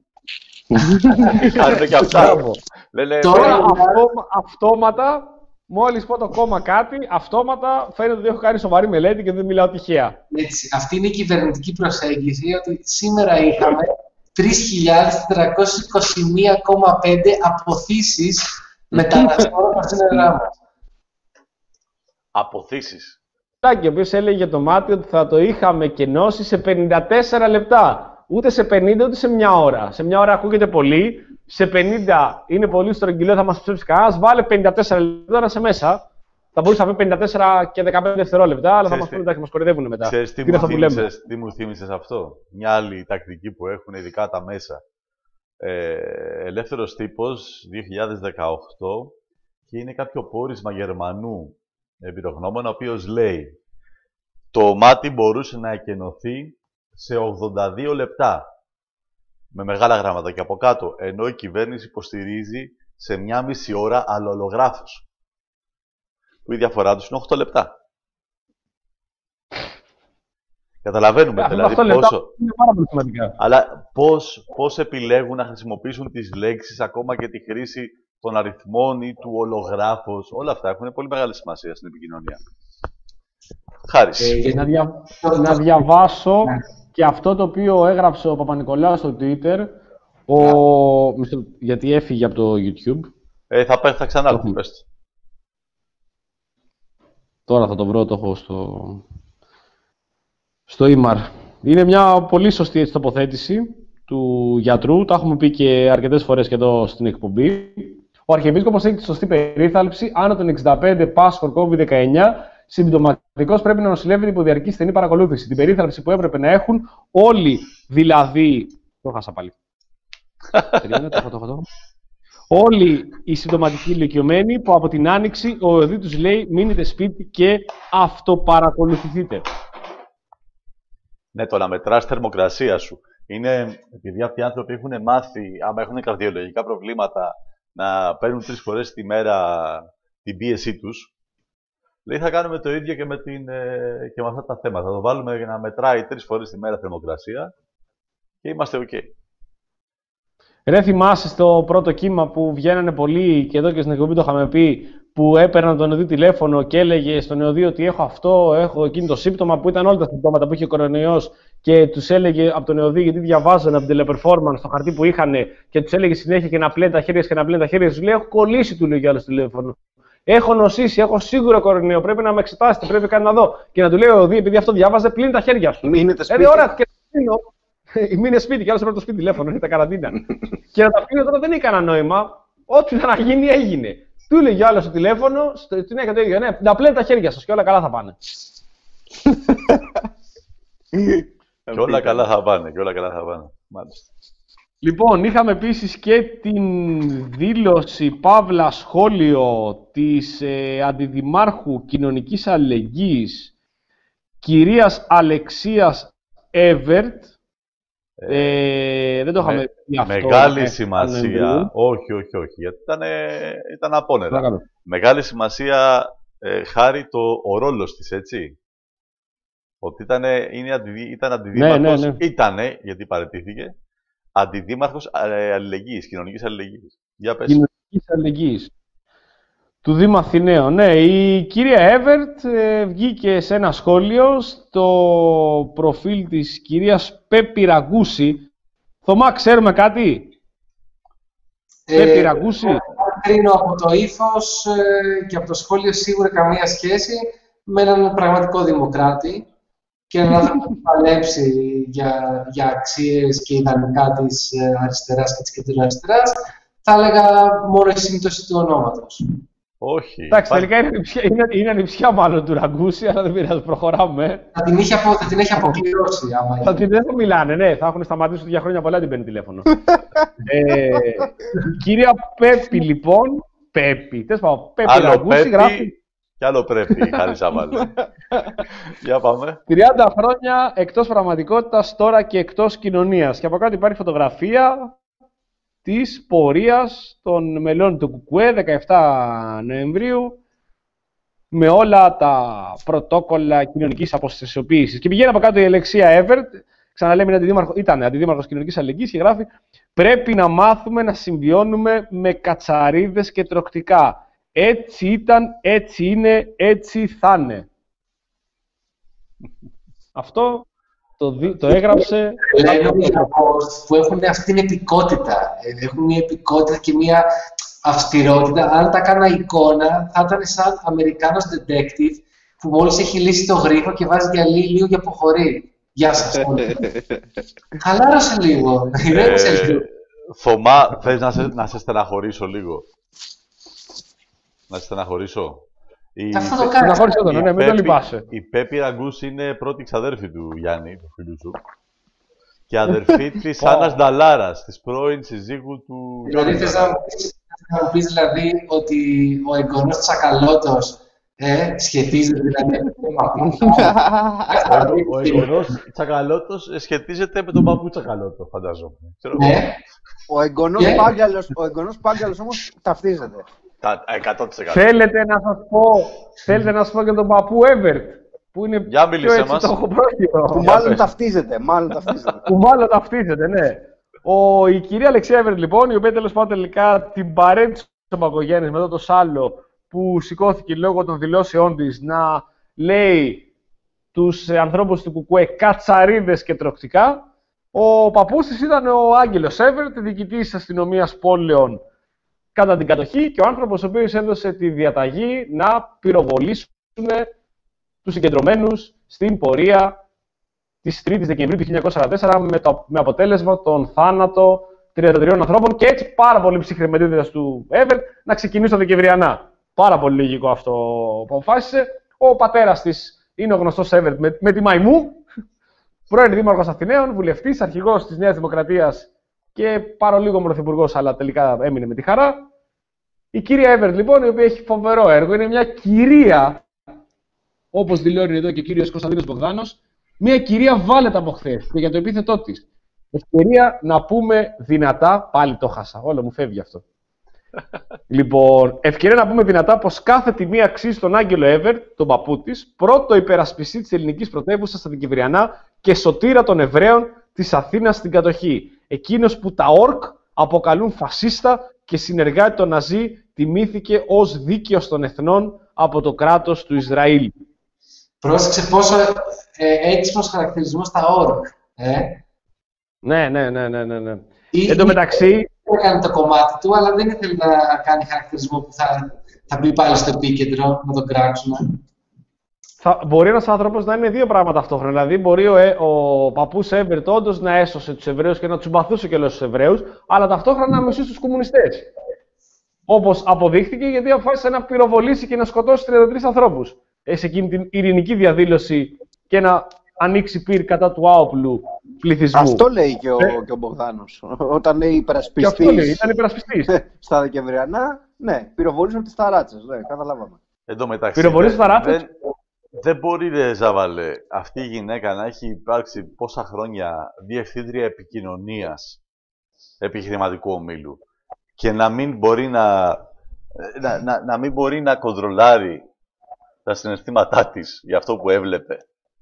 Κάνετε και αυτά. Λένε, Τώρα αυτόμα, αυτόματα, μόλις πω το κόμμα κάτι, αυτόματα φαίνεται ότι έχω κάνει σοβαρή μελέτη και δεν μιλάω τυχαία. Έτσι, αυτή είναι η κυβερνητική προσέγγιση, ότι σήμερα είχαμε τρεις χιλιάδες τετρακόσιες είκοσι ένα κόμμα πέντε αποθήσεις μεταναστών στα σύνορά μας. Αποθήσεις. Και ο οποίος έλεγε για το μάτι ότι θα το είχαμε κενώσει σε πενήντα τέσσερα λεπτά. Ούτε σε πενήντα, ούτε σε μια ώρα. Σε μια ώρα ακούγεται πολύ. Σε πενήντα είναι πολύ στρογγυλό, θα μας ψεύσει κανένας. Βάλε πενήντα τέσσερα λεπτά να είσαι μέσα. θα μπορούσε να πει πενήντα τέσσερα και δεκαπέντε δευτερόλεπτα, αλλά θα μας πούνε εντάξει, μας κορυδεύουν μετά. Ξέρεις τι, τι, μου που θύμισες, τι μου θύμισες αυτό? Μια άλλη τακτική που έχουν ειδικά τα μέσα. Ε, ελεύθερος τύπος δύο χιλιάδες δεκαοκτώ και είναι κάποιο πόρισμα Γερμανού εμπειρογνώμονα, ο οποίος λέει το μάτι μπορούσε να εκενωθεί σε ογδόντα δύο λεπτά με μεγάλα γράμματα και από κάτω, ενώ η κυβέρνηση υποστηρίζει σε μια μισή ώρα αλλολογράφους που η διαφορά τους είναι οκτώ λεπτά. Καταλαβαίνουμε Ε, δηλαδή αυτό λεπτά πόσο... είναι πάρα πολύ σημαντικά. Αλλά πώς, πώς επιλέγουν να χρησιμοποιήσουν τις λέξεις, ακόμα και τη χρήση των αριθμών ή του ολογράφους. Όλα αυτά έχουν πολύ μεγάλη σημασία στην επικοινωνία. Χάρης. Ε, να, δια... να διαβάσω και αυτό το οποίο έγραψε ο Παπα-Νικολάου στο Twitter, ο... Μισό... γιατί έφυγε από το YouTube. Ε, θα, πέ, θα ξανά το πες το. Τώρα θα το βρω, το έχω στο, στο ήμαρ. Είναι μια πολύ σωστή έτσι, τοποθέτηση του γιατρού. Τα έχουμε πει και αρκετές φορές και εδώ στην εκπομπή. Ο Αρχιεπίσκοπος έχει τη σωστή περίθαλψη. Άνω των εξήντα πέντε πάσχων κόβιντ δεκαεννιά, συμπτωματικός πρέπει να νοσηλεύεται υπό διαρκή στενή παρακολούθηση. Την περίθαλψη που έπρεπε να έχουν όλοι, δηλαδή. Το χάσα πάλι. Τελειώνει, το έχω, το έχω, το έχω. Όλοι οι συμπτωματικοί ηλικιωμένοι που από την Άνοιξη ο ΕΟΔΗ τους λέει μείνετε σπίτι και αυτοπαρακολουθηθείτε. Ναι, το να μετράς θερμοκρασία σου. Είναι επειδή αυτοί οι άνθρωποι έχουν μάθει, άμα έχουν καρδιολογικά προβλήματα, να παίρνουν τρεις φορές τη μέρα την πίεσή τους. Λέει θα κάνουμε το ίδιο και με, την, και με αυτά τα θέματα. Θα το βάλουμε για να μετράει τρεις φορές τη μέρα θερμοκρασία και είμαστε ok. Ρε, θυμάσαι στο πρώτο κύμα που βγαίνανε πολλοί και εδώ και στην εκπομπή το είχαμε πει, που έπαιρναν τον ΕΟΔΗ τηλέφωνο και έλεγε στον ΕΟΔΗ ότι έχω αυτό, έχω εκείνο το σύμπτωμα, που ήταν όλα τα συμπτώματα που είχε ο κορονοϊός και τους έλεγε από τον ΕΟΔΗ, γιατί διαβάζανε από την teleperformance στο χαρτί που είχαν και τους έλεγε συνέχεια και να πλένε τα χέρια και να πλένε τα χέρια. Τους λέει: έχω κολλήσει, του λέει κι άλλο στο τηλέφωνο. Έχω νοσήσει, έχω σίγουρα κορονοϊό. Πρέπει να με εξετάσετε, πρέπει κάτι να δω. Και να του λέει ο ΕΟΔΗ, επειδή αυτό διάβαζε, πλύνει τα χέρια σου. Μείνετε σπίτι. Ε, ώρα και μείνε σπίτι, κι άλλο έπρεπε το σπίτι τηλέφωνο, είναι τα καραντίνα. Και να τα πει τώρα δεν είχε κανένα νόημα. Ό,τι ήταν να γίνει, έγινε. Του έλεγε άλλο στο τηλέφωνο, στην έκανε το ίδιο. Ναι, να πλένε τα χέρια σα και όλα καλά θα πάνε. Και όλα καλά θα πάνε, και όλα καλά θα πάνε. Μάλιστα. Λοιπόν, είχαμε επίσης και την δήλωση, παύλα σχόλιο της ε, Αντιδημάρχου Κοινωνικής Αλληλεγγύης, κυρίας Αλεξίας Εύερτ. Ε, δεν το είχαμε με, πει αυτό. Μεγάλη ε, σημασία. Όχι, όχι, όχι. Γιατί ήταν, ήταν απόνερα. Μεγάλη σημασία, ε, χάρη το, ο ρόλος της, έτσι. Ότι ήταν, είναι αντι, ήταν αντιδήμαρχος. Ναι, ναι, ναι. Ήτανε, γιατί παραιτήθηκε, αντιδήμαρχος ε, αλληλεγγύης, κοινωνικής αλληλεγγύης. Για πες. Κοινωνικής αλληλεγγύης. Του Δήμου Αθηναίων. Ναι, η κυρία Εύερτ ε, βγήκε σε ένα σχόλιο στο προφίλ της κυρίας Πέπη Ραγκούση. Θωμά, ξέρουμε κάτι? Ε, Πέπη Ραγκούση. Κρίνω από το ύφος ε, και από το σχόλιο σίγουρα καμία σχέση με έναν πραγματικό δημοκράτη και έναν άνθρωπο που παλέψει για, για αξίες και ιδανικά της αριστεράς και της κεντροαριστεράς. Θα έλεγα μόνο η σύμπτωση του ονόματος. Όχι. Εντάξει, τελικά είναι ανιψιά, είναι, είναι ανιψιά μάλλον του Ραγκούση, αλλά δεν πειράζει, προχωράμε. Θα την, απο, θα την έχει αποκλειώσει, άμα θα την, δεν θα μιλάνε, ναι, θα έχουν σταματήσει για χρόνια πολλά την παίρνει τηλέφωνο. ε, κυρία Πέπη, λοιπόν, Πέπη, τες πάω, Πέπη Ραγκούση, γράφει... Κι άλλο πρέπει, χάρη Σαββάλη. Για πάμε. τριάντα χρόνια εκτός πραγματικότητας, τώρα και εκτός κοινωνίας. Και από κάτω υπάρχει φωτογραφία της πορείας των μελών του ΚΚΕ, δεκαεφτά Νοεμβρίου, με όλα τα πρωτόκολλα κοινωνικής αποστασιοποίησης. Και πηγαίνει από κάτω η Αλεξία Εύερτ, ξαναλέμε είναι αντιδήμαρχο, ήταν αντιδήμαρχος κοινωνικής αλληλεγγύης και γράφει «Πρέπει να μάθουμε να συμβιώνουμε με κατσαρίδες και τροκτικά. Έτσι ήταν, έτσι είναι, έτσι θα είναι». Αυτό το, δι, το έγραψε... Λένε που έχουν αυτή την επικότητα. Έχουν μια επικότητα και μια αυστηρότητα. Αν τα κάνα εικόνα, θα ήταν σαν Αμερικάνος detective που μόλις έχει λύσει το γρίφο και βάζει γυαλί λίγο και αποχωρεί. Γεια σας. Χαλάρωσε λίγο. Ε, Θωμά, θες να σε, να σε στεναχωρήσω λίγο? Να σε στεναχωρήσω. Η, Αυτό το κάνει. Συναχώρησε τον, ναι, μην το λυπάσαι. Η Πέπη Ραγκούς είναι πρώτη ξαδέρφη του Γιάννη, του φίλου σου. Και αδερφή της Άννας Νταλάρας, της πρώην συζύγου του Δηλαδή, Γιώργου θες να Νταλάρα. μου πεις- να μου πεις δηλαδή ότι ο εγγονός Τσακαλώτος ε, σχετίζεται δηλαδή με τον παππού. Ο εγγονός Τσακαλώτος σχετίζεται με τον παππού Τσακαλώτο, φαντάζομαι. Ξέρω εγώ. Ναι. Ο εγγονός Και- Πάγκαλος, ο εγγονός Πάγκαλος όμως ταυτίζεται. Τα εκατό τοις εκατό. Θέλετε να σας πω, θέλετε να σας πω και τον παππού Εύερτ, που είναι Για πιο μίλησέ έτσι μας. το έχω πρόχειρο. Που μάλλον ταυτίζεται, μάλλον ταυτίζεται. Που μάλλον ταυτίζεται, ναι. Ο, η κυρία Αλεξία Εύερτ, λοιπόν, η οποία τέλος πάντων τελικά την παρέτησε στον Παγκογέννης μετά το Σάλο που σηκώθηκε λόγω των δηλώσεών της να λέει τους ε, ανθρώπους του Κουκουέ κατσαρίδες και τροκτικά. Ο παππούς της ήταν ο Άγγελος Εύερτ, διοικητής της αστυνομίας πόλεων κατά την κατοχή και ο άνθρωπος ο οποίος έδωσε τη διαταγή να πυροβολήσουν τους συγκεντρωμένους στην πορεία της τρίτης Δεκεμβρίου του χίλια εννιακόσια σαράντα τέσσερα με, το, με αποτέλεσμα τον θάνατο τριάντα τριών ανθρώπων και έτσι πάρα πολύ ψυχρεμετήτητας του Εύερτ να ξεκινήσει το Δεκεμβριανά. Πάρα πολύ λογικό αυτό που αποφάσισε. Ο πατέρας της είναι ο γνωστός Εύερτ με, με τη μαϊμού, πρώην δήμαρχος Αθηναίων, βουλευτής, αρχηγός της Νέας Δημοκρατίας και παρολίγο πρωθυπουργός, αλλά τελικά έμεινε με τη χαρά. Η κυρία Εύερτ, λοιπόν, η οποία έχει φοβερό έργο, είναι μια κυρία, όπως δηλώνει εδώ και ο κύριος Κωνσταντίνος Μπογδάνος, μια κυρία βάλετα από χθες και για το επίθετό της. Ευκαιρία να πούμε δυνατά, πάλι το χάσα, όλο μου φεύγει αυτό. Λοιπόν, ευκαιρία να πούμε δυνατά πως κάθε τιμή αξίζει τον Άγγελο Εύερτ, τον παππού της, πρώτο υπερασπιστή της ελληνικής πρωτεύουσας στα Δεκεμβριανά και σωτήρα των Εβραίων της Αθήνας στην κατοχή. Εκείνος που τα ορκ αποκαλούν φασίστα και συνεργάτη των Ναζί τιμήθηκε ως δίκαιος των εθνών από το κράτος του Ισραήλ. Πρόσεξε πόσο ε, έξυπνος χαρακτηρισμός στα όρκ. Ε. Ναι, ναι, ναι, ναι, ναι. ναι. Ή- Εν τω μεταξύ, Έκανε το κομμάτι του, αλλά δεν ήθελε να κάνει χαρακτηρισμό που θα, θα μπει πάλι στο επίκεντρο, να τον κράξουμε. θα, μπορεί ένας άνθρωπος να είναι δύο πράγματα ταυτόχρονα. Δηλαδή, μπορεί ο, ε, ο παππούς Εύερτ όντως να έσωσε τους Εβραίους και να τους συμπαθούσε και τους Εβραίους, αλλά ταυτόχρονα να μισούσε τους κομμουνιστές. Όπως αποδείχθηκε, γιατί αποφάσισε να πυροβολήσει και να σκοτώσει τριάντα τρεις ανθρώπους ε, σε εκείνη την ειρηνική διαδήλωση και να ανοίξει πυρ κατά του άοπλου πληθυσμού. Αυτό λέει και ο, Ε. και ο Μπογδάνος. Όταν λέει Και αυτό λέει, υπερασπιστής ήταν υπερασπιστής. στα Δεκεμβριανά, ναι, πυροβολήσαν τις ταράτσες, ναι, καταλάβαμε. Εν τω μεταξύ, Πυροβολείς δεν, ταράτσες. δεν, δεν μπορεί, ρε Ζάβαλε, αυτή η γυναίκα να έχει υπάρξει πόσα χρόνια διευθύντρια επικοινωνίας επιχειρηματικού ομίλου και να μην μπορεί να, να, να, να μην μπορεί να κοντρολάρει τα συναισθήματά της για αυτό που έβλεπε.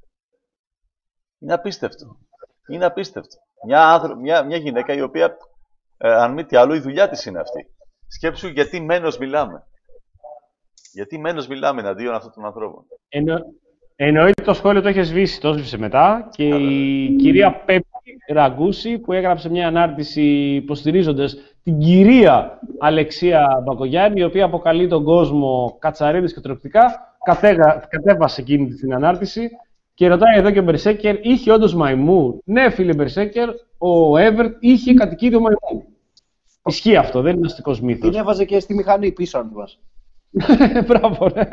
Είναι απίστευτο. Είναι απίστευτο. Μια, άνθρω... μια, μια γυναίκα η οποία, ε, αν μη τι άλλο, η δουλειά της είναι αυτή. Σκέψου γιατί μένος μιλάμε. Γιατί μένος μιλάμε εναντίον αυτών των ανθρώπων. Εννο... Εννοείται το σχόλιο το είχε σβήσει, το σβήσε μετά και Καλά. η κυρία Πέπη Ραγκούση που έγραψε μια ανάρτηση υποστηρίζοντας την κυρία Αλεξία Μπακογιάννη, η οποία αποκαλεί τον κόσμο κατσαρίδες και τροκτικά, κατέγα... κατέβασε εκείνη την ανάρτηση και ρωτάει εδώ και ο Μπερσέκερ, είχε όντως μαϊμού? Ναι, φίλε Μπερσέκερ, ο Εύερτ είχε κατοικίδιο μαϊμού. Ισχύει αυτό, δεν είναι αστικός μύθος. Την έβαζε και στη μηχανή πίσω, αν θυμάσαι. Μπράβο, ναι.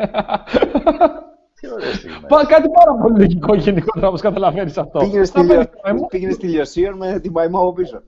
Τι ωραία στιγμή. Πα- Κάτι πάρα πολύ λογικό γενικότερα, όπως καταλαβαίνεις αυτό. Πήγαινε στη, Θα παίρνεις Λιο- το μαϊμού. πήγαινε στη Λιωσίων με την μαϊμό από πίσω.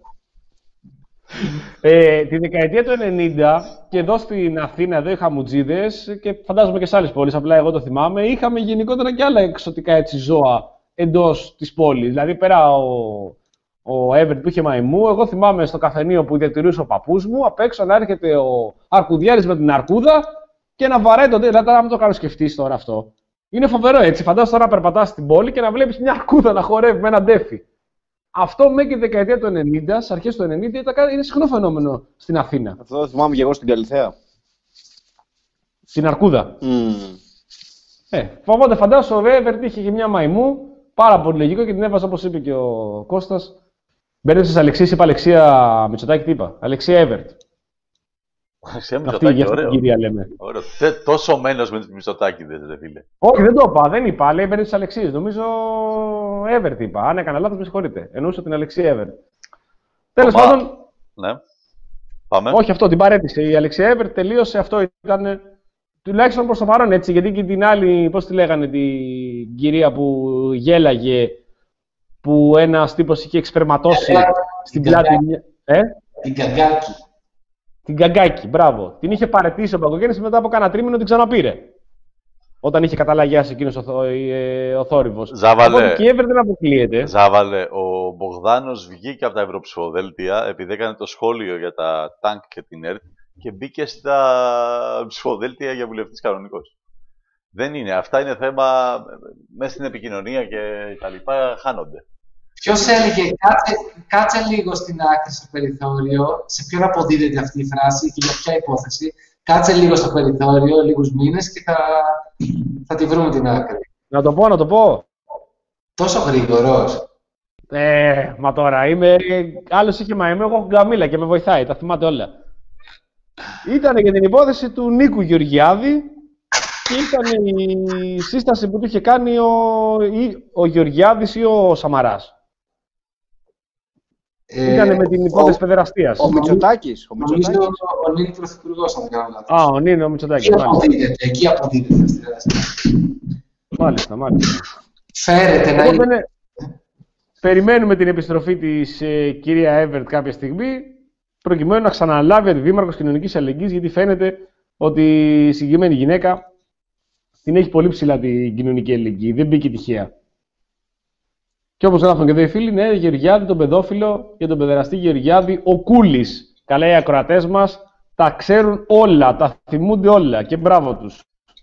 Ε, τη δεκαετία του ενενήντα και εδώ στην Αθήνα, εδώ οι χαμουτζίδες και φαντάζομαι και σε άλλες πόλεις, απλά εγώ το θυμάμαι, είχαμε γενικότερα και άλλα εξωτικά έτσι, ζώα εντός της πόλης. Δηλαδή πέρα ο, ο Εύερτ που είχε μαϊμού, εγώ θυμάμαι στο καφενείο που διατηρούσε ο παππούς μου, απ' έξω να έρχεται ο Αρκουδιάρης με την αρκούδα και να βαράει τον. Δηλαδή, να μην το κάνω σκεφτείς τώρα αυτό. Είναι φοβερό έτσι. Φαντάζομαι τώρα να περπατάς στην πόλη και να βλέπεις μια αρκούδα να χορεύει με ένα ντέφι. Αυτό μέχρι τη δεκαετία του ενενήντα, στις αρχές του ενενήντα, ήταν, είναι συχνό φαινόμενο στην Αθήνα. Αυτό το θυμάμαι και εγώ στην Καλιθέα. Στην αρκούδα. Mm. Ε, οπότε φαντάζομαι ο Εύερτ είχε και μια μαϊμού, πάρα πολύ λογικό και την έβαζε όπως είπε και ο Κώστας. Μπέρδεψες Αλεξής, είπα Αλεξία Μητσοτάκη, τι είπα. Αλεξία Εύερτ. Αλεξία Αυτή Μητσοτάκη, για αυτή την ωραίο. κυρία λέμε. Ωραίο. Τε- Τόσο μένος με Μητσοτάκη, δεν ρε φίλε. Όχι, δεν το είπα, δεν είπα. Λέει Μπέρδεψες Αλεξής. Νομίζω Εύερτ είπα. Αν έκανα λάθος, με συγχωρείτε. Εννοούσα την Αλεξία Εύερτ. Τέλος Μα- πάντων, Ναι. Πάμε. όχι αυτό, την παρέτησε. Η Αλεξία Εύερτ τελείωσε. Αυτό ήταν Τουλάχιστον προς το παρόν, έτσι, γιατί και την άλλη, πώς τη λέγανε, την κυρία που γέλαγε, που ένας τύπος είχε εξπερματώσει στην πλάτη. Ε? Την Καγκάκη. Την Καγκάκη, μπράβο. Την είχε παραιτήσει ο Παγκογέννης, μετά από κάνα τρίμηνο την ξαναπήρε. Όταν είχε καταλαγιάσει εκείνος ο, θο, ε, ο θόρυβος. Ζάβαλε. Οπότε και η Ever δεν αποκλείεται. Ζάβαλε. Ο Μπογδάνος βγήκε από τα ευρωψηφοδέλτια επειδή έκανε το σχόλιο για τα τάγκ και την ΕΡΤ και μπήκε στα ψηφοδέλτια για βουλευτής κανονικός. Δεν είναι. Αυτά είναι θέμα μέσα στην επικοινωνία και τα λοιπά, χάνονται. Ποιος έλεγε, κάτσε, κάτσε λίγο στην άκρη στο περιθώριο, σε ποιον αποδίδεται αυτή η φράση και για ποια υπόθεση. Κάτσε λίγο στο περιθώριο, λίγους μήνες και θα, θα τη βρούμε την άκρη. Να το πω, να το πω. Τόσο γρήγορος. Ε, μα τώρα είμαι. Άλλος είχε μαϊμού, εγώ έχω γκαμίλα και με βοηθάει, τα θυμάται όλα. Ήταν για την υπόθεση του Νίκου Γεωργιάδη και ήταν η σύσταση που του είχε κάνει ο, ή, ο Γεωργιάδης ή ο Σαμαράς. Ε, Ήτανε με την υπόθεση παιδεραστίας. Ο Μητσοτάκης. Ο Νομίζω Μητσοτάκης. ο Νίκος Πρωθυπουργός, αν δεν κάνω λάθος. Α, ο Νίνο Μητσοτάκης. Εκεί Μάλιστα, αποδίδεται, εκεί αποδίδεται στη δράση. μάλιστα. μάλιστα. Φέρεται να Οπότε, είναι. ναι, περιμένουμε την επιστροφή της ε, κυρία Evert κάποια στιγμή, προκειμένου να ξαναλάβει αντιδήμαρχος κοινωνικής αλληλεγγύης, γιατί φαίνεται ότι η συγκεκριμένη γυναίκα την έχει πολύ ψηλά την κοινωνική αλληλεγγύη. Δεν μπήκε τυχαία. Και όπως γράφουν και εδώ οι φίλοι, ναι, Γεωργιάδη, τον παιδόφιλο και τον παιδεραστή Γεωργιάδη, ο Κούλης. Καλά, οι ακροατές μας τα ξέρουν όλα, τα θυμούνται όλα και μπράβο τους.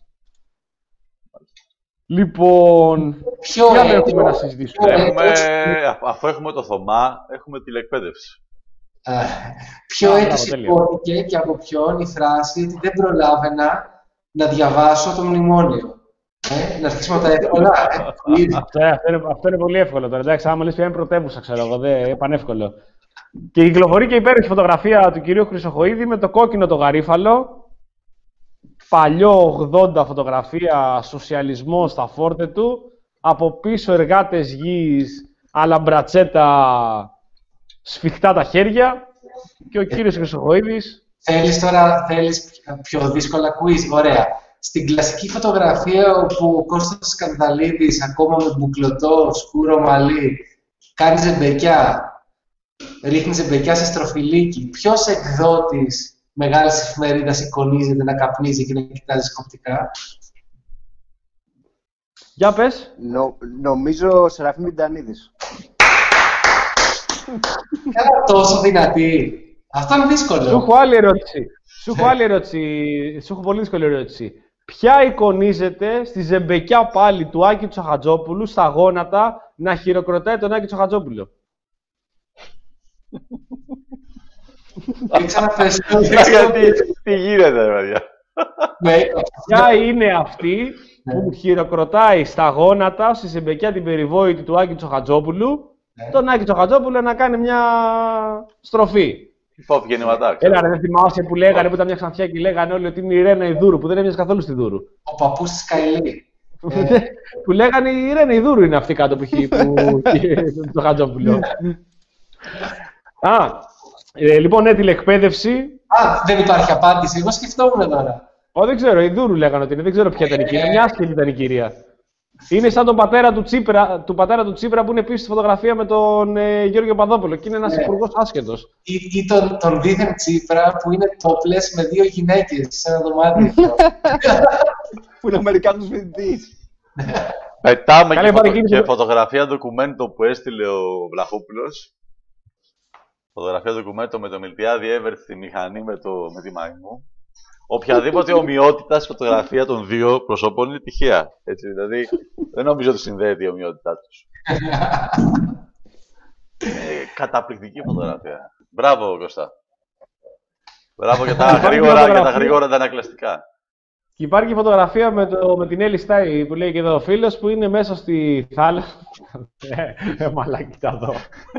Λοιπόν, Ποιο τι άλλο έτοιμο, έχουμε να συζητήσουμε. ποιο Έχουμε, έτοιμο. αφού έχουμε το Θωμά, έχουμε τηλεκπαίδευση. Ε, Ποιο Α, έτος μπράβο, τέλεια. υπόθηκε και από ποιον η φράση ότι δεν προλάβαινα να διαβάσω το μνημόνιο. Ε, να αρχίσουμε από τα εύκολα. Ε, ήδη. Αυτό, αυτό, είναι, αυτό είναι πολύ εύκολο τώρα. Εντάξει, άμα λες ποια είναι πρωτεύουσα, ξέρω εγώ, δεν είναι πανεύκολο. Και κυκλοφορεί και υπέροχη φωτογραφία του κυρίου Χρυσοχοΐδη με το κόκκινο το γαρίφαλο. Παλιό ογδόντα φωτογραφία, σοσιαλισμό στα φόρτε του. Από πίσω εργάτες γης, αλαμπρατσέτα, σφιχτά τα χέρια. Και ο κύριος Χρυσοχοΐδης. Θέλεις τώρα θέλεις πιο δύσκολα quiz. Ωραία. Στην κλασική φωτογραφία όπου ο Κώστας Σκανδαλίδης, ακόμα με μπουκλωτό, σκούρο μαλλί, κάνει ζεμπεκιά, ρίχνει ζεμπεκιά σε στροφιλίκι, ποιος εκδότης μεγάλης εφημερίδας εικονίζεται να καπνίζει και να κοιτάζει σκοπτικά? Για πες. Νο, νομίζω Σεραφείμ Μιντανίδης. Καλά, τόσο δυνατή. Αυτό είναι Σου δύσκολο. έχω άλλη ερώτηση. Σου έχω άλλη ερώτηση. Σου έχω πολύ δύσκολη ερώτηση. Ποια εικονίζεται στη ζεμπεκιά πάλι του Άκη Τσοχατζόπουλου στα γόνατα να χειροκροτάει τον Άκη Τσοχατζόπουλο? Δεν ξαναπες. Γιατί, τι γίνεται, ρε παιδιά. Ποια είναι αυτή που χειροκροτάει στα γόνατα στη ζεμπεκιά την περιβόητη του Άκη Τσοχατζόπουλου, τον Άκη Τσοχατζόπουλο να κάνει μια στροφή? Υπόβγεννηματά. Έλα ρε, δεν θυμάσαι που λέγανε, που ήταν μια ξανθιά και λέγανε όλοι ότι είναι η Ρένα Ιδούρου, που δεν έμοιαζε καθόλου στη Δούρου. Ο παππούς της Καηλή. Που λέγανε η Ρένα Ιδούρου είναι αυτή κάτω που έχει το Χατζόπουλο. Α, ε, λοιπόν, ναι, τηλεκπαίδευση. Α, δεν υπάρχει απάντηση. Εγώ σκεφτόμουν τώρα. Ω, δεν ξέρω, η Δούρου λέγανε ότι είναι, δεν ξέρω ποια ήταν η κυρία. Μια άσχετη ήταν η κυρία. Είναι σαν τον πατέρα του Τσίπρα, του πατέρα του Τσίπρα που είναι πίσω στη φωτογραφία με τον ε, Γιώργο Παδόπουλο και είναι ένας Ναι. υπουργός άσχετος. Ή, ή τον, τον δίθεν Τσίπρα που είναι topless με δύο γυναίκες σε ένα δωμάτιο. Που είναι Αμερικάνος φοιτητής. Πετάμε Καλή και, φωτο... παρεκκίνηση. και φωτογραφία ντοκουμέντο που έστειλε ο Βλαχόπουλος. Φωτογραφία ντοκουμέντο με το Μιλτιάδη Evert στη μηχανή με, το... με τη μαϊμού. Οποιαδήποτε ομοιότητα στη φωτογραφία των δύο προσώπων είναι τυχαία. Έτσι, δηλαδή, δεν νομίζω ότι συνδέεται η ομοιότητά τους. ε, καταπληκτική φωτογραφία. Μπράβο, Κώστα. Μπράβο για τα γρήγορα, για τα γρήγορα τα ανακλαστικά. Και υπάρχει φωτογραφία με, το, με την Έλλη Στάι που λέει και εδώ ο φίλος που είναι μέσα στη θάλασσα. ε, ε, μαλά, κοίτα εδώ.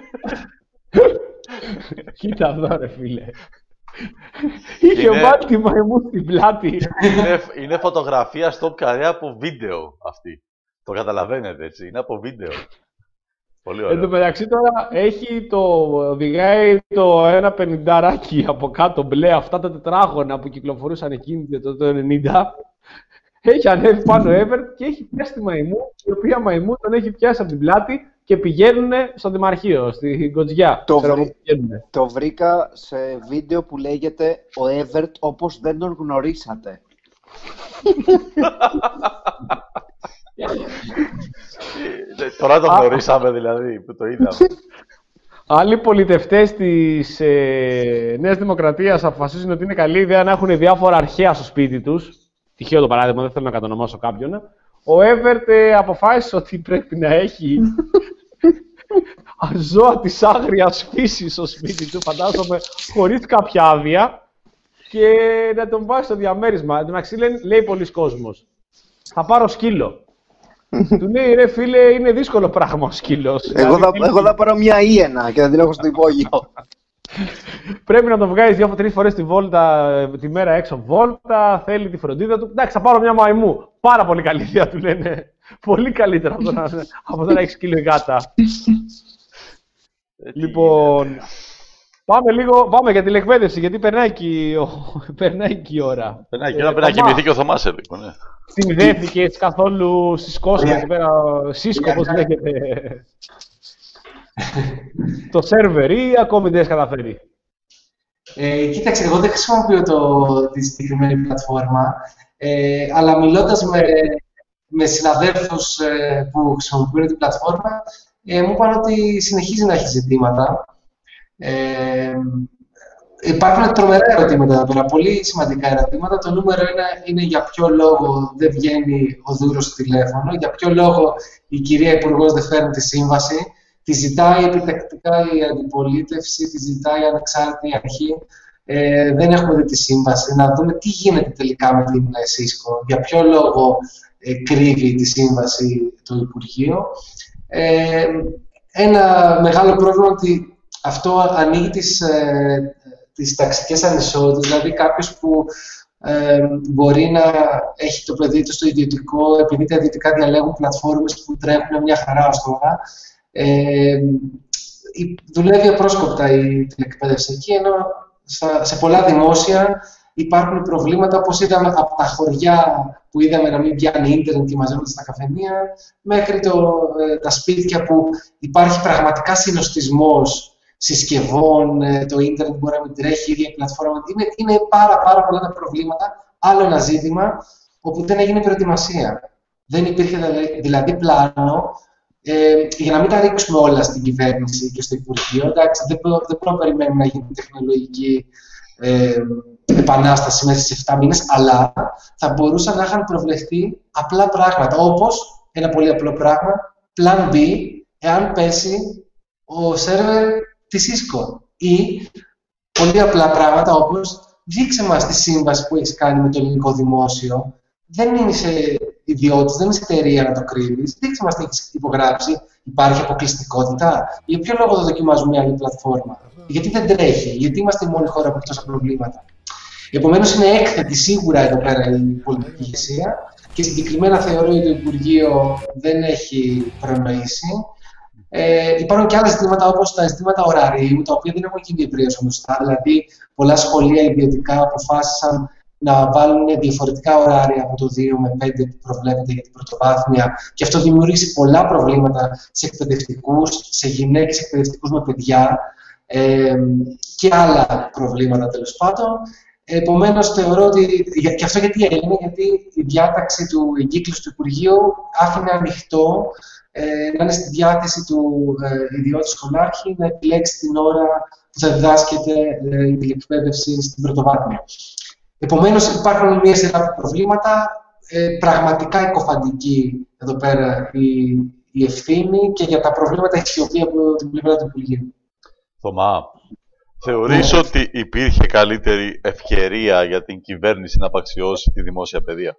Κοίτα εδώ, ρε φίλε. Είχε Είναι- βάλει τη μαϊμού στην πλάτη. είναι, είναι φωτογραφία stop καρέα από βίντεο αυτή. Το καταλαβαίνετε, έτσι. Είναι από βίντεο. Πολύ Εν τω ωραίο. μεταξύ τώρα έχει το, οδηγάει το ένα πενηνταράκι από κάτω μπλε, αυτά τα τετράγωνα που κυκλοφορούσαν εκείνη το, το ενενήντα. Έχει ανέβει πάνω ο Εύερτ και έχει πιάσει τη μαϊμού, η οποία μαϊμού τον έχει πιάσει από την πλάτη και πηγαίνουν στο Δημαρχείο, στην Κοτζιά. Το, Ξέρω, βρή... το βρήκα σε βίντεο που λέγεται «Ο Εύερτ όπως δεν τον γνωρίσατε». Τώρα το γνωρίσαμε δηλαδή, που το είδαμε. Άλλοι πολιτευτές της ε, Νέας Δημοκρατίας αποφασίζουν ότι είναι καλή ιδέα να έχουν διάφορα αρχαία στο σπίτι τους. Τυχαίο το παράδειγμα, δεν θέλω να κατονομάσω κάποιον. Ο Εύερτ ε, αποφάσισε ότι πρέπει να έχει ζώα της άγριας φύσης στο σπίτι του, φαντάζομαι, χωρίς κάποια άδεια, και να τον βάζει στο διαμέρισμα. Εν τω μεταξύ λέει, λέει πολλοί κόσμος, θα πάρω σκύλο. Του λέει, ρε φίλε, είναι δύσκολο πράγμα ο σκύλος. Εγώ θα, εγώ θα πάρω μια ίενα και θα την έχω στο υπόγειο. Πρέπει να τον βγάλεις δύο-τρεις φορές τη βόλτα, τη μέρα έξω βόλτα, θέλει τη φροντίδα του. Εντάξει, θα πάρω μια μαϊμού. Πάρα πολύ καλή ιδέα, του λένε. Πολύ καλύτερα από το να, από το να έχει σκύλο η γάτα. Λοιπόν, πάμε λίγο, πάμε για την εκπαίδευση, γιατί περνάει εκεί, περνάει εκεί η ώρα. Περνάει και η ώρα, πρέπει να κοιμηθεί και ο Θωμάς εδώ. Ναι. Συνδέθηκες καθόλου στις Κόσμες, εκεί πέρα, Σίσκο, όπως λέγεται, το σερβερ, ή ακόμη δεν έχει καταφέρει? Ε, κοίταξε, εγώ δεν χρησιμοποιώ το, τη συγκεκριμένη πλατφόρμα, ε, αλλά μιλώντας με, με συναδέλφους ε, που χρησιμοποιούν την πλατφόρμα, ε, μου είπαν ότι συνεχίζει να έχει ζητήματα. Ε, υπάρχουν τρομερά ερωτήματα εδώ πέρα, πολύ σημαντικά ερωτήματα. Το νούμερο ένα είναι για ποιο λόγο δεν βγαίνει ο Δούρος στο τηλέφωνο, για ποιο λόγο η κυρία Υπουργός δεν φέρνει τη σύμβαση. Τη ζητάει επιτακτικά η αντιπολίτευση, τη ζητάει η ανεξάρτητη αρχή. Ε, δεν έχουμε δει τη σύμβαση. Να δούμε τι γίνεται τελικά με την ΣΥΣΚΟ, για ποιο λόγο ε, κρύβει τη σύμβαση του Υπουργείου. Ε, ένα μεγάλο πρόβλημα ότι αυτό ανοίγει τις, ε, τις ταξικές ανισότητες, δηλαδή κάποιος που ε, μπορεί να έχει το παιδί του στο ιδιωτικό, επειδή τα ιδιωτικά διαλέγουν πλατφόρμες που τρέχουν μια χαρά ως τώρα. Ε, δουλεύει απρόσκοπτα η τηλεκπαίδευση εκεί, ενώ στα, σε πολλά δημόσια υπάρχουν προβλήματα, όπως είδαμε από τα χωριά που είδαμε να μην πιάνει ίντερνετ και μαζεύονται στα καφενεία, μέχρι το, ε, τα σπίτια που υπάρχει πραγματικά συνοστισμός συσκευών, ε, το ίντερνετ μπορεί να μην τρέχει, η ίδια η πλατφόρμα. Είναι, είναι πάρα, πάρα πολλά τα προβλήματα. Άλλο ένα ζήτημα όπου δεν έγινε προετοιμασία. Δεν υπήρχε δηλαδή πλάνο. Ε, για να μην τα ρίξουμε όλα στην κυβέρνηση και στο Υπουργείο, εντάξει, δεν μπορούμε να περιμένουμε να γίνει τεχνολογική ε, επανάσταση μέσα στις επτά μήνες, αλλά θα μπορούσαν να είχαν προβλεφθεί απλά πράγματα, όπως ένα πολύ απλό πράγμα, Plan B, εάν πέσει ο σερβερ της Cisco, ή πολύ απλά πράγματα όπως δείξε μας τη σύμβαση που έχεις κάνει με το ελληνικό δημόσιο, δεν είναι σε ιδιώτης, δεν είσαι εταιρεία να το κρύβεις. Δείξτε μας τι έχεις υπογράψει. Υπάρχει αποκλειστικότητα. Για ποιο λόγο το δοκιμάζουμε μια άλλη πλατφόρμα? Γιατί δεν τρέχει? Γιατί είμαστε η μόνη χώρα που έχει τόσα προβλήματα? Επομένως, είναι έκθετη σίγουρα εδώ πέρα η πολιτική ηγεσία και συγκεκριμένα θεωρώ ότι το Υπουργείο δεν έχει προνοήσει. Ε, υπάρχουν και άλλα ζητήματα όπως τα ζητήματα ωραρίου, τα οποία δεν έχουν γίνει ευρέως γνωστά. Δηλαδή, πολλά σχολεία ιδιωτικά αποφάσισαν να βάλουν διαφορετικά ωράρια από το δύο με πέντε που προβλέπεται για την πρωτοβάθμια, και αυτό δημιούργησε πολλά προβλήματα σε εκπαιδευτικούς, σε γυναίκες εκπαιδευτικούς με παιδιά ε, και άλλα προβλήματα τέλος πάντων. Επομένως, θεωρώ ότι. Και αυτό γιατί έγινε, γιατί η διάταξη του εγκύκλου του Υπουργείου άφηνε ανοιχτό ε, να είναι στη διάθεση του ε, ιδιώτη σχολάρχη να επιλέξει την ώρα που θα διδάσκεται ε, η τηλεκπαίδευση στην πρωτοβάθμια. Επομένως, υπάρχουν μια σειρά προβλήματα, ε, πραγματικά εκοφαντική εδώ πέρα η, η ευθύνη, και για τα προβλήματα έχει σιωπή από την πλευρά του Υπουργείου. Θωμά, θεωρείς ότι υπήρχε καλύτερη ευκαιρία για την κυβέρνηση να απαξιώσει τη δημόσια παιδεία?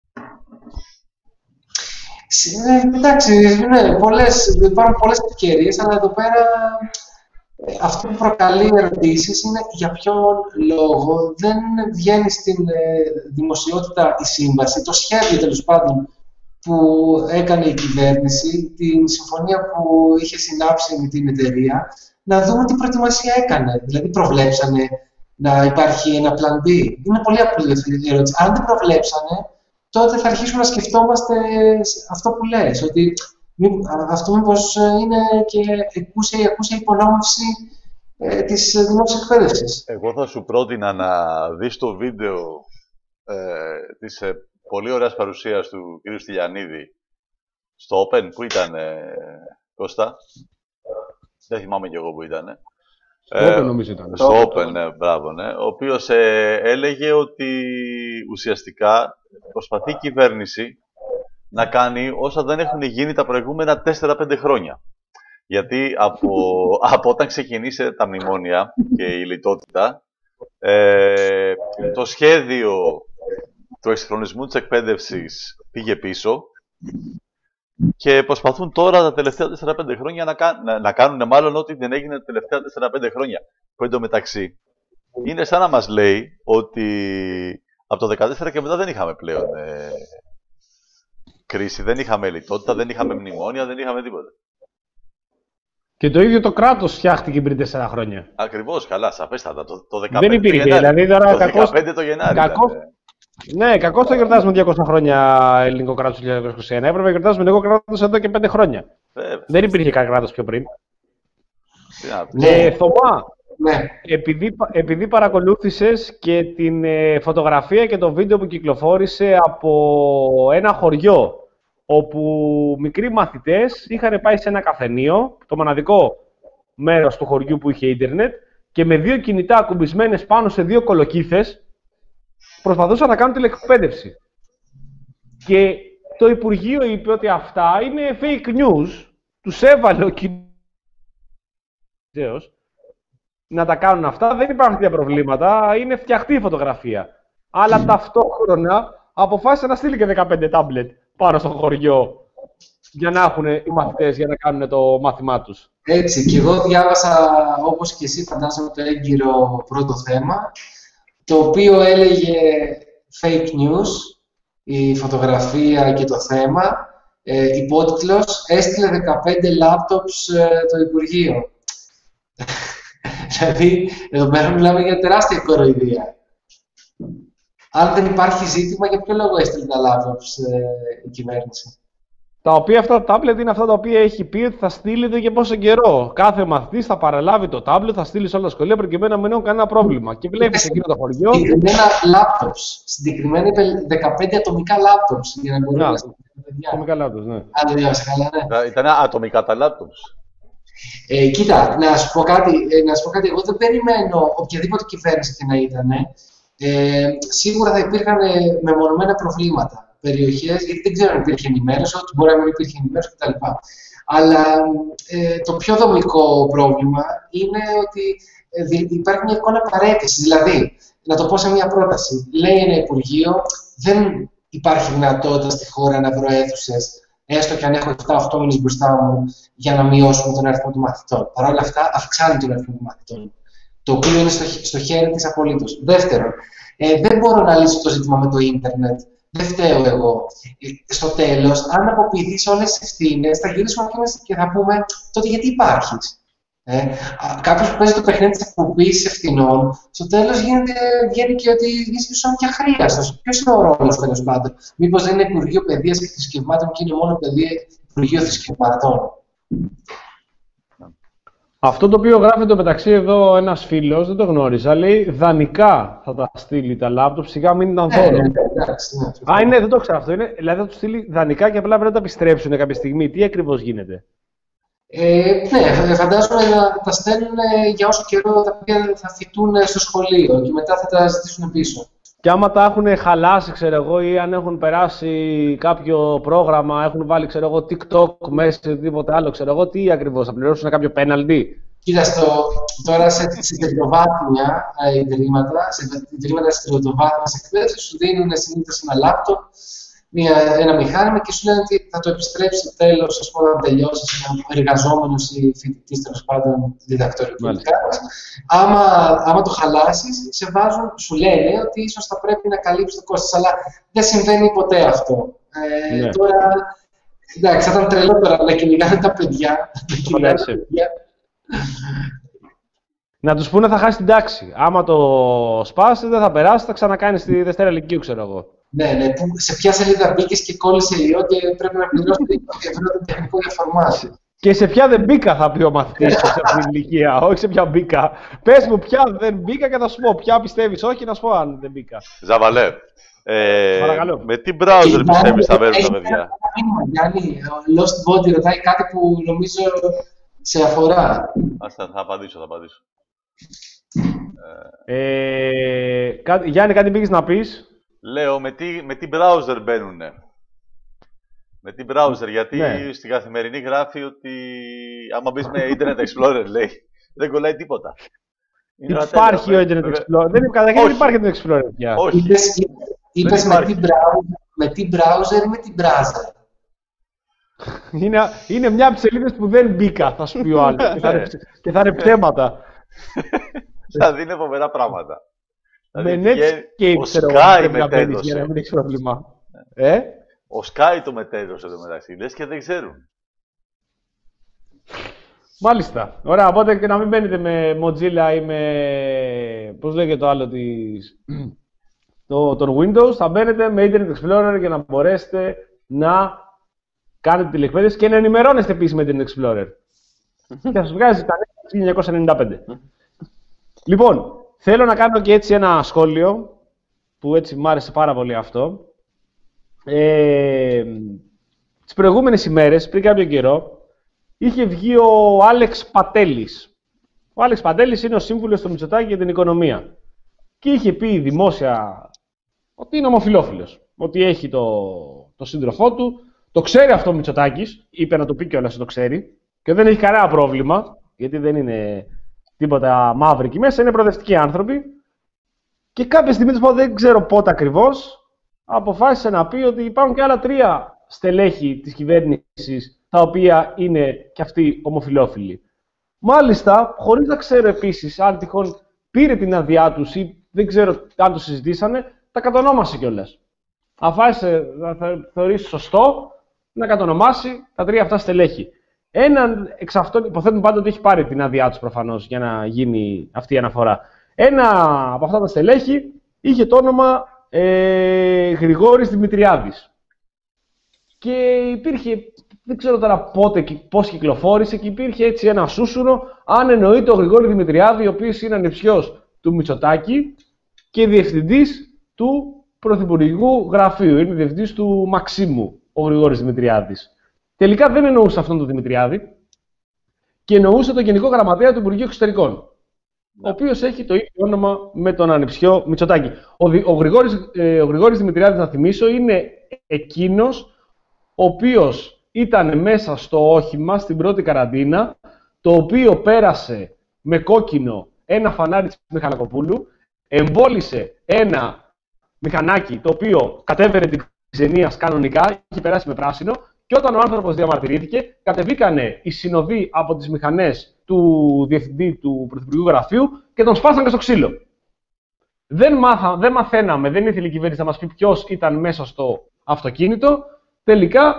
Ναι, εντάξει, ναι, πολλές, υπάρχουν πολλές ευκαιρίες, αλλά εδώ πέρα αυτό που προκαλεί ερωτήσεις είναι για ποιον λόγο δεν βγαίνει στην ε, δημοσιότητα η σύμβαση, το σχέδιο τέλος πάντων που έκανε η κυβέρνηση, την συμφωνία που είχε συνάψει με την εταιρεία, να δούμε τι προετοιμασία έκανε. Δηλαδή, προβλέψανε να υπάρχει ένα plan B? Είναι πολύ απλή αυτή η ερώτηση. Αν δεν προβλέψανε, τότε θα αρχίσουμε να σκεφτόμαστε αυτό που λες, ότι αυτό μήπως είναι και εκούσια ή ακούσια υπονόμευση ε, της δημόσιας εκπαίδευσης. Εγώ θα σου πρότεινα να δεις το βίντεο ε, της ε, πολύ ωραίας παρουσίας του κ. Στυλιανίδη στο Open, που ήταν, ε, Κώστα. Δεν θυμάμαι κι εγώ που ήταν. Στο ε, Open νομίζω ήταν. Στο Open, ναι, μπράβο, ναι. Ο οποίος ε, έλεγε ότι ουσιαστικά προσπαθεί η κυβέρνηση να κάνει όσα δεν έχουν γίνει τα προηγούμενα τέσσερα πέντε χρόνια. Γιατί από, από όταν ξεκινήσε τα μνημόνια και η λιτότητα, ε, το σχέδιο του εξυγχρονισμού της εκπαίδευσης πήγε πίσω και προσπαθούν τώρα τα τελευταία τέσσερα πέντε χρόνια να, κα, να, να κάνουν μάλλον ό,τι δεν έγινε τα τελευταία τέσσερα πέντε χρόνια. Που εντωμεταξύ είναι σαν να μας λέει ότι από το δεκατέσσερα και μετά δεν είχαμε πλέον ε, κρίση, δεν είχαμε λιτότητα, δεν είχαμε μνημόνια, δεν είχαμε τίποτα. Και το ίδιο το κράτος φτιάχτηκε πριν τέσσερα χρόνια. Ακριβώς, καλά, σαφέστατα. Το, το δεκαπέντε δεν υπήρχε, το Γενάρη. Δηλαδή, τώρα, το κακώς, δεκαπέντε το Γενάρη. Κακώς, ναι, κακώς το γιορτάζουμε διακόσια χρόνια ελληνικό κράτος του χίλια εννιακόσια είκοσι ένα. Έπρεπε να γιορτάζουμε ελληνικό κράτος εδώ και πέντε χρόνια. Βέβαια. Δεν υπήρχε κανένα κράτος πιο πριν. Ναι. Ε, Θωμά, ναι. επειδή, επειδή παρακολούθησες και την ε, φωτογραφία και το βίντεο που κυκλοφόρησε από ένα χωριό, όπου μικροί μαθητές είχαν πάει σε ένα καφενείο, το μοναδικό μέρος του χωριού που είχε ίντερνετ, και με δύο κινητά ακουμπισμένες πάνω σε δύο κολοκύθες προσπαθούσαν να κάνουν τηλεκπαίδευση. Και το Υπουργείο είπε ότι αυτά είναι fake news, τους έβαλε ο κοινός να τα κάνουν αυτά, δεν υπάρχουν τέτοια προβλήματα, είναι φτιαχτή η φωτογραφία. Αλλά ταυτόχρονα αποφάσισε να στείλει και δεκαπέντε τάμπλετ πάνω στο χωριό για να έχουν οι μαθητές, για να κάνουν το μάθημά τους. Έτσι, και εγώ διάβασα, όπως και εσύ φαντάζομαι, το έγκυρο πρώτο θέμα, το οποίο έλεγε fake news, η φωτογραφία και το θέμα, ε, υπότιτλος, έστειλε δεκαπέντε laptops ε, το Υπουργείο. Δηλαδή, εδώ πέρα μιλάμε για τεράστια κοροϊδία. Αν δεν υπάρχει ζήτημα, για ποιο λόγο έστειλε τα laptops ε, η κυβέρνηση. Τα οποία αυτά τα tablet είναι αυτά τα οποία έχει πει ότι θα στείλετε για πόσο καιρό. Κάθε μαθητής θα παραλάβει το tablet, θα στείλει σε όλα τα σχολεία προκειμένου να μην έχουν κανένα πρόβλημα. Και βλέπεις εκείνο το χωριό. Συγκεκριμένα laptops. Συγκεκριμένα είπε δεκαπέντε ατομικά laptops. Για να μπορούμε να στείλουμε. Ατομικά laptops, ναι. Αν δεν διάβασα καλά, ναι. Ήταν ατομικά τα laptops. Ε, κοίτα, να σου πω κάτι. Ε, να σου πω κάτι. Εγώ δεν περιμένω οποιαδήποτε κυβέρνηση και να ήταν. Ε, σίγουρα θα υπήρχαν μεμονωμένα προβλήματα. Περιοχές, γιατί δεν ξέρω αν υπήρχε ενημέρωση, ότι μπορεί να μην υπήρχε ενημέρωση κτλ. Αλλά ε, το πιο δομικό πρόβλημα είναι ότι ε, υπάρχει μια εικόνα παρέτηση. Δηλαδή, να το πω σε μια πρόταση, λέει ένα Υπουργείο, δεν υπάρχει δυνατότητα στη χώρα να βρω αίθουσες, έστω και αν έχω επτά οχτώ μήνες μπροστά μου, για να μειώσουμε τον αριθμό των μαθητών. Παρ' όλα αυτά, αυξάνει τον αριθμό των μαθητών. Το οποίο είναι στο, στο χέρι της απολύτως. Δεύτερον, ε, δεν μπορώ να λύσω το ζήτημα με το ίντερνετ. Δεν φταίω εγώ. Στο τέλος, αν αποποιηθείς όλες τις ευθύνες, θα γυρίσουμε και θα πούμε τότε γιατί υπάρχεις. Ε, Κάποιος που παίζει το παιχνίδι της αποποίησης ευθυνών, στο τέλος γίνεται, βγαίνει και ότι είσαι σαν και αχρίαστος. Ποιος είναι ο ρόλος, τέλος πάντων? Μήπως δεν είναι Υπουργείο Παιδείας και Θρησκευμάτων και είναι μόνο παιδεία, Υπουργείο Θρησκευμάτων? Αυτό το οποίο γράφει το μεταξύ εδώ ένας φίλος, δεν το γνώριζα, λέει δανεικά θα τα στείλει τα λάπτοπ, σιγά μην ήταν δώρο. Ναι, ναι, εντάξει, ναι. Α, ναι, δεν το ξέρω αυτό. Είναι, δηλαδή θα του στείλει δανεικά και απλά πρέπει να τα επιστρέψουν κάποια στιγμή. Τι ακριβώς γίνεται? Ε, ναι, φαντάζομαι να τα στέλνουν για όσο καιρό τα οποία θα φοιτούν στο σχολείο και μετά θα τα ζητήσουν πίσω. Και άμα τα έχουν χαλάσει, ξέρω εγώ, ή αν έχουν περάσει κάποιο πρόγραμμα, έχουν βάλει, ξέρω εγώ, TikTok μέσα ή οτιδήποτε άλλο, ξέρω εγώ, τι ακριβώς, θα πληρώσουν κάποιο πέναλτι? Κοίτα, στο, τώρα σε, σε τριτοβάθμια ε, ιδρύματα, σε ιδρύματα της τριτοβάθμιας εκπαίδευσης, σου δίνουν συνήθως ένα λάπτοπ, μια, ένα μηχάνημα και σου λένε ότι θα το επιστρέψει στο τέλος, ας πούμε, να τελειώσει ένα εργαζόμενος ή φοιτητής, τέλος πάντων, διδακτορικού. Άμα, άμα το χαλάσεις, σε βάζουν, σου λένε ότι ίσως θα πρέπει να καλύψει το κόστος, αλλά δεν συμβαίνει ποτέ αυτό. Ε, ναι. Τώρα, εντάξει, θα ήταν τρελό τώρα να κυνηγάνε τα παιδιά. Να, τα παιδιά. να τους πούνε θα χάσει την τάξη. Άμα το σπάσει, δεν θα περάσει, θα ξανακάνει στη Δευτέρα Λυκείου, ξέρω εγώ. Ναι, ναι. Που, σε ποια σελίδα μπήκες και κόλλησε ιό και πρέπει να πληρώσει το τεχνικό για φορμάτι. Και σε ποια δεν μπήκα, θα πει ο μαθητής σε αυτή την ηλικία. Όχι σε ποια μπήκα. Πες μου ποια δεν μπήκα και θα σου πω. Ποια πιστεύεις όχι, να σου πω αν δεν μπήκα. Ζαβαλέ. Ε, Παρακαλώ. με τι browser πιστεύεις θα μπαίνουν τα παιδιά? Γιάννη, ο Lost Body ρωτάει κάτι που νομίζω σε αφορά. Ας, θα, θα απαντήσω, θα απαντήσω. Ε, κάτι, Γιάννη, κάτι πήγες να πεις? Λέω, με τι, με τι browser μπαίνουνε. Με τι browser, γιατί Ναι. στην καθημερινή γράφει ότι άμα μπεις με Internet Explorer, λέει, δεν κολλάει τίποτα. Είναι ένα Υπάρχει τέλειο, ο Internet βέβαια. Explorer. Δεν, καταρχήν δεν Όχι. υπάρχει Internet Explorer πια. Όχι. Είπες, είπες με, υπάρχει. τι browser, με τι browser ή με τι browser. Είναι, είναι μια από τις σελίδες που δεν μπήκα, θα σου πει ο άλλος. και, θα είναι, και θα είναι ψέματα. Δηλαδή είναι φοβερά πράγματα. Με Δηλαδή, Netscape, ο ξέρω εγώ, Sky πρέπει να μπαίνεις μετέδωσε. για να μην έχεις πρόβλημα. Ε? Ο Sky το μετέδωσε εδώ μεταξύ, λες και δεν ξέρουν. Μάλιστα. Ωραία, οπότε και να μην μπαίνετε με Mozilla ή με... πώς λέγεται το άλλο της... το, τον Windows, θα μπαίνετε με Internet Explorer για να μπορέσετε να κάνετε τηλεκπαίδευση και να ενημερώνεστε επίσης με Internet Explorer. Και θα σας βγάζει τα νέα χίλια εννιακόσια ενενήντα πέντε. Λοιπόν, θέλω να κάνω και έτσι ένα σχόλιο, που έτσι μου άρεσε πάρα πολύ αυτό. Ε, τις προηγούμενες ημέρες, πριν κάποιο καιρό, είχε βγει ο Άλεξ Πατέλης. Ο Άλεξ Πατέλης είναι ο σύμβουλος του Μητσοτάκη για την οικονομία. Και είχε πει δημόσια ότι είναι ομοφυλόφιλος. Ότι έχει το, το σύντροφό του. Το ξέρει αυτό ο Μητσοτάκης. Είπε να το πει κιόλας ότι το ξέρει. Και δεν έχει κανένα πρόβλημα. Γιατί δεν είναι τίποτα μαύροι εκεί μέσα. Είναι προοδευτικοί άνθρωποι. Και κάποια στιγμή, δεν ξέρω πότε ακριβώς, αποφάσισε να πει ότι υπάρχουν και άλλα τρία στελέχη της κυβέρνησης τα οποία είναι και αυτοί ομοφυλόφιλοι. Μάλιστα, χωρίς να ξέρω επίσης αν τυχόν πήρε την άδειά τους ή δεν ξέρω αν το συζητήσανε, τα κατονόμασε κιόλας. Αφάσισε να θεωρήσει σωστό να κατονομάσει τα τρία αυτά στελέχη. Έναν εξ αυτών, υποθέτουμε πάντα ότι έχει πάρει την άδειά τους προφανώς για να γίνει αυτή η αναφορά. Ένα από αυτά τα στελέχη είχε το όνομα ε, Γρηγόρης Δημητριάδης. Και υπήρχε, δεν ξέρω τώρα πότε, πώς κυκλοφόρησε, και υπήρχε έτσι ένα σούσουρο αν εννοείται ο Γρηγόρη Δημητριάδη, ο οποίος είναι ανιψιός του Μητσοτάκη και διευθυντής του Πρωθυπουργικού Γραφείου. Είναι διευθυντής του Μαξίμου ο Γρηγόρης Δημητριάδης. Τελικά δεν εννοούσε αυτόν τον Δημητριάδη και εννοούσε τον Γενικό Γραμματέα του Υπουργείου Εξωτερικών, ο οποίος έχει το ίδιο όνομα με τον ανιψιό Μητσοτάκη. Ο, ο, Γρηγόρης, ε, ο Γρηγόρης Δημητριάδης, να θυμίσω, είναι εκείνος ο οποίος ήταν μέσα στο όχημα στην πρώτη καραντίνα, το οποίο πέρασε με κόκκινο ένα φανάρι της Μηχανακοπούλου, εμβόλισε ένα μηχανάκι το οποίο κατέβαινε την ξενίας κανονικά, είχε περάσει με πράσινο, και όταν ο άνθρωπος διαμαρτυρήθηκε, κατεβήκανε οι συνοδοί από τις μηχανές του διευθυντή του Πρωθυπουργικού Γραφείου και τον σπάσανε στο ξύλο. Δεν, μάθα, δεν μαθαίναμε, δεν ήθελε η κυβέρνηση να μας πει ποιος ήταν μέσα στο αυτοκίνητο. Τελικά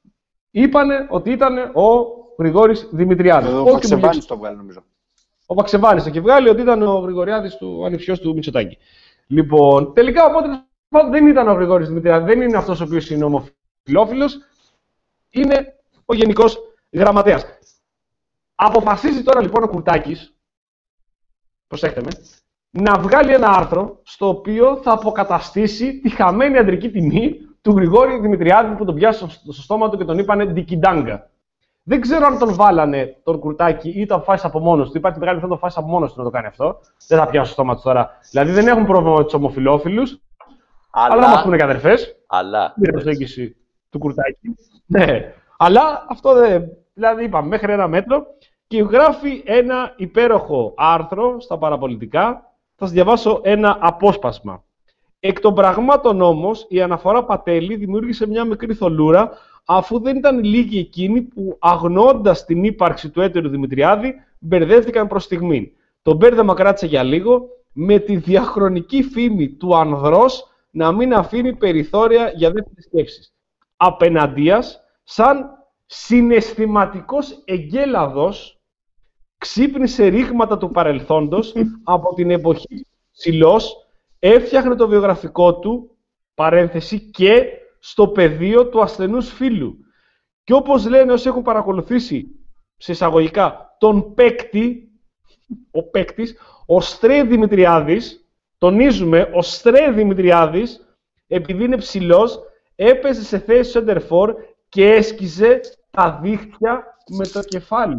είπανε ότι ήταν ο Γρηγόρης Δημητριάδης. Ο Βαξεβάνης το βγάλει, νομίζω. Ο Βαξεβάνης το και βγάλει ότι ήταν ο Γρηγοριάδης του ανιψιός του Μητσοτάκη. Λοιπόν, τελικά οπότε δεν ήταν ο Γρηγόρης Δημητριάδης, δεν είναι αυτός ο οποίος είναι ομοφυλόφιλος, είναι ο Γενικός Γραμματέας. Αποφασίζει τώρα λοιπόν ο Κουρτάκης, προσέχτε με, να βγάλει ένα άρθρο στο οποίο θα αποκαταστήσει τη χαμένη αντρική τιμή του Γρηγόρη Δημητριάδη που τον πιάσαν στο στόμα του και τον είπανε Ντικιντάγκα. Δεν ξέρω αν τον βάλανε τον Κουρτάκη ή το αποφάσισε από μόνος του. Υπάρχει μεγάλη πιθανότητα το αποφάσισε από μόνος του να το κάνει αυτό. Δεν θα πιάσω στο στόμα του τώρα. Δηλαδή δεν έχουν πρόβλημα με τους ομοφυλόφιλους, αλλά, αλλά να μας πούνε και αδερφές. Αλλά. Είναι η προσέγγιση του Κουρτάκη. Ναι. Αλλά αυτό δεν. Δηλαδή είπαμε μέχρι ένα μέτρο και γράφει ένα υπέροχο άρθρο στα παραπολιτικά. Θα σας διαβάσω ένα απόσπασμα. Εκ των πραγμάτων όμως, η αναφορά Πατέλη δημιούργησε μια μικρή θολούρα, αφού δεν ήταν λίγοι εκείνοι που, αγνοώντας την ύπαρξη του έτερου Δημητριάδη, μπερδεύτηκαν προς στιγμήν. Το μπέρδεμα κράτησε για λίγο, με τη διαχρονική φήμη του ανδρός να μην αφήνει περιθώρια για δεύτερες σκέψεις. Απέναντίας, σαν συναισθηματικός εγκέλαδος, ξύπνησε ρήγματα του παρελθόντος από την εποχή Ψηλός, έφτιαχνε το βιογραφικό του παρένθεση, και στο πεδίο του ασθενούς φίλου. Και όπως λένε όσοι έχουν παρακολουθήσει, σε εισαγωγικά, τον παίκτη, ο παίκτης, ο Στρέ Δημητριάδης, τονίζουμε, ο Στρέ Δημητριάδης, επειδή είναι ψηλός, έπεσε σε θέση center for και έσκιζε τα δίχτυα με το κεφάλι.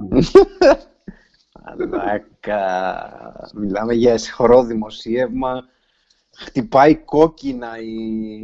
Αλάκα, μιλάμε για αισχρό δημοσίευμα, χτυπάει κόκκινα η...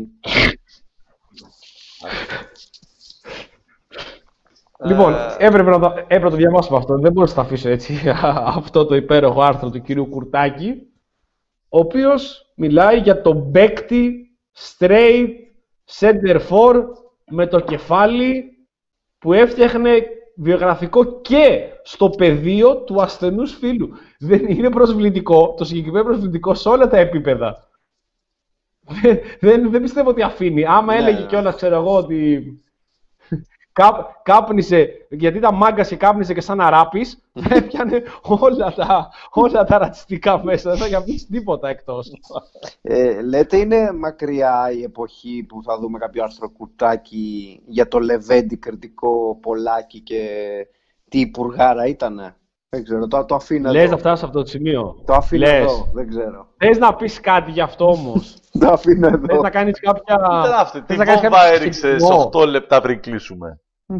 Λοιπόν, έπρεπε να, το, έπρεπε να το διαβάσουμε αυτό, δεν μπορούσα να το αφήσω έτσι, αυτό το υπέροχο άρθρο του κυρίου Κουρτάκη, ο οποίος μιλάει για τον παίκτη straight center for με το κεφάλι που έφτιαχνε βιογραφικό και στο πεδίο του ασθενούς φίλου. Δεν είναι προσβλητικό, το συγκεκριμένο προσβλητικό σε όλα τα επίπεδα. Δεν, δεν, δεν πιστεύω ότι αφήνει. Άμα Ναι, έλεγε ναι. κιόλας, ξέρω εγώ, ότι κά, κάπνισε, γιατί τα μάγκα και κάπνισε και σαν αράπης, θα έπιανε όλα τα, όλα τα ρατσιστικά μέσα, δεν θα είχε αφήσει τίποτα εκτός. Ε, λέτε είναι μακριά η εποχή που θα δούμε κάποιο άρθρο Κουρτάκη για το Λεβέντι κριτικό Πολάκη και τι υπουργάρα ήτανε. Δεν ξέρω, το, το αφήνω Λες εδώ. να φτάσεις σε αυτό το σημείο. Το αφήνω Λες. εδώ, δεν ξέρω. Θες να πεις κάτι γι' αυτό όμως. Το αφήνω εδώ. Θες να κάνεις κάποια... Ήταν αυτή. θες Τι να κάνεις βόμβα κάποιο έριξε σε συσχετισμό. οκτώ λεπτά πριν κλείσουμε.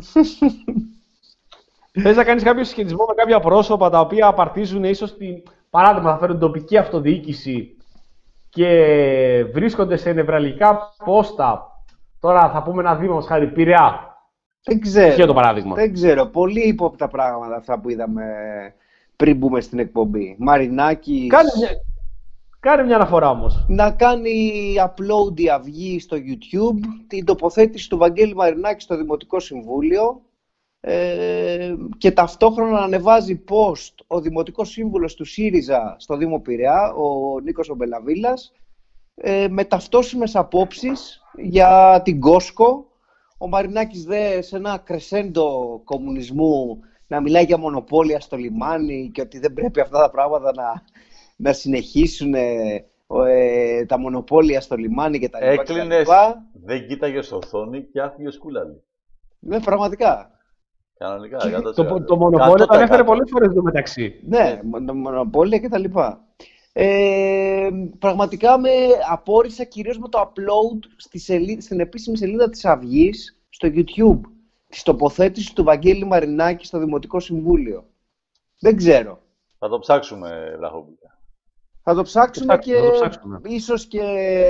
Θες να κάνεις κάποιο συσχετισμό με κάποια πρόσωπα τα οποία απαρτίζουν ίσως την... Παράδειγμα, θα φέρουν τοπική αυτοδιοίκηση και βρίσκονται σε νευραλγικά πόστα. Τώρα θα πούμε ένα δήμο, χάρη Πειραιά. Δεν ξέρω. Ποιο το παράδειγμα. Δεν ξέρω. Πολύ ύποπτα πράγματα αυτά που είδαμε πριν μπούμε στην εκπομπή. Μαρινάκης Κάνε μια, κάνε μια αναφορά όμως. να κάνει upload η Αυγή στο YouTube την τοποθέτηση του Βαγγέλη Μαρινάκη στο Δημοτικό Συμβούλιο ε, και ταυτόχρονα να ανεβάζει post ο Δημοτικός Σύμβουλος του ΣΥΡΙΖΑ στο Δήμο Πειραιά, ο Νίκος ο Μπελαβίλας, ε, με ταυτόσιμες απόψεις για την Κόσκο. Ο Μαρινάκης δε σε ένα κρεσέντο κομμουνισμού να μιλάει για μονοπόλια στο λιμάνι και ότι δεν πρέπει αυτά τα πράγματα να, να συνεχίσουν ε, ε, τα μονοπόλια στο λιμάνι και τα λοιπά. και τα Έκλεινες, λοιπά. δεν κοίταγε στο οθόνη και άφηγε σκούλαλη. Ναι, πραγματικά. Κανονικά, Το, εκατό τοις το, εκατό. το μονοπόλιο εκατό το τοις εκατό. ανέφερε πολλές φορές εδώ μεταξύ. Ναι, μονο- μονοπόλια και τα λοιπά. Ε, πραγματικά με απόρρισα κυρίως με το upload στη σελίδα, στην επίσημη σελίδα της Αυγής στο YouTube της τοποθέτησης του Βαγγέλη Μαρινάκη στο Δημοτικό Συμβούλιο. Δεν ξέρω. Θα το ψάξουμε, Βλαχόπουλα. Θα το ψάξουμε Θα το και ψάξουμε, θα το ψάξουμε. ίσως και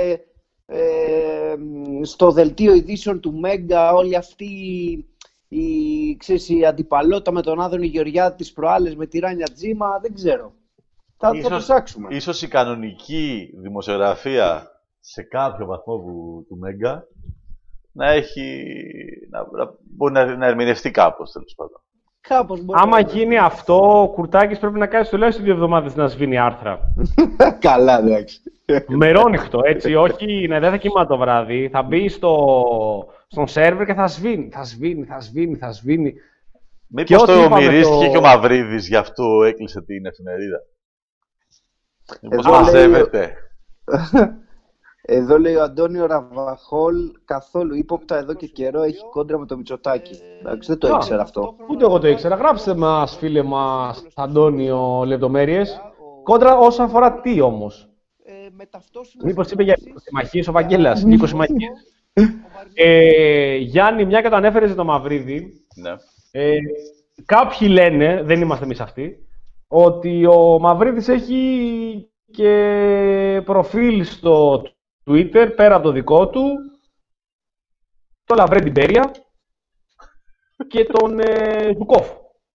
ε, στο δελτίο ειδήσεων του Μέγκα όλη αυτή η, ξέρεις, η αντιπαλότητα με τον Άδωνη Γεωργιάδη τις προάλλες με τη Ράνια Τζίμα, δεν ξέρω. Θα, θα το Ίσως, ψάξουμε. ίσως η κανονική δημοσιογραφία σε κάποιο βαθμό που, του Μέγκα να έχει. να, να μπορεί να, να ερμηνευτεί κάπως, τέλος πάντων. Κάπως μπορεί Άμα να- γίνει αυτό, ο Κουρτάκης πρέπει να κάνει τουλάχιστον δύο εβδομάδες να σβήνει άρθρα. Καλά, εντάξει. Μερόνυχτο, έτσι, όχι, ναι, δεν θα κοιμάται το βράδυ. Θα μπει στο, στον σερβερ και θα σβήνει, θα σβήνει, θα σβήνει, θα σβήνει. Μήπως ό,τι το είπαμε μυρίστηκε το- και ο Μαυρίδης, γι' αυτό έκλεισε την εφημερίδα. Μήπως Εδώ λέει- μαζεύεται. Εδώ λέει ο Αντώνιο Ραβαχόλ, καθόλου ύποπτα εδώ και καιρό έχει κόντρα με το Μητσοτάκη. Εντάξει, δεν το Α, ήξερα αυτό. Ούτε εγώ το ήξερα. Γράψτε μας, φίλε μας, Αντώνιο, λεπτομέρειες. Κόντρα όσον αφορά τι όμως. Μήπως είπε για συμμαχίες ο Βαγγέλας, Νίκος συμμαχίες. Ε, Γιάννη, μια και το ανέφερες το Μαυρίδη, Ναι. ε, κάποιοι λένε, δεν είμαστε εμείς αυτοί, ότι ο Μαυρίδης έχει και προφίλ στο Twitter, πέρα από το δικό του, το Λαβρέντι Μπέρια και τον ε, Ζουκόφ.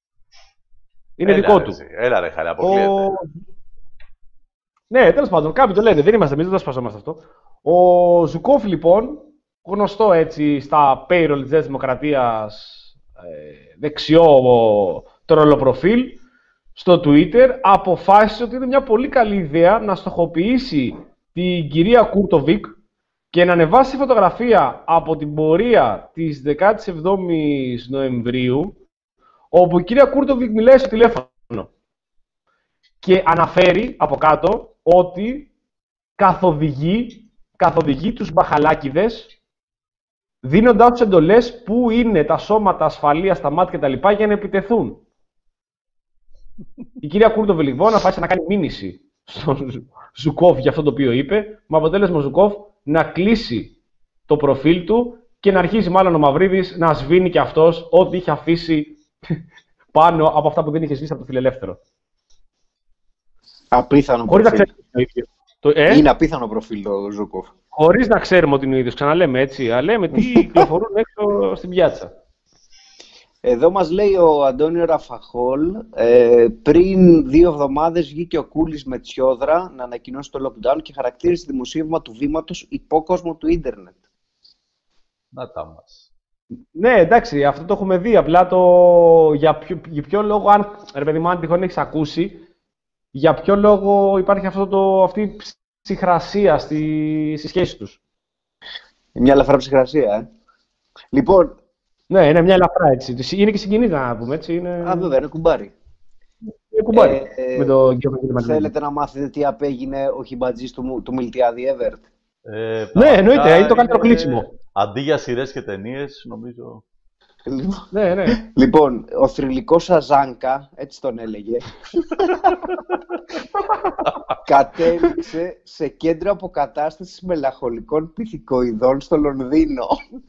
Είναι Έλα, δικό ρε, του. εσύ. Έλα ρε χαρά, αποκλείεται. Ο... Ναι, τέλος πάντων, κάποιοι το λένε, δεν είμαστε εμείς, δεν το σπασόμαστε αυτό. Ο Ζουκόφ, λοιπόν, γνωστό έτσι στα payroll της Δημοκρατίας, ε, δεξιό τρολοπροφίλ, στο Twitter, αποφάσισε ότι είναι μια πολύ καλή ιδέα να στοχοποιήσει την κυρία Κούρτοβικ και να ανεβάσει φωτογραφία από την πορεία της δεκάτη εβδόμη Νοεμβρίου, όπου η κυρία Κούρτοβικ μιλάει στο τηλέφωνο και αναφέρει από κάτω ότι καθοδηγεί καθοδηγεί τους μπαχαλάκηδες, δίνοντάς τους εντολές πού είναι τα σώματα ασφαλείας, τα μάτια κτλ. Για να επιτεθούν. Η κυρία Κούρτοβη λοιπόν αποφάσισε να κάνει μήνυση στον Ζουκόφ για αυτό το οποίο είπε, με αποτέλεσμα ο Ζουκόφ να κλείσει το προφίλ του και να αρχίσει μάλλον ο Μαυρίδης να σβήνει και αυτός ό,τι είχε αφήσει πάνω από αυτά που δεν είχε σβήσει από το φιλελεύθερο. Απίθανο Χωρίς να προφίλ. ξέρουμε το ίδιο. Το, ε? Είναι απίθανο προφίλ το Ζούκοφ. Χωρίς να ξέρουμε ότι είναι ο ίδιος. Ξαναλέμε έτσι. Αλλά λέμε τι κυκλοφορούν έξω στην πιάτσα. Εδώ μας λέει ο Αντώνιο Ραφαχόλ, ε, πριν δύο εβδομάδες βγήκε ο Κούλης με Τσιόδρα να ανακοινώσει το lockdown και χαρακτήρισε το δημοσίευμα του Βήματος υπόκοσμο του ίντερνετ. Να τα μας. Ναι, εντάξει, αυτό το έχουμε δει. Απλά το για ποιο, για ποιο λόγο, αν, ρε παιδί μου, αν τυχόν έχεις ακούσει, για ποιο λόγο υπάρχει αυτό το, αυτή η ψυχρασία στη, στη σχέση τους. Μια ελαφρά ψυχρασία, ε. Λοιπόν... Ναι, είναι μια ελαφρά έτσι. Είναι και συγκινητή να πούμε έτσι. Είναι... Α, βέβαια, είναι κουμπάρι. Είναι κουμπάρι. Ε, με το... Θέλετε να μάθετε τι απέγινε ο χιμπατζής του, του Μιλτιάδη Εύερτ. Ε, ναι, εννοείται, είναι το καλύτερο κλείσιμο. Αντί για σειρές και ταινίες, νομίζω... Ναι, ναι. Λοιπόν, ο θρυλικός Αζάνκα, έτσι τον έλεγε, κατέληξε σε κέντρο αποκατάστασης μελαγχολικών πυθικοειδών στο Λονδίνο.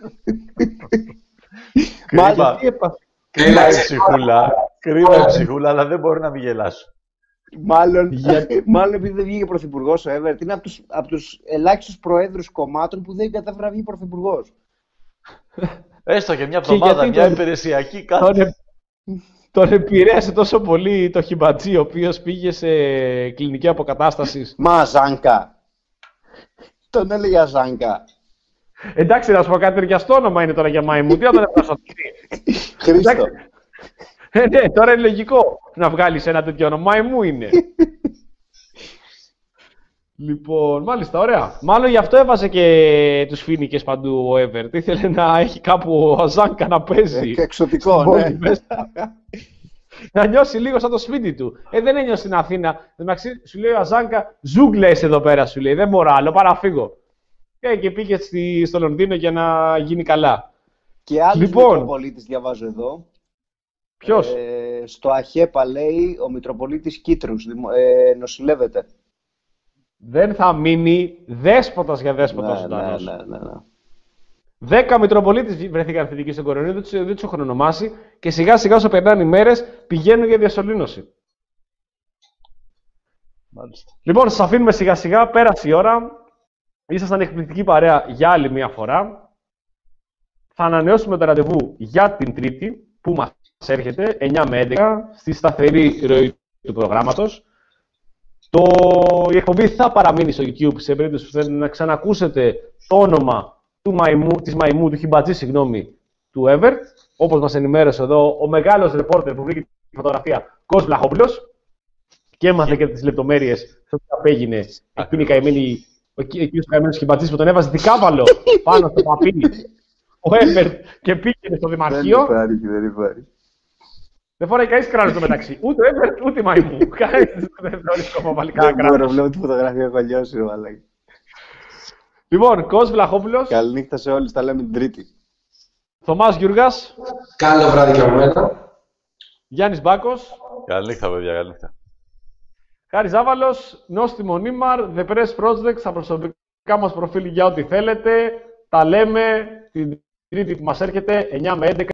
Κρίμα, κρίμα η ψυχούλα, κρίμα η ψυχούλα, αλλά δεν μπορεί να μην γελάσω. Μάλλον, μάλλον επειδή δεν βγήκε πρωθυπουργός ο Εύερτ, είναι από τους, από τους ελάχιστους προέδρους κομμάτων που δεν κατάφερε να βγει πρωθυπουργός. Έστω και μια εβδομάδα, μια τον... υπηρεσιακή κάθε. Τον, τον επηρέασε τόσο πολύ το χιμπατζή, ο οποίος πήγε σε κλινική αποκατάσταση. Μα Αζάνκα. Τον έλεγε Αζάνκα. Εντάξει, να σου πω κάτι ταιριαστό όνομα είναι τώρα για μάιμου. Τι όταν έπρεπε Χρήστο. Ε, ναι, τώρα είναι λογικό να βγάλεις ένα τέτοιο όνομα. Μάιμου είναι. Λοιπόν, μάλιστα, ωραία. Μάλλον γι' αυτό έβαζε και τους φοίνικες παντού ο Εύερτ. Ήθελε να έχει κάπου ο Αζάνκα να παίζει. Και εξωτικό, ναι. Να νιώσει λίγο σαν το σπίτι του. Ε, δεν ένιωσε στην Αθήνα. Εντάξει, σου λέει ο Αζάνκα, ζούγκλες εδώ πέρα, σου λέει. Δεν μπορώ άλλο, παρά φύγω. Ε, και πήγε στη, στο Λονδίνο για να γίνει καλά. Και άλλος λοιπόν, Μητροπολίτης διαβάζω εδώ. Ποιος? Ε, στο ΑΧΕΠΑ λέει ο Μητροπολίτης Κίτρους. Ε, νοσηλεύεται. Δεν θα μείνει δέσποτας για δέσποτα ναι, ζωντανός. Ναι, ναι, ναι, ναι. Δέκα Μητροπολίτες βρεθήκαν θετικοί στον κορονοϊό, δεν τους, δεν τους έχουν ονομάσει και σιγά σιγά όσο περνάνε οι μέρες πηγαίνουν για διασωλήνωση. Μάλιστα. Λοιπόν, σας αφήνουμε σιγά σιγά, πέρασε η ώρα. Ήσασταν εκπληκτική παρέα για άλλη μία φορά. Θα ανανεώσουμε το ραντεβού για την Τρίτη που μας έρχεται, εννιά με έντεκα, στη σταθερή ροή του προγράμματος. Το... Η εκπομπή θα παραμείνει στο YouTube σε περίπτωση που θέλετε να ξανακούσετε το όνομα του μαϊμού, της μαϊμού, του χιμπατζή, συγγνώμη, του Εύερτ. Όπως μας ενημέρωσε εδώ ο μεγάλος ρεπόρτερ που βρήκε τη φωτογραφία, Κώστας Βλαχόπουλος, και έμαθε και τις λεπτομέρειες στο τι απέγινε εκείνη η καημένη, ο κύριος καημένος χιμπατζής που τον έβαζε δικάβαλο πάνω στο παπίλι ο Εύερτ και πήγαινε στο δημαρχείο. Δεν υπάρχει, δεν υπάρχει. Δεν φοράει κανείς κράνος στο μεταξύ. Ούτε ο Εύερτ, ούτε η μαϊμού. Κανείς δεν θεωρεί σκοπό πάλι κανένα κράνος. Δεν μπορώ, βλέπω τη φωτογραφία, έχω αλλιώσει, ρε μαλάκα. Λοιπόν, Κώστας Βλαχόπουλος. Καληνύχτα σε όλους, τα λέμε την Τρίτη. Θωμάς Γιούργας. Καλό βράδυ και από μένα. Γιάννης Μπάκος. Καληνύχτα, παιδιά, καληνύχτα. Χάρης Ζάβαλος, Νόστιμο Νίμαρ, The Press Project, στα προσωπικά μας προφίλ για ό,τι θέλετε. Τα λέμε την Τρίτη που μας έρχεται, εννιά με έντεκα.